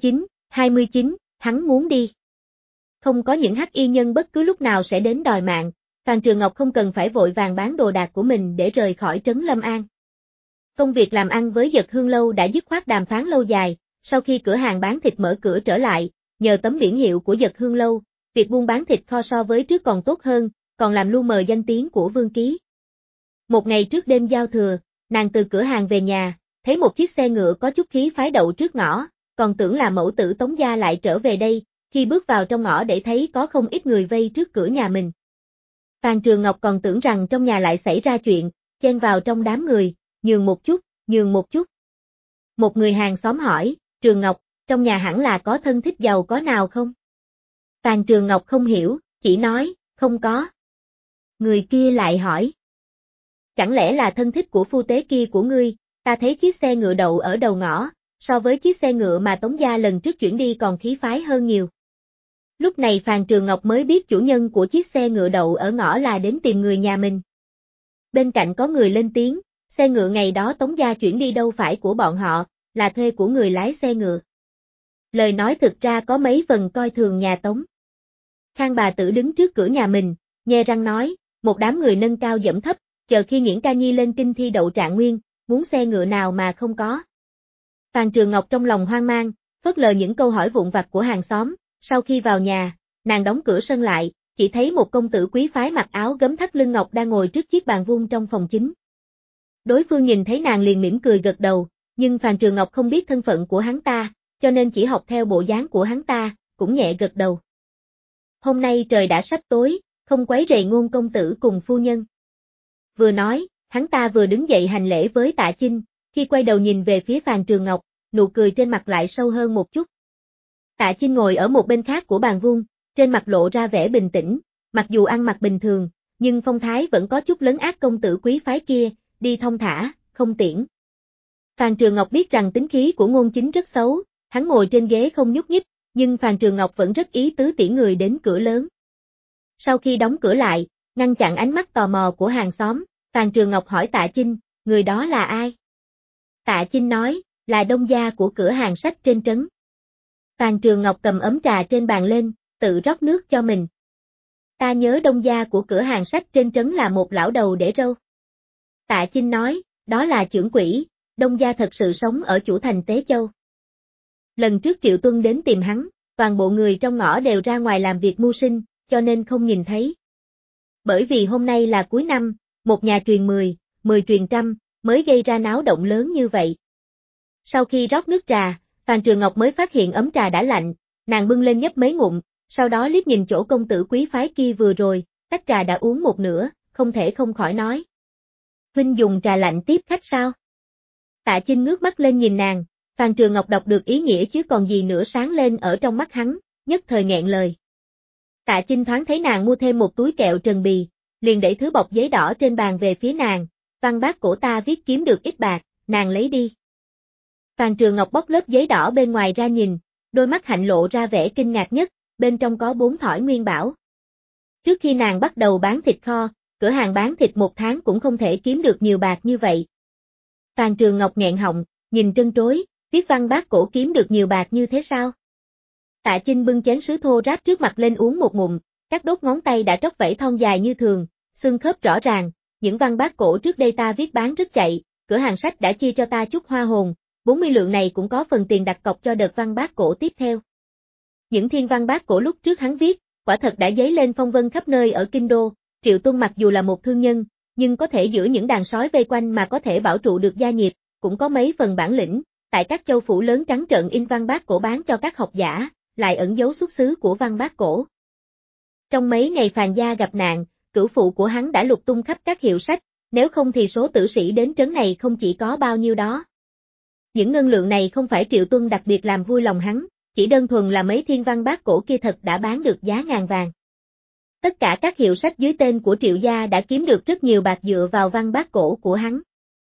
29, hắn muốn đi. Không có những hắc y nhân bất cứ lúc nào sẽ đến đòi mạng, Phan Trường Ngọc không cần phải vội vàng bán đồ đạc của mình để rời khỏi trấn Lâm An. Công việc làm ăn với Dật Hương Lâu đã dứt khoát đàm phán lâu dài, sau khi cửa hàng bán thịt mở cửa trở lại, nhờ tấm biển hiệu của Dật Hương Lâu, việc buôn bán thịt kho so với trước còn tốt hơn, còn làm lu mờ danh tiếng của Vương Ký. Một ngày trước đêm giao thừa, nàng từ cửa hàng về nhà, thấy một chiếc xe ngựa có chút khí phái đậu trước ngõ, còn tưởng là mẫu tử Tống gia lại trở về đây, khi bước vào trong ngõ để thấy có không ít người vây trước cửa nhà mình. Phan Trường Ngọc còn tưởng rằng trong nhà lại xảy ra chuyện, chen vào trong đám người, nhường một chút. Một người hàng xóm hỏi, Trường Ngọc, trong nhà hẳn là có thân thích giàu có nào không? Phan Trường Ngọc không hiểu, chỉ nói, không có. Người kia lại hỏi, chẳng lẽ là thân thích của phu tế kia của ngươi, ta thấy chiếc xe ngựa đậu ở đầu ngõ, so với chiếc xe ngựa mà Tống gia lần trước chuyển đi còn khí phái hơn nhiều. Lúc này Phan Trường Ngọc mới biết chủ nhân của chiếc xe ngựa đậu ở ngõ là đến tìm người nhà mình. Bên cạnh có người lên tiếng, xe ngựa ngày đó Tống gia chuyển đi đâu phải của bọn họ, là thuê của người lái xe ngựa. Lời nói thực ra có mấy phần coi thường nhà Tống. Khang bà tử đứng trước cửa nhà mình, nhe răng nói, một đám người nâng cao dẫm thấp, chờ khi Nghiễn Ca Nhi lên kinh thi đậu trạng nguyên, muốn xe ngựa nào mà không có. Phan Trường Ngọc trong lòng hoang mang, phớt lờ những câu hỏi vụn vặt của hàng xóm, sau khi vào nhà, nàng đóng cửa sân lại, chỉ thấy một công tử quý phái mặc áo gấm thắt lưng ngọc đang ngồi trước chiếc bàn vuông trong phòng chính. Đối phương nhìn thấy nàng liền mỉm cười gật đầu, nhưng Phan Trường Ngọc không biết thân phận của hắn ta, cho nên chỉ học theo bộ dáng của hắn ta, cũng nhẹ gật đầu. Hôm nay trời đã sắp tối, không quấy rầy Ngôn công tử cùng phu nhân. Vừa nói, hắn ta vừa đứng dậy hành lễ với Tạ Chinh, khi quay đầu nhìn về phía Phan Trường Ngọc, nụ cười trên mặt lại sâu hơn một chút. Tạ Chinh ngồi ở một bên khác của bàn vuông, trên mặt lộ ra vẻ bình tĩnh, mặc dù ăn mặc bình thường, nhưng phong thái vẫn có chút lấn át công tử quý phái kia, đi thong thả, không tiễn. Phan Trường Ngọc biết rằng tính khí của Ngôn Chính rất xấu, hắn ngồi trên ghế không nhúc nhích, nhưng Phan Trường Ngọc vẫn rất ý tứ tiễn người đến cửa lớn. Sau khi đóng cửa lại, ngăn chặn ánh mắt tò mò của hàng xóm, Phan Trường Ngọc hỏi Tạ Chinh, người đó là ai? Tạ Chinh nói, là đông gia của cửa hàng sách trên trấn. Phan Trường Ngọc cầm ấm trà trên bàn lên, tự rót nước cho mình. Ta nhớ đông gia của cửa hàng sách trên trấn là một lão đầu để râu. Tạ Chinh nói, đó là chưởng quỷ, đông gia thật sự sống ở chủ thành Tế Châu. Lần trước Triệu Tuân đến tìm hắn, toàn bộ người trong ngõ đều ra ngoài làm việc mưu sinh, cho nên không nhìn thấy. Bởi vì hôm nay là cuối năm, một nhà truyền 10, 10 truyền trăm, mới gây ra náo động lớn như vậy. Sau khi rót nước trà, Phan Trường Ngọc mới phát hiện ấm trà đã lạnh, nàng bưng lên nhấp mấy ngụm, sau đó liếc nhìn chỗ công tử quý phái kia vừa rồi, tách trà đã uống một nửa, không thể không khỏi nói. Huynh dùng trà lạnh tiếp khách sao? Tạ Chinh ngước mắt lên nhìn nàng, Phan Trường Ngọc đọc được ý nghĩa chứ còn gì nữa sáng lên ở trong mắt hắn, nhất thời nghẹn lời. Tạ Chinh thoáng thấy nàng mua thêm một túi kẹo Trần Bì, liền đẩy thứ bọc giấy đỏ trên bàn về phía nàng, Văn bác cổ ta viết kiếm được ít bạc, nàng lấy đi. Phan Trường Ngọc bóc lớp giấy đỏ bên ngoài ra nhìn, đôi mắt hạnh lộ ra vẻ kinh ngạc nhất, bên trong có 4 thỏi nguyên bảo. Trước khi nàng bắt đầu bán thịt kho, cửa hàng bán thịt một tháng cũng không thể kiếm được nhiều bạc như vậy. Phan Trường Ngọc nghẹn họng, nhìn trân trối, viết văn bác cổ kiếm được nhiều bạc như thế sao? Tạ Chinh bưng chén sứ thô ráp trước mặt lên uống một ngụm, các đốt ngón tay đã tróc vẫy thon dài như thường, xương khớp rõ ràng, những văn bác cổ trước đây ta viết bán rất chạy, cửa hàng sách đã chia cho ta chút hoa hồng, 40 lượng này cũng có phần tiền đặt cọc cho đợt văn bác cổ tiếp theo. Những thiên văn bác cổ lúc trước hắn viết, quả thật đã dấy lên phong vân khắp nơi ở Kinh Đô, Triệu Tuân mặc dù là một thương nhân, nhưng có thể giữa những đàn sói vây quanh mà có thể bảo trụ được gia nghiệp, cũng có mấy phần bản lĩnh, tại các châu phủ lớn trắng trợn in văn bác cổ bán cho các học giả, lại ẩn giấu xuất xứ của văn bác cổ. Trong mấy ngày Phàn gia gặp nạn, cửu phụ của hắn đã lục tung khắp các hiệu sách, nếu không thì số tử sĩ đến trấn này không chỉ có bao nhiêu đó. Những ngân lượng này không phải Triệu Tuân đặc biệt làm vui lòng hắn, chỉ đơn thuần là mấy thiên văn bác cổ kia thật đã bán được giá ngàn vàng. Tất cả các hiệu sách dưới tên của Triệu gia đã kiếm được rất nhiều bạc dựa vào văn bác cổ của hắn.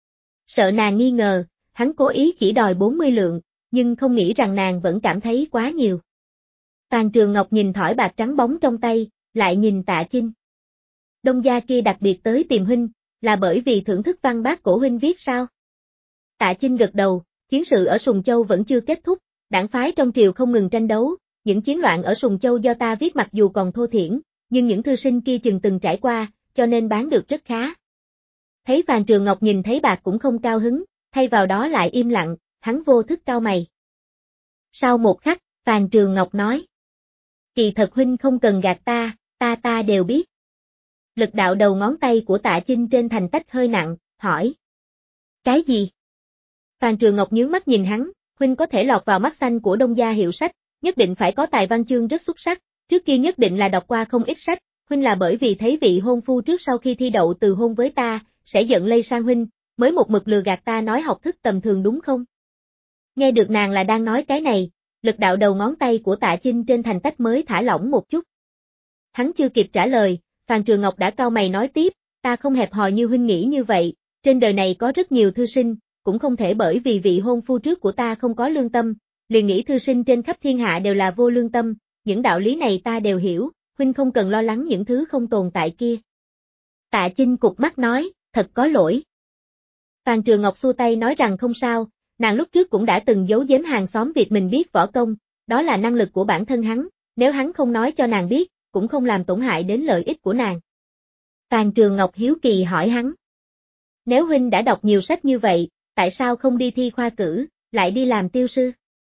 Sợ nàng nghi ngờ, hắn cố ý chỉ đòi 40 lượng, nhưng không nghĩ rằng nàng vẫn cảm thấy quá nhiều. Phan Trường Ngọc nhìn thỏi bạc trắng bóng trong tay, lại nhìn Tạ Chinh. Đông gia kia đặc biệt tới tìm huynh, là bởi vì thưởng thức văn bác cổ huynh viết sao? Tạ Chinh gật đầu, chiến sự ở Sùng Châu vẫn chưa kết thúc, đảng phái trong triều không ngừng tranh đấu, những chiến loạn ở Sùng Châu do ta viết mặc dù còn thô thiển, nhưng những thư sinh kia chừng từng trải qua, cho nên bán được rất khá. Thấy Phàn Trường Ngọc nhìn thấy bạc cũng không cao hứng, thay vào đó lại im lặng, hắn vô thức cau mày. Sau một khắc, Phàn Trường Ngọc nói. Kỳ thật huynh không cần gạt ta, ta đều biết. Lực đạo đầu ngón tay của Tạ Chinh trên thành tách hơi nặng, hỏi. Cái gì? Phàn Trường Ngọc nhướng mắt nhìn hắn, huynh có thể lọt vào mắt xanh của Đông gia hiệu sách, nhất định phải có tài văn chương rất xuất sắc, trước kia nhất định là đọc qua không ít sách, huynh là bởi vì thấy vị hôn phu trước sau khi thi đậu từ hôn với ta, sẽ giận lây sang huynh, mới một mực lừa gạt ta nói học thức tầm thường đúng không? Nghe được nàng là đang nói cái này, lực đạo đầu ngón tay của Tạ Chinh trên thành tách mới thả lỏng một chút. Hắn chưa kịp trả lời, Phàn Trường Ngọc đã cau mày nói tiếp, ta không hẹp hòi như huynh nghĩ như vậy, trên đời này có rất nhiều thư sinh, cũng không thể bởi vì vị hôn phu trước của ta không có lương tâm, liền nghĩ thư sinh trên khắp thiên hạ đều là vô lương tâm, những đạo lý này ta đều hiểu, huynh không cần lo lắng những thứ không tồn tại kia. Tạ Chinh cụp mắt nói, thật có lỗi. Phàn Trường Ngọc xua tay nói rằng không sao, nàng lúc trước cũng đã từng giấu giếm hàng xóm việc mình biết võ công, đó là năng lực của bản thân hắn, nếu hắn không nói cho nàng biết, cũng không làm tổn hại đến lợi ích của nàng. Phàn Trường Ngọc hiếu kỳ hỏi hắn. Nếu huynh đã đọc nhiều sách như vậy, tại sao không đi thi khoa cử, lại đi làm tiêu sư?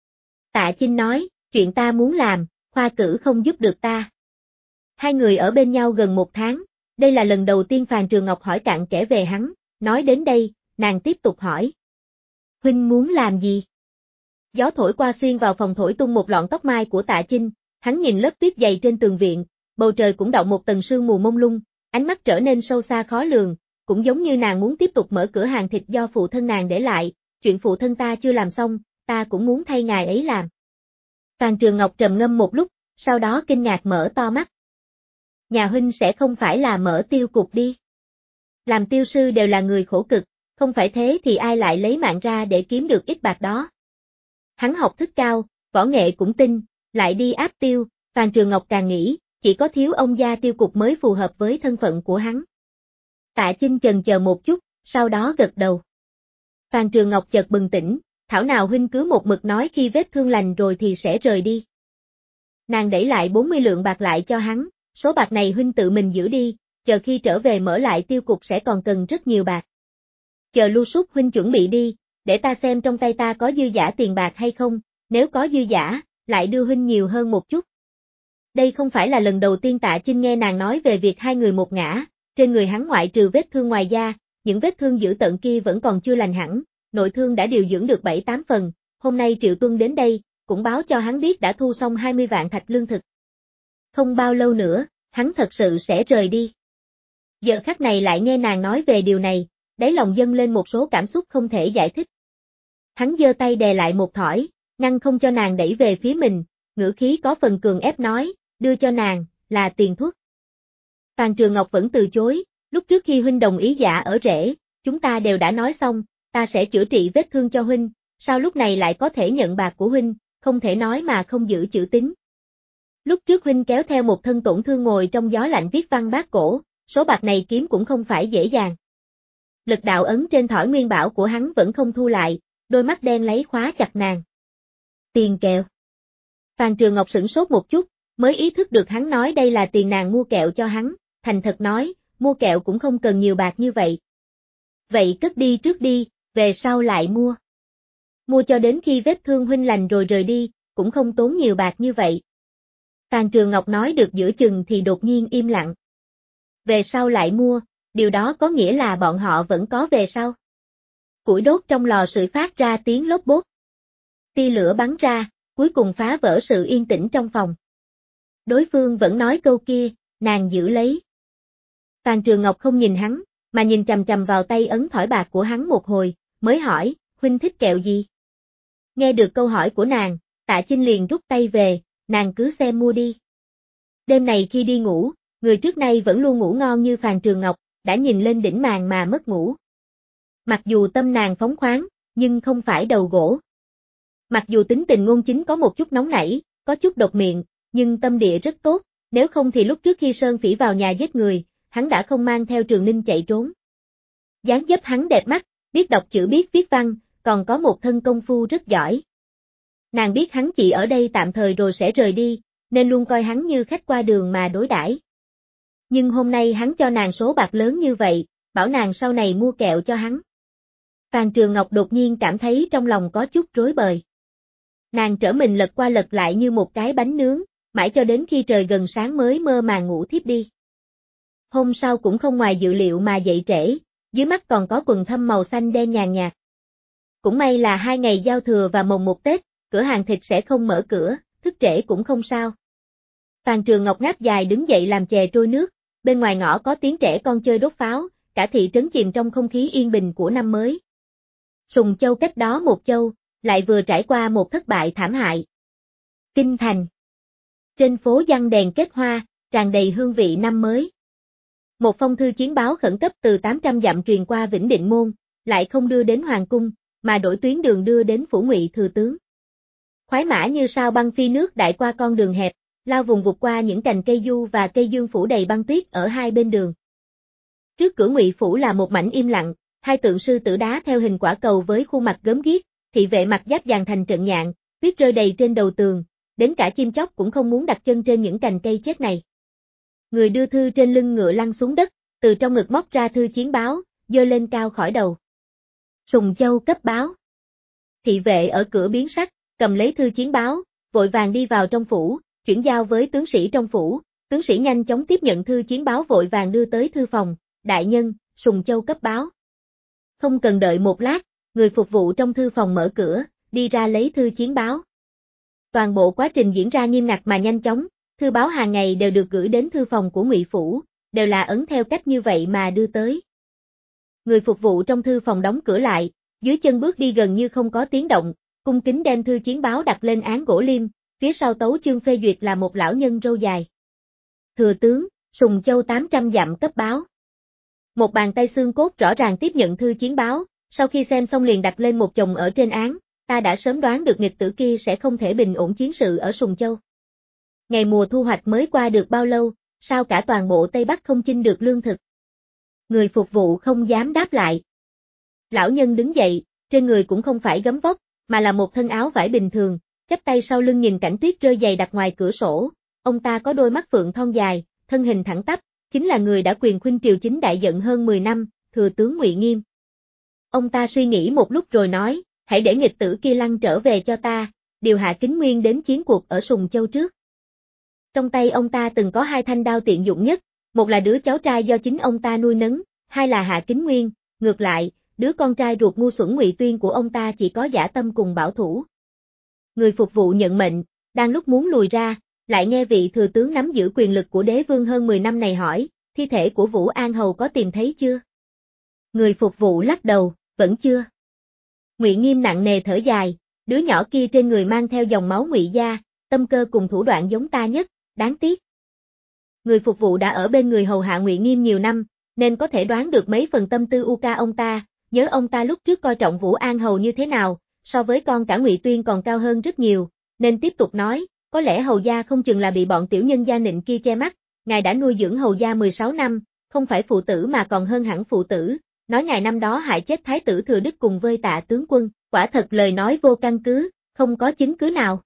Tạ Chinh nói, chuyện ta muốn làm, khoa cử không giúp được ta. Hai người ở bên nhau gần 1 tháng, đây là lần đầu tiên Phàn Trường Ngọc hỏi cặn kẽ về hắn, nói đến đây, nàng tiếp tục hỏi. Huynh muốn làm gì? Gió thổi qua xuyên vào phòng thổi tung một lọn tóc mai của Tạ Chinh, hắn nhìn lớp tuyết dày trên tường viện, bầu trời cũng đọng một tầng sương mù mông lung, ánh mắt trở nên sâu xa khó lường, cũng giống như nàng muốn tiếp tục mở cửa hàng thịt do phụ thân nàng để lại, chuyện phụ thân ta chưa làm xong, ta cũng muốn thay ngài ấy làm. Phàn Trường Ngọc trầm ngâm một lúc, sau đó kinh ngạc mở to mắt. Nhà huynh sẽ không phải là mở tiêu cục đi. Làm tiêu sư đều là người khổ cực, không phải thế thì ai lại lấy mạng ra để kiếm được ít bạc đó. Hắn học thức cao, võ nghệ cũng tinh, lại đi áp tiêu, Phàn Trường Ngọc càng nghĩ, chỉ có thiếu ông gia tiêu cục mới phù hợp với thân phận của hắn. Tạ Chinh chần chờ một chút, sau đó gật đầu. Phàn Trường Ngọc chợt bừng tỉnh, thảo nào huynh cứ một mực nói khi vết thương lành rồi thì sẽ rời đi. Nàng đẩy lại 40 lượng bạc lại cho hắn, số bạc này huynh tự mình giữ đi, chờ khi trở về mở lại tiêu cục sẽ còn cần rất nhiều bạc. Chờ lưu sút huynh chuẩn bị đi, để ta xem trong tay ta có dư giả tiền bạc hay không, nếu có dư giả, lại đưa huynh nhiều hơn một chút. Đây không phải là lần đầu tiên Tạ Chinh nghe nàng nói về việc hai người một ngã, trên người hắn ngoại trừ vết thương ngoài da, những vết thương dữ tợn kia vẫn còn chưa lành hẳn, nội thương đã điều dưỡng được 7-8 phần, hôm nay Triệu Tuân đến đây, cũng báo cho hắn biết đã thu xong 20 vạn thạch lương thực. Không bao lâu nữa, hắn thật sự sẽ rời đi. Giờ khắc này lại nghe nàng nói về điều này, đáy lòng dâng lên một số cảm xúc không thể giải thích. Hắn giơ tay đè lại một thỏi, ngăn không cho nàng đẩy về phía mình, ngữ khí có phần cường ép nói, đưa cho nàng, là tiền thuốc. Phàn Trường Ngọc vẫn từ chối, lúc trước khi huynh đồng ý giả ở rễ, chúng ta đều đã nói xong, ta sẽ chữa trị vết thương cho huynh, sao lúc này lại có thể nhận bạc của huynh, không thể nói mà không giữ chữ tín. Lúc trước huynh kéo theo một thân tổn thương ngồi trong gió lạnh viết văn bát cổ, số bạc này kiếm cũng không phải dễ dàng. Lực đạo ấn trên thỏi nguyên bảo của hắn vẫn không thu lại, đôi mắt đen lấy khóa chặt nàng. Tiền kẹo. Phàn Trường Ngọc sửng sốt một chút, mới ý thức được hắn nói đây là tiền nàng mua kẹo cho hắn, thành thật nói, mua kẹo cũng không cần nhiều bạc như vậy. Vậy cất đi trước đi, về sau lại mua. Mua cho đến khi vết thương huynh lành rồi rời đi, cũng không tốn nhiều bạc như vậy. Phàn Trường Ngọc nói được giữa chừng thì đột nhiên im lặng. Về sau lại mua, điều đó có nghĩa là bọn họ vẫn có về sau. Củi đốt trong lò sưởi phát ra tiếng lốp bốt. Tia lửa bắn ra, cuối cùng phá vỡ sự yên tĩnh trong phòng. Đối phương vẫn nói câu kia, nàng giữ lấy. Phàn Trường Ngọc không nhìn hắn, mà nhìn chằm chằm vào tay ấn thỏi bạc của hắn một hồi, mới hỏi, huynh thích kẹo gì? Nghe được câu hỏi của nàng, Tạ Chinh liền rút tay về, nàng cứ xem mua đi. Đêm này khi đi ngủ, người trước nay vẫn luôn ngủ ngon như Phàn Trường Ngọc, đã nhìn lên đỉnh màn mà mất ngủ. Mặc dù tâm nàng phóng khoáng, nhưng không phải đầu gỗ. Mặc dù tính tình ngôn chính có một chút nóng nảy, có chút độc miệng, nhưng tâm địa rất tốt, nếu không thì lúc trước khi Sơn Phỉ vào nhà giết người, hắn đã không mang theo Trường Ninh chạy trốn. Dáng dấp hắn đẹp mắt, biết đọc chữ biết viết văn, còn có một thân công phu rất giỏi. Nàng biết hắn chỉ ở đây tạm thời rồi sẽ rời đi, nên luôn coi hắn như khách qua đường mà đối đãi. Nhưng hôm nay hắn cho nàng số bạc lớn như vậy, bảo nàng sau này mua kẹo cho hắn. Phàn Trường Ngọc đột nhiên cảm thấy trong lòng có chút rối bời. Nàng trở mình lật qua lật lại như một cái bánh nướng, mãi cho đến khi trời gần sáng mới mơ màng ngủ thiếp đi. Hôm sau cũng không ngoài dự liệu mà dậy trễ, dưới mắt còn có quần thâm màu xanh đen nhàn nhạt. Cũng may là 2 ngày giao thừa và mồng 1 Tết, cửa hàng thịt sẽ không mở cửa, thức trễ cũng không sao. Phàn Trường Ngọc ngáp dài đứng dậy làm chè trôi nước, bên ngoài ngõ có tiếng trẻ con chơi đốt pháo, cả thị trấn chìm trong không khí yên bình của năm mới. Sùng Châu cách đó một châu, lại vừa trải qua một thất bại thảm hại. Kinh thành. Trên phố giăng đèn kết hoa, tràn đầy hương vị năm mới. Một phong thư chiến báo khẩn cấp từ 800 dặm truyền qua Vĩnh Định Môn, lại không đưa đến Hoàng cung, mà đổi tuyến đường đưa đến phủ Ngụy thừa tướng. Khoái mã như sao băng phi nước đại qua con đường hẹp, lao vùng vụt qua những cành cây du và cây dương phủ đầy băng tuyết ở hai bên đường. Trước cửa Ngụy phủ là một mảnh im lặng, 2 tượng sư tử đá theo hình quả cầu với khuôn mặt gớm ghiếc, thị vệ mặc giáp dàn thành trận nhạn, tuyết rơi đầy trên đầu tường, đến cả chim chóc cũng không muốn đặt chân trên những cành cây chết này. Người đưa thư trên lưng ngựa lăn xuống đất, từ trong ngực móc ra thư chiến báo, giơ lên cao khỏi đầu. Sùng Châu cấp báo. Thị vệ ở cửa biến sắc, cầm lấy thư chiến báo, vội vàng đi vào trong phủ, chuyển giao với tướng sĩ trong phủ, tướng sĩ nhanh chóng tiếp nhận thư chiến báo vội vàng đưa tới thư phòng, đại nhân, Sùng Châu cấp báo. Không cần đợi một lát, người phục vụ trong thư phòng mở cửa, đi ra lấy thư chiến báo. Toàn bộ quá trình diễn ra nghiêm ngặt mà nhanh chóng, thư báo hàng ngày đều được gửi đến thư phòng của Ngụy phủ, đều là ấn theo cách như vậy mà đưa tới. Người phục vụ trong thư phòng đóng cửa lại, dưới chân bước đi gần như không có tiếng động, cung kính đem thư chiến báo đặt lên án gỗ liêm, phía sau tấu chương phê duyệt là một lão nhân râu dài. Thừa tướng, Sùng Châu 800 dặm cấp báo. Một bàn tay xương cốt rõ ràng tiếp nhận thư chiến báo, sau khi xem xong liền đặt lên một chồng ở trên án, ta đã sớm đoán được nghịch tử kia sẽ không thể bình ổn chiến sự ở Sùng Châu. Ngày mùa thu hoạch mới qua được bao lâu, sao cả toàn bộ Tây Bắc không chinh được lương thực? Người phục vụ không dám đáp lại. Lão nhân đứng dậy, trên người cũng không phải gấm vóc, mà là một thân áo vải bình thường, chắp tay sau lưng nhìn cảnh tuyết rơi dày đặc ngoài cửa sổ. Ông ta có đôi mắt phượng thon dài, thân hình thẳng tắp, chính là người đã quyền khuynh triều chính đại giận hơn 10 năm, thừa tướng Ngụy Nghiêm. Ông ta suy nghĩ một lúc rồi nói, hãy để nghịch tử kia lăn trở về cho ta, điều Hạ Kính Nguyên đến chiến cuộc ở Sùng Châu trước. Trong tay ông ta từng có 2 thanh đao tiện dụng nhất, một là đứa cháu trai do chính ông ta nuôi nấng, 2 là Hạ Kính Nguyên, ngược lại, đứa con trai ruột ngu xuẩn Ngụy Tuyên của ông ta chỉ có dã tâm cùng bảo thủ. Người phục vụ nhận mệnh, đang lúc muốn lùi ra, lại nghe vị thừa tướng nắm giữ quyền lực của đế vương hơn 10 năm này hỏi, thi thể của Vũ An Hầu có tìm thấy chưa? Người phục vụ lắc đầu, vẫn chưa. Ngụy Nghiêm nặng nề thở dài, đứa nhỏ kia trên người mang theo dòng máu Ngụy gia, tâm cơ cùng thủ đoạn giống ta nhất, đáng tiếc. Người phục vụ đã ở bên người hầu hạ Ngụy Nghiêm nhiều năm, nên có thể đoán được mấy phần tâm tư u ca ông ta, nhớ ông ta lúc trước coi trọng Vũ An Hầu như thế nào, so với con cả Ngụy Tuyên còn cao hơn rất nhiều, nên tiếp tục nói, có lẽ hầu gia không chừng là bị bọn tiểu nhân gia nịnh kia che mắt, ngài đã nuôi dưỡng hầu gia 16 năm, không phải phụ tử mà còn hơn hẳn phụ tử, nói ngài năm đó hại chết thái tử Thừa Đức cùng với Tạ tướng quân, quả thật lời nói vô căn cứ, không có chứng cứ nào.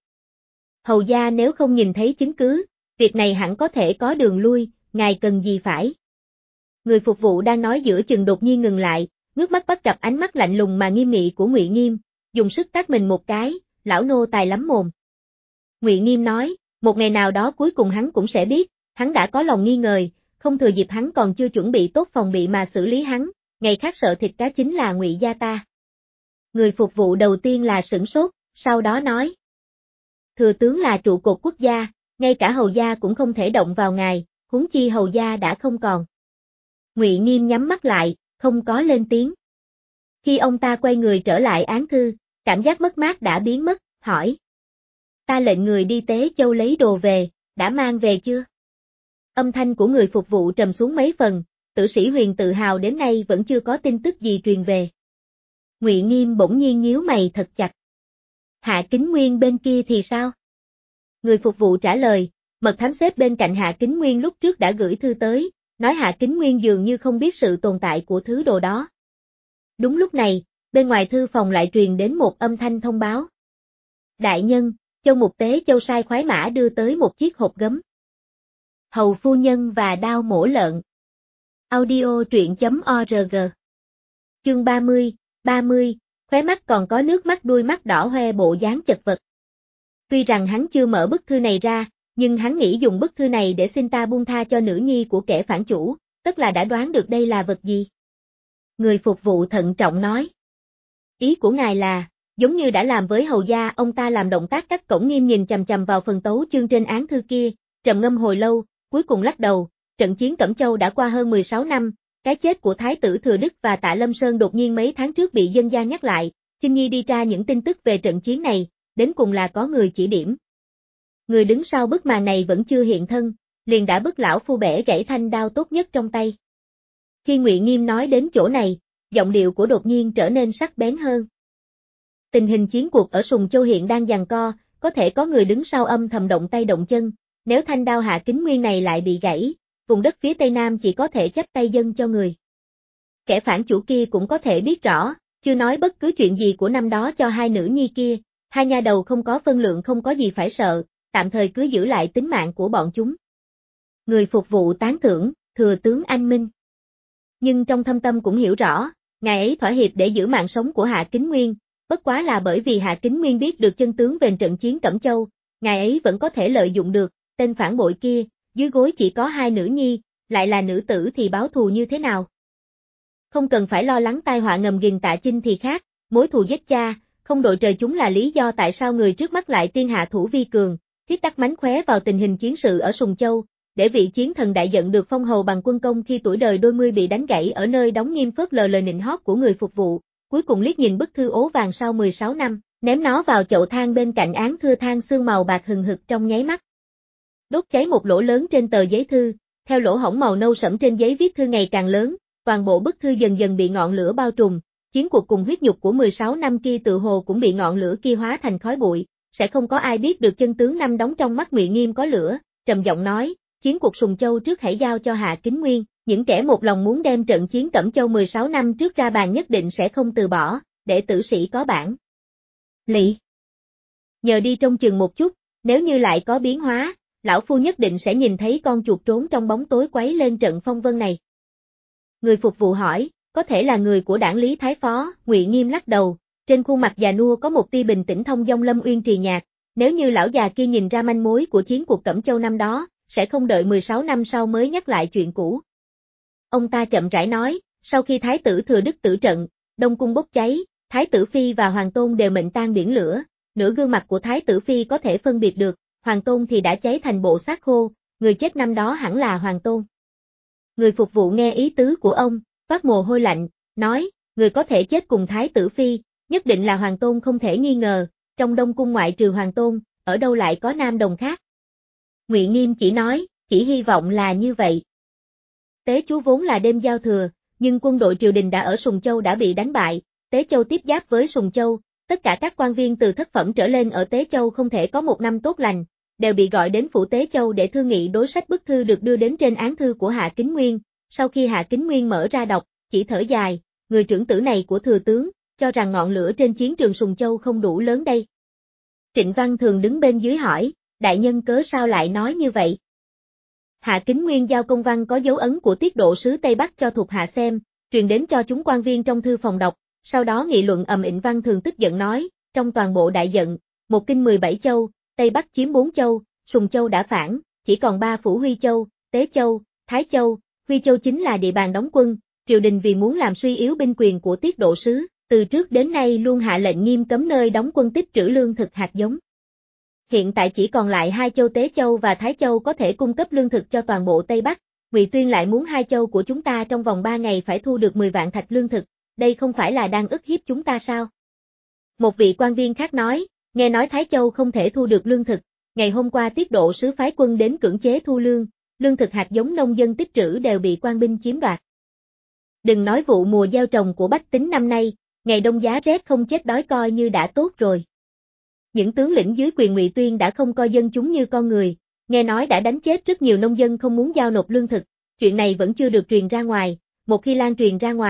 Hầu gia nếu không nhìn thấy chứng cứ, việc này hẳn có thể có đường lui, ngài cần gì phải. Người phục vụ đang nói giữa chừng đột nhiên ngừng lại, ngước mắt bắt gặp ánh mắt lạnh lùng mà nghiêm nghị của Ngụy Nghiêm, dùng sức tát mình một cái, lão nô tài lắm mồm. Ngụy Nghiêm nói, một ngày nào đó cuối cùng hắn cũng sẽ biết, hắn đã có lòng nghi ngờ, không thừa dịp hắn còn chưa chuẩn bị tốt phòng bị mà xử lý hắn, ngày khác sợ thịt cá chính là Ngụy gia ta. Người phục vụ đầu tiên là sửng sốt, sau đó nói. Thừa tướng là trụ cột quốc gia, ngay cả hầu gia cũng không thể động vào ngài, huống chi hầu gia đã không còn. Ngụy Nghiêm nhắm mắt lại, không có lên tiếng. Khi ông ta quay người trở lại án thư, cảm giác mất mát đã biến mất, hỏi. Ta lệnh người đi Tế Châu lấy đồ về, đã mang về chưa? Âm thanh của người phục vụ trầm xuống mấy phần, tử sĩ Huyền tự hào đến nay vẫn chưa có tin tức gì truyền về. Ngụy Nghiêm bỗng nhiên nhíu mày thật chặt. Hạ Kính Nguyên bên kia thì sao? Người phục vụ trả lời, mật thám xếp bên cạnh Hạ Kính Nguyên lúc trước đã gửi thư tới, nói Hạ Kính Nguyên dường như không biết sự tồn tại của thứ đồ đó. Đúng lúc này, bên ngoài thư phòng lại truyền đến một âm thanh thông báo. Đại nhân, Châu Mục Tế Châu sai khoái mã đưa tới một chiếc hộp gấm. Hầu phu nhân và đao mổ lợn. Audio truyện.org. Chương 30, khóe mắt còn có nước mắt, đuôi mắt đỏ hoe, bộ dáng chật vật. Tuy rằng hắn chưa mở bức thư này ra, nhưng hắn nghĩ dùng bức thư này để xin ta buông tha cho nữ nhi của kẻ phản chủ, tức là đã đoán được đây là vật gì. Người phục vụ thận trọng nói. Ý của ngài là, giống như đã làm với hầu gia, ông ta làm động tác cắt cổng nghiêm nhìn chằm chằm vào phần tấu chương trên án thư kia, trầm ngâm hồi lâu, cuối cùng lắc đầu, trận chiến Cẩm Châu đã qua hơn 16 năm, cái chết của Thái tử Thừa Đức và Tạ Lâm Sơn đột nhiên mấy tháng trước bị dân gian nhắc lại, Chinh Nhi đi tra những tin tức về trận chiến này, đến cùng là có người chỉ điểm. Người đứng sau bức màn này vẫn chưa hiện thân, liền đã bức lão phu bẻ gãy thanh đao tốt nhất trong tay. Khi Ngụy Nghiêm nói đến chỗ này, giọng điệu của đột nhiên trở nên sắc bén hơn. Tình hình chiến cuộc ở Sùng Châu hiện đang giằng co, có thể có người đứng sau âm thầm động tay động chân, nếu thanh đao Hạ Kính Nguyên này lại bị gãy, vùng đất phía Tây Nam chỉ có thể chắp tay dâng cho người. Kẻ phản chủ kia cũng có thể biết rõ, chưa nói bất cứ chuyện gì của năm đó cho hai nữ nhi kia, hai nha đầu không có phân lượng, không có gì phải sợ, tạm thời cứ giữ lại tính mạng của bọn chúng. Người phục vụ tán thưởng, thừa tướng anh minh. Nhưng trong thâm tâm cũng hiểu rõ, ngài ấy thỏa hiệp để giữ mạng sống của Hạ Kính Nguyên, bất quá là bởi vì Hạ Kính Nguyên biết được chân tướng về trận chiến Cẩm Châu, ngài ấy vẫn có thể lợi dụng được, tên phản bội kia, dưới gối chỉ có hai nữ nhi, lại là nữ tử thì báo thù như thế nào? Không cần phải lo lắng tai họa ngầm ghim Tạ Chinh thì khác, mối thù giết cha, không đội trời chúng là lý do tại sao người trước mắt lại tiên hạ thủ vi cường, thiết đắc mánh khóe vào tình hình chiến sự ở Sùng Châu, để vị chiến thần đại giận được phong hầu bằng quân công khi tuổi đời đôi mươi bị đánh gãy ở nơi đóng nghiêm, phớt lờ lời nịnh hót của người phục vụ, cuối cùng liếc nhìn bức thư ố vàng sau 16 năm, ném nó vào chậu than bên cạnh án thư, than xương màu bạc hừng hực trong nháy mắt. Đốt cháy một lỗ lớn trên tờ giấy thư, theo lỗ hổng màu nâu sẫm trên giấy viết thư ngày càng lớn, toàn bộ bức thư dần dần bị ngọn lửa bao trùm, chiến cuộc cùng huyết nhục của 16 năm kia tự hồ cũng bị ngọn lửa kia hóa thành khói bụi, sẽ không có ai biết được chân tướng năm đóng trong mắt Ngụy Nghiêm có lửa, trầm giọng nói, chiến cuộc Sùng Châu trước hãy giao cho Hạ Kính Nguyên, những kẻ một lòng muốn đem trận chiến Cẩm Châu 16 năm trước ra bàn nhất định sẽ không từ bỏ, để tử sĩ có bản lị. Nhờ đi trông chừng một chút, nếu như lại có biến hóa, lão phu nhất định sẽ nhìn thấy con chuột trốn trong bóng tối quấy lên trận phong vân này. Người phục vụ hỏi, có thể là người của đảng Lý Thái Phó, Ngụy Nghiêm lắc đầu, trên khuôn mặt già nua có một tia bình tĩnh thông dong lâm uyên trì nhạt, nếu như lão già kia nhìn ra manh mối của chiến cuộc Cẩm Châu năm đó, sẽ không đợi 16 năm sau mới nhắc lại chuyện cũ. Ông ta chậm rãi nói, sau khi Thái tử Thừa Đức tử trận, Đông Cung bốc cháy, Thái tử Phi và Hoàng Tôn đều mệnh tan biển lửa, nửa gương mặt của Thái tử Phi có thể phân biệt được, Hoàng Tôn thì đã cháy thành bộ xác khô, người chết năm đó hẳn là Hoàng Tôn. Người phục vụ nghe ý tứ của ông, toát mồ hôi lạnh, nói, người có thể chết cùng Thái tử Phi, nhất định là Hoàng Tôn không thể nghi ngờ, trong Đông Cung ngoại trừ Hoàng Tôn, ở đâu lại có nam đồng khác. Ngụy Nghiêm chỉ nói, chỉ hy vọng là như vậy. Tế Chú vốn là đêm giao thừa, nhưng quân đội triều đình đã ở Sùng Châu đã bị đánh bại, Tế Châu tiếp giáp với Sùng Châu, tất cả các quan viên từ thất phẩm trở lên ở Tế Châu không thể có một năm tốt lành, đều bị gọi đến phủ Tế Châu để thương nghị đối sách. Bức thư được đưa đến trên án thư của Hạ Kính Nguyên, sau khi Hạ Kính Nguyên mở ra đọc, chỉ thở dài, người trưởng tử này của thừa tướng, cho rằng ngọn lửa trên chiến trường Sùng Châu không đủ lớn đây. Trịnh Văn Thường đứng bên dưới hỏi, đại nhân cớ sao lại nói như vậy? Hạ Kính Nguyên giao công văn có dấu ấn của tiết độ sứ Tây Bắc cho thuộc hạ xem, truyền đến cho chúng quan viên trong thư phòng đọc, sau đó nghị luận ầm ĩ. Văn Thường tức giận nói, trong toàn bộ đại giận, một kinh 17 châu, Tây Bắc chiếm 4 châu, Sùng Châu đã phản, chỉ còn 3 phủ Huy Châu, Tế Châu, Thái Châu, Huy Châu chính là địa bàn đóng quân, triều đình vì muốn làm suy yếu binh quyền của tiết độ sứ, từ trước đến nay luôn hạ lệnh nghiêm cấm nơi đóng quân tích trữ lương thực hạt giống. Hiện tại chỉ còn lại 2 châu Tế Châu và Thái Châu có thể cung cấp lương thực cho toàn bộ Tây Bắc, Ngụy Tuyên lại muốn 2 châu của chúng ta trong vòng 3 ngày phải thu được 10 vạn thạch lương thực, đây không phải là đang ức hiếp chúng ta sao? Một vị quan viên khác nói, nghe nói Thái Châu không thể thu được lương thực, ngày hôm qua tiết độ sứ phái quân đến cưỡng chế thu lương thực hạt giống nông dân tích trữ đều bị quan binh chiếm đoạt. Đừng nói vụ mùa gieo trồng của bách tính năm nay, ngày đông giá rét không chết đói coi như đã tốt rồi. Những tướng lĩnh dưới quyền Ngụy Tuyên đã không coi dân chúng như con người, nghe nói đã đánh chết rất nhiều nông dân không muốn giao nộp lương thực, chuyện này vẫn chưa được truyền ra ngoài, một khi lan truyền ra ngoài,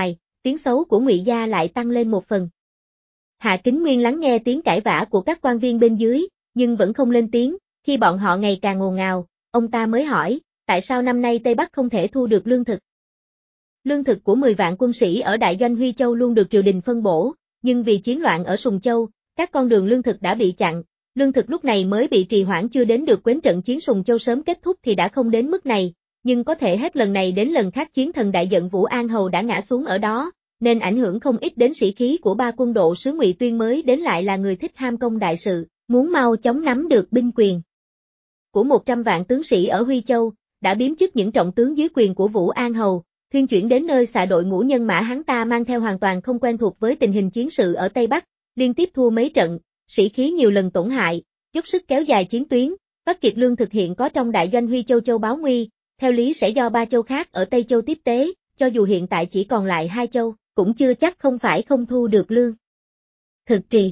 tiếng xấu của Ngụy gia lại tăng lên một phần. Hạ Kính Nguyên lắng nghe tiếng cãi vã của các quan viên bên dưới, nhưng vẫn không lên tiếng, khi bọn họ ngày càng ồn ào, ông ta mới hỏi, tại sao năm nay Tây Bắc không thể thu được lương thực? Lương thực của 10 vạn quân sĩ ở Đại doanh Huy Châu luôn được triều đình phân bổ, nhưng vì chiến loạn ở Sùng Châu, các con đường lương thực đã bị chặn, lương thực lúc này mới bị trì hoãn chưa đến được quến trận chiến Sùng Châu sớm kết thúc thì đã không đến mức này, nhưng có thể hết lần này đến lần khác chiến thần đại giận Vũ An Hầu đã ngã xuống ở đó, nên ảnh hưởng không ít đến sĩ khí của ba quân độ sứ Ngụy Tuyên mới đến lại là người thích ham công đại sự, muốn mau chóng nắm được binh quyền của 100 vạn tướng sĩ ở Huy Châu, đã biếm chức những trọng tướng dưới quyền của Vũ An Hầu, thuyên chuyển đến nơi xạ đội ngũ nhân mã hắn ta mang theo hoàn toàn không quen thuộc với tình hình chiến sự ở Tây Bắc, liên tiếp thua mấy trận, sĩ khí nhiều lần tổn hại, dốc sức kéo dài chiến tuyến, Bắc Kiệt Lương thực hiện có trong đại doanh Huy Châu châu báo nguy, theo lý sẽ do 3 châu khác ở Tây Châu tiếp tế, cho dù hiện tại chỉ còn lại 2 châu, cũng chưa chắc không phải không thu được lương thực trì.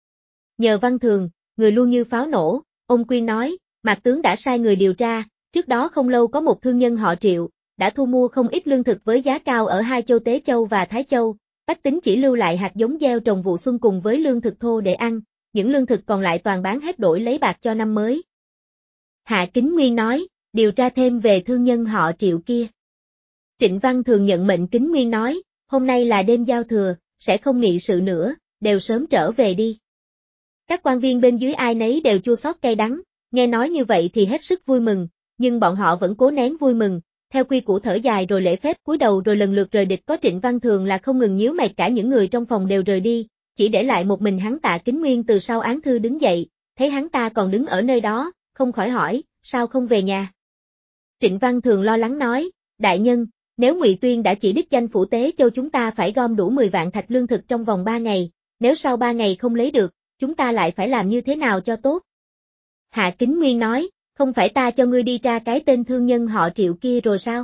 Nhờ Văn Thường, người luôn như pháo nổ, ông Quyên nói, Mạc tướng đã sai người điều tra, trước đó không lâu có một thương nhân họ Triệu, đã thu mua không ít lương thực với giá cao ở 2 châu Tế Châu và Thái Châu, bách tính chỉ lưu lại hạt giống gieo trồng vụ xuân cùng với lương thực thô để ăn, những lương thực còn lại toàn bán hết đổi lấy bạc cho năm mới. Hạ Kính Nguyên nói, điều tra thêm về thương nhân họ Triệu kia. Trịnh Văn Thường nhận mệnh Kính Nguyên nói, hôm nay là đêm giao thừa, sẽ không nghị sự nữa, đều sớm trở về đi. Các quan viên bên dưới ai nấy đều chua xót cay đắng, nghe nói như vậy thì hết sức vui mừng, nhưng bọn họ vẫn cố nén vui mừng, theo quy củ thở dài rồi lễ phép cúi đầu rồi lần lượt rời địch. Có Trịnh Văn Thường là không ngừng nhíu mày, cả những người trong phòng đều rời đi, chỉ để lại một mình hắn. Tạ Kính Nguyên từ sau án thư đứng dậy, thấy hắn ta còn đứng ở nơi đó, không khỏi hỏi, sao không về nhà? Trịnh Văn Thường lo lắng nói, đại nhân, nếu Ngụy Tuyên đã chỉ đích danh phủ Tế Châu chúng ta phải gom đủ 10 vạn thạch lương thực trong vòng 3 ngày, nếu sau 3 ngày không lấy được, chúng ta lại phải làm như thế nào cho tốt? Hạ Kính Nguyên nói, không phải ta cho ngươi đi tra cái tên thương nhân họ Triệu kia rồi sao?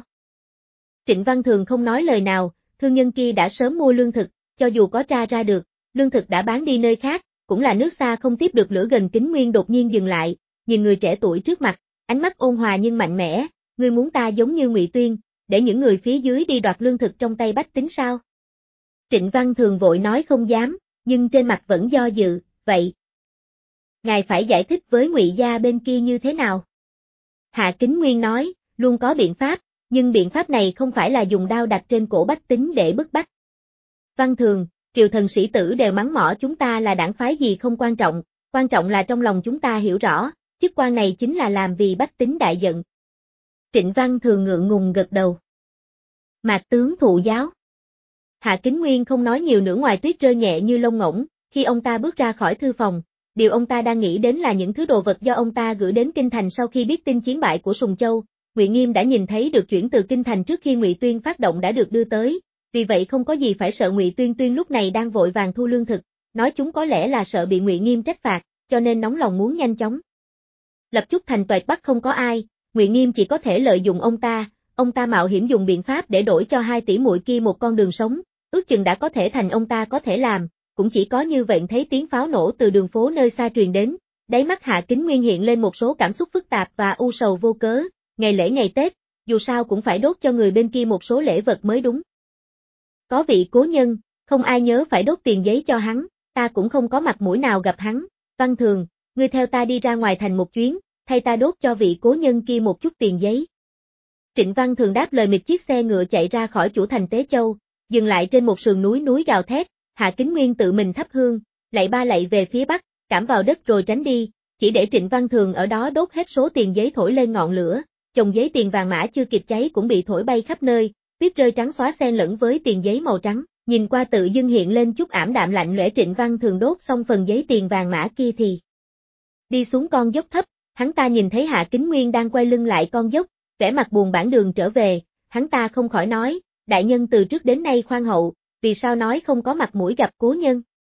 Trịnh Văn Thường không nói lời nào, thương nhân kia đã sớm mua lương thực, cho dù có tra ra được, lương thực đã bán đi nơi khác, cũng là nước xa không tiếp được lửa gần. Kính Nguyên đột nhiên dừng lại, nhìn người trẻ tuổi trước mặt, ánh mắt ôn hòa nhưng mạnh mẽ, ngươi muốn ta giống như Ngụy Tuyên, để những người phía dưới đi đoạt lương thực trong tay bách tính sao? Trịnh Văn Thường vội nói không dám, nhưng trên mặt vẫn do dự, vậy ngài phải giải thích với Ngụy gia bên kia như thế nào? Hạ Kính Nguyên nói, luôn có biện pháp, nhưng biện pháp này không phải là dùng đao đặt trên cổ bách tính để bức bách. Văn Thường, triều thần sĩ tử đều mắng mỏ chúng ta là đảng phái gì không quan trọng là trong lòng chúng ta hiểu rõ, chức quan này chính là làm vì bách tính đại giận. Trịnh Văn Thường ngượng ngùng gật đầu. Mạc tướng thụ giáo. Hạ Kính Nguyên không nói nhiều nữa ngoài tuyết rơi nhẹ như lông ngỗng, khi ông ta bước ra khỏi thư phòng, điều ông ta đang nghĩ đến là những thứ đồ vật do ông ta gửi đến Kinh Thành sau khi biết tin chiến bại của Sùng Châu. Ngụy Nghiêm đã nhìn thấy được chuyển từ Kinh Thành trước khi Ngụy Tuyên phát động đã được đưa tới, vì vậy không có gì phải sợ. Ngụy Tuyên lúc này đang vội vàng thu lương thực, nói chúng có lẽ là sợ bị Ngụy Nghiêm trách phạt, cho nên nóng lòng muốn nhanh chóng lập chúc thành toạch Bắc không có ai, Ngụy Nghiêm chỉ có thể lợi dụng ông ta mạo hiểm dùng biện pháp để đổi cho 2 tỷ muội kia một con đường sống, ước chừng đã có thể thành ông ta có thể làm, cũng chỉ có như vậy. Thấy tiếng pháo nổ từ đường phố nơi xa truyền đến, đáy mắt Hạ Kính Nguyên hiện lên một số cảm xúc phức tạp và u sầu vô cớ, ngày lễ ngày Tết, dù sao cũng phải đốt cho người bên kia một số lễ vật mới đúng. Có vị cố nhân, không ai nhớ phải đốt tiền giấy cho hắn, ta cũng không có mặt mũi nào gặp hắn. Văn Thường, ngươi theo ta đi ra ngoài thành một chuyến, thay ta đốt cho vị cố nhân kia một chút tiền giấy. Trịnh Văn Thường đáp lời. Chiếc xe ngựa chạy ra khỏi chủ thành Tế Châu, dừng lại trên một sườn núi gào thét. Hạ Kính Nguyên tự mình thắp hương, lạy ba lạy về phía bắc, cảm vào đất rồi tránh đi, chỉ để Trịnh Văn Thường ở đó đốt hết số tiền giấy thổi lên ngọn lửa, chồng giấy tiền vàng mã chưa kịp cháy cũng bị thổi bay khắp nơi, tuyết rơi trắng xóa xen lẫn với tiền giấy màu trắng, nhìn qua tự dưng hiện lên chút ảm đạm lạnh lẽo. Trịnh Văn Thường đốt xong phần giấy tiền vàng mã kia thì đi xuống con dốc thấp, hắn ta nhìn thấy Hạ Kính Nguyên đang quay lưng lại con dốc, vẻ mặt buồn bã đường trở về, hắn ta không khỏi nói, đại nhân từ trước đến nay khoan hậu, vì sao nói không có mặt mũi gặp cố nhân?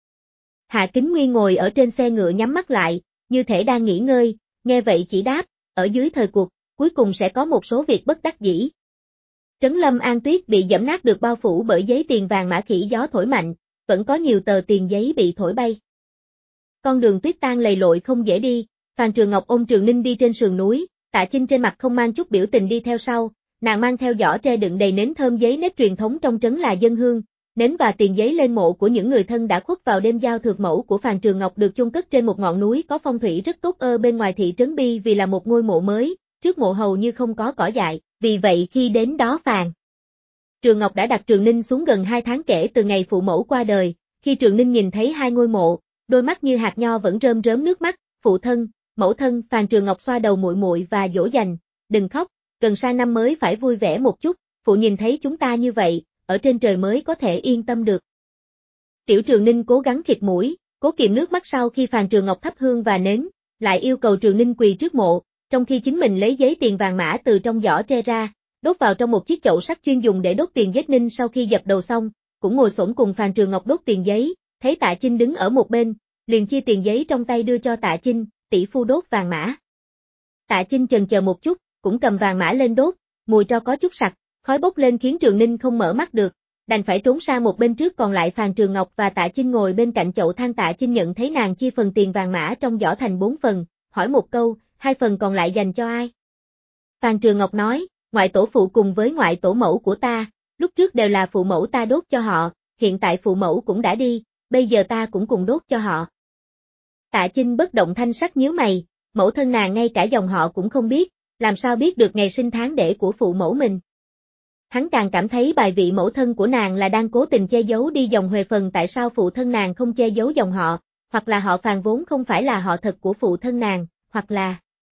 Hạ Kính Nguyên ngồi ở trên xe ngựa nhắm mắt lại, như thể đang nghỉ ngơi, nghe vậy chỉ đáp, ở dưới thời cuộc, cuối cùng sẽ có một số việc bất đắc dĩ. Trấn Lâm An Tuyết bị giẫm nát được bao phủ bởi giấy tiền vàng mã khỉ gió thổi mạnh, vẫn có nhiều tờ tiền giấy bị thổi bay. Con đường tuyết tan lầy lội không dễ đi, Phàn Trường Ngọc ôm Trường Ninh đi trên sườn núi, Tạ Chinh trên mặt không mang chút biểu tình đi theo sau, nàng mang theo giỏ tre đựng đầy nến thơm giấy nếp truyền thống trong trấn là dân hương, Nến và tiền giấy lên mộ của những người thân đã khuất vào đêm giao thừa mẫu của Phàn Trường Ngọc được chôn cất trên một ngọn núi có phong thủy rất tốt ở bên ngoài thị trấn Bi vì là một ngôi mộ mới, trước mộ hầu như không có cỏ dại, vì vậy khi đến đó Phàn Trường Ngọc đã đặt Trường Ninh xuống gần 2 tháng kể từ ngày phụ mẫu qua đời, khi Trường Ninh nhìn thấy hai ngôi mộ, đôi mắt như hạt nho vẫn rơm rớm nước mắt, phụ thân, mẫu thân, Phàn Trường Ngọc xoa đầu muội muội và dỗ dành, đừng khóc, gần sang năm mới phải vui vẻ một chút, phụ nhìn thấy chúng ta như vậy, ở trên trời mới có thể yên tâm được. Tiểu Trường Ninh cố gắng khịt mũi, cố kiềm nước mắt sau khi Phàn Trường Ngọc thắp hương và nến, lại yêu cầu Trường Ninh quỳ trước mộ, trong khi chính mình lấy giấy tiền vàng mã từ trong giỏ tre ra, đốt vào trong một chiếc chậu sắt chuyên dùng để đốt tiền giết Ninh sau khi dập đầu xong, cũng ngồi xổm cùng Phàn Trường Ngọc đốt tiền giấy, thấy Tạ Chinh đứng ở một bên, liền chia tiền giấy trong tay đưa cho Tạ Chinh, tỷ phu đốt vàng mã. Tạ Chinh chần chờ một chút, cũng cầm vàng mã lên đốt, mùi tro có chút sặc, khói bốc lên khiến Trường Ninh không mở mắt được, đành phải trốn sang một bên trước, còn lại Phàn Trường Ngọc và Tạ Chinh ngồi bên cạnh chậu than. Tạ Chinh nhận thấy nàng chia phần tiền vàng mã trong giỏ thành 4 phần, hỏi một câu, 2 phần còn lại dành cho ai? Phàn Trường Ngọc nói, ngoại tổ phụ cùng với ngoại tổ mẫu của ta, lúc trước đều là phụ mẫu ta đốt cho họ, hiện tại phụ mẫu cũng đã đi, bây giờ ta cũng cùng đốt cho họ. Tạ Chinh bất động thanh sắc nhíu mày, mẫu thân nàng ngay cả dòng họ cũng không biết, làm sao biết được ngày sinh tháng đẻ của phụ mẫu mình. Hắn càng cảm thấy bài vị mẫu thân của nàng là đang cố tình che giấu đi dòng huề phần. Tại sao phụ thân nàng không che giấu dòng họ, hoặc là họ Phàn vốn không phải là họ thật của phụ thân nàng, hoặc là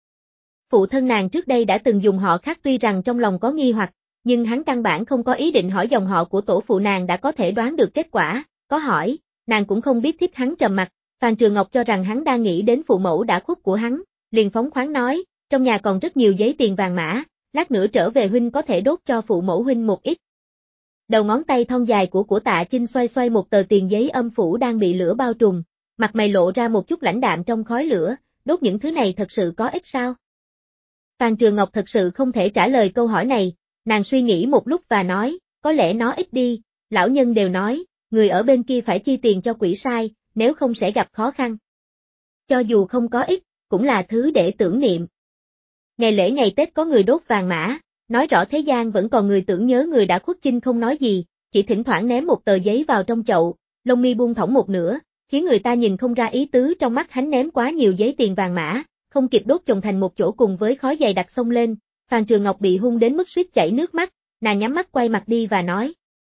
phụ thân nàng trước đây đã từng dùng họ khác. Tuy rằng trong lòng có nghi hoặc, nhưng hắn căn bản không có ý định hỏi dòng họ của tổ phụ nàng, đã có thể đoán được kết quả, có hỏi, nàng cũng không biết. Thích hắn trầm mặt, Phàn Trường Ngọc cho rằng hắn đang nghĩ đến phụ mẫu đã khuất của hắn, liền phóng khoáng nói, trong nhà còn rất nhiều giấy tiền vàng mã, lát nữa trở về huynh có thể đốt cho phụ mẫu huynh một ít. Đầu ngón tay thon dài của Tạ Chinh xoay xoay một tờ tiền giấy âm phủ đang bị lửa bao trùm, mặt mày lộ ra một chút lãnh đạm trong khói lửa, đốt những thứ này thật sự có ích sao? Phàn Trường Ngọc thật sự không thể trả lời câu hỏi này, nàng suy nghĩ một lúc và nói, có lẽ nó ít đi, lão nhân đều nói, người ở bên kia phải chi tiền cho quỷ sai, nếu không sẽ gặp khó khăn. Cho dù không có ích, cũng là thứ để tưởng niệm. Ngày lễ ngày Tết có người đốt vàng mã, nói rõ thế gian vẫn còn người tưởng nhớ người đã khuất. Chinh không nói gì, chỉ thỉnh thoảng ném một tờ giấy vào trong chậu, lông mi buông thõng một nửa, khiến người ta nhìn không ra ý tứ trong mắt hắn. Ném quá nhiều giấy tiền vàng mã, không kịp đốt chồng thành một chỗ cùng với khói dày đặc xông lên, Phàn Trường Ngọc bị hung đến mức suýt chảy nước mắt, nàng nhắm mắt quay mặt đi và nói.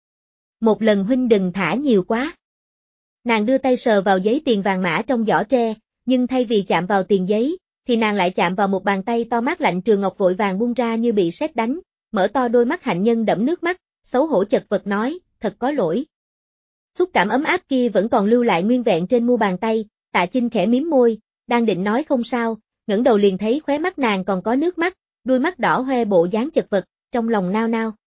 Một lần huynh đừng thả nhiều quá. Nàng đưa tay sờ vào giấy tiền vàng mã trong giỏ tre, nhưng thay vì chạm vào tiền giấy, thì nàng lại chạm vào một bàn tay to mát lạnh. Trường Ngọc vội vàng buông ra như bị sét đánh, mở to đôi mắt hạnh nhân đẫm nước mắt, xấu hổ chật vật nói, thật có lỗi. Xúc cảm ấm áp kia vẫn còn lưu lại nguyên vẹn trên mu bàn tay. Tạ Chinh khẽ mím môi, đang định nói không sao, ngẩng đầu liền thấy khóe mắt nàng còn có nước mắt, đôi mắt đỏ hoe bộ dáng chật vật, trong lòng nao nao.